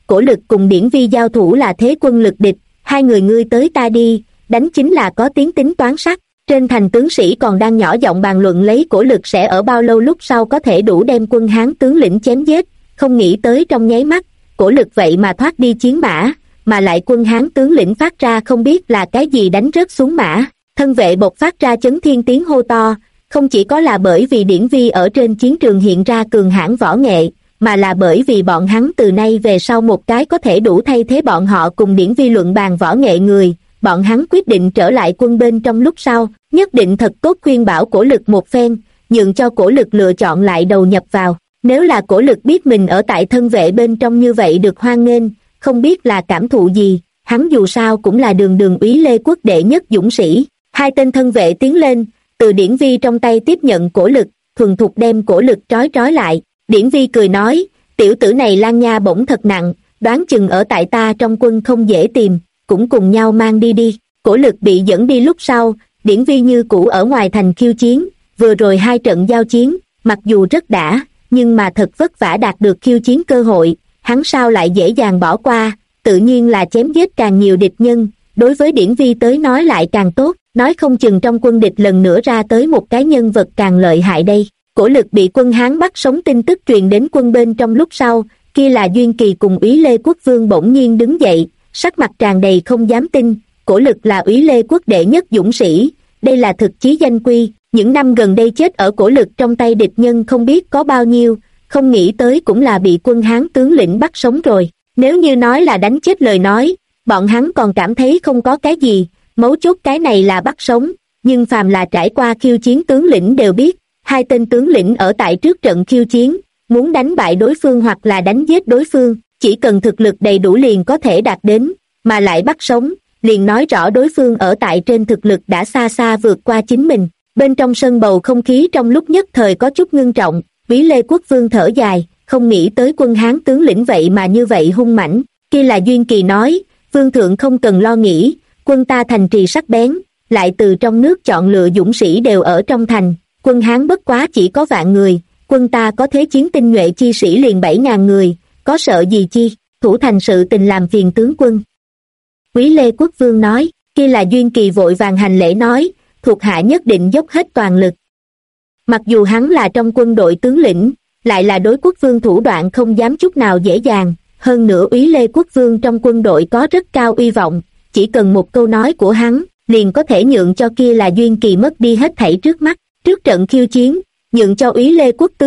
Cổ Lực cùng Điển Vi giao thủ là thế quân lực địch, hai người ngươi tới ta đi, đánh chính là có tiếng tính toán sắc. Trên thành tướng sĩ còn đang nhỏ giọng bàn luận lấy Cổ Lực sẽ ở bao lâu lúc sau có thể đủ đem quân Hán tướng lĩnh chém giết, không nghĩ tới trong nháy mắt, Cổ Lực vậy mà thoát đi chiến mã, mà lại quân Hán tướng lĩnh phát ra không biết là cái gì đánh rớt xuống mã. Thân vệ bộc phát ra chấn thiên tiếng hô to, không chỉ có là bởi vì Điển Vi ở trên chiến trường hiện ra cường hãn võ nghệ, mà là bởi vì bọn hắn từ nay về sau một cái có thể đủ thay thế bọn họ cùng Điển Vi luận bàn võ nghệ người. Bọn hắn quyết định trở lại quân bên trong lúc sau, nhất định thật tốt khuyên bảo Cổ Lực một phen, nhường cho Cổ Lực lựa chọn lại đầu nhập vào. Nếu là Cổ Lực biết mình ở tại thân vệ bên trong như vậy được hoan nghênh, không biết là cảm thụ gì, hắn dù sao cũng là đường đường úy Lê Quốc đệ nhất dũng sĩ. Hai tên thân vệ tiến lên, từ Điển Vi trong tay tiếp nhận Cổ Lực, thuần thục đem Cổ Lực trói lại. Điển Vi cười nói, tiểu tử này lang nha bổng thật nặng, đoán chừng ở tại ta trong quân không dễ tìm, cũng cùng nhau mang đi đi. Cổ Lực bị dẫn đi lúc sau, Điển Vi như cũ ở ngoài thành khiêu chiến, vừa rồi hai trận giao chiến, mặc dù rất đã, nhưng mà thật vất vả đạt được khiêu chiến cơ hội, hắn sao lại dễ dàng bỏ qua, tự nhiên là chém giết càng nhiều địch nhân, đối với Điển Vi tới nói lại càng tốt, nói không chừng trong quân địch lần nữa ra tới một cái nhân vật càng lợi hại đây. Cổ Lực bị quân Hán bắt sống tin tức truyền đến quân bên trong lúc sau, kia là Duyên Kỳ cùng úy Lê Quốc Vương bỗng nhiên đứng dậy, sắc mặt tràn đầy không dám tin, Cổ Lực là úy Lê Quốc đệ nhất dũng sĩ, đây là thực chí danh quy, những năm gần đây chết ở Cổ Lực trong tay địch nhân không biết có bao nhiêu, không nghĩ tới cũng là bị quân Hán tướng lĩnh bắt sống rồi. Nếu như nói là đánh chết lời nói, bọn hắn còn cảm thấy không có cái gì, mấu chốt cái này là bắt sống, nhưng phàm là trải qua khiêu chiến tướng lĩnh đều biết, hai tên tướng lĩnh ở tại trước trận khiêu chiến, muốn đánh bại đối phương hoặc là đánh giết đối phương, chỉ cần thực lực đầy đủ liền có thể đạt đến, mà lại bắt sống, liền nói rõ đối phương ở tại trên thực lực đã xa xa vượt qua chính mình. Bên trong sân bầu không khí trong lúc nhất thời có chút ngưng trọng, úy Lê Quốc Vương thở dài, không nghĩ tới quân Hán tướng lĩnh vậy mà như vậy hung mãnh. Kia là Duyên Kỳ nói, Vương thượng không cần lo nghĩ, quân ta thành trì sắc bén, lại từ trong nước chọn lựa dũng sĩ đều ở trong thành, quân Hán bất quá chỉ có vạn người, quân ta có thế chiến tinh nhuệ chi sĩ liền 7.000 người, có sợ gì chi, thủ thành sự tình làm phiền tướng quân. Úy Lê Quốc Vương nói, kia là Duyên Kỳ vội vàng hành lễ nói, thuộc hạ nhất định dốc hết toàn lực. Mặc dù hắn là trong quân đội tướng lĩnh, lại là đối quốc vương thủ đoạn không dám chút nào dễ dàng, hơn nữa úy Lê Quốc Vương trong quân đội có rất cao uy vọng, chỉ cần một câu nói của hắn, liền có thể nhượng cho kia là Duyên Kỳ mất đi hết thảy trước mắt. Trước trận khiêu chiến, nhượng cho úy Lê Quốc tướng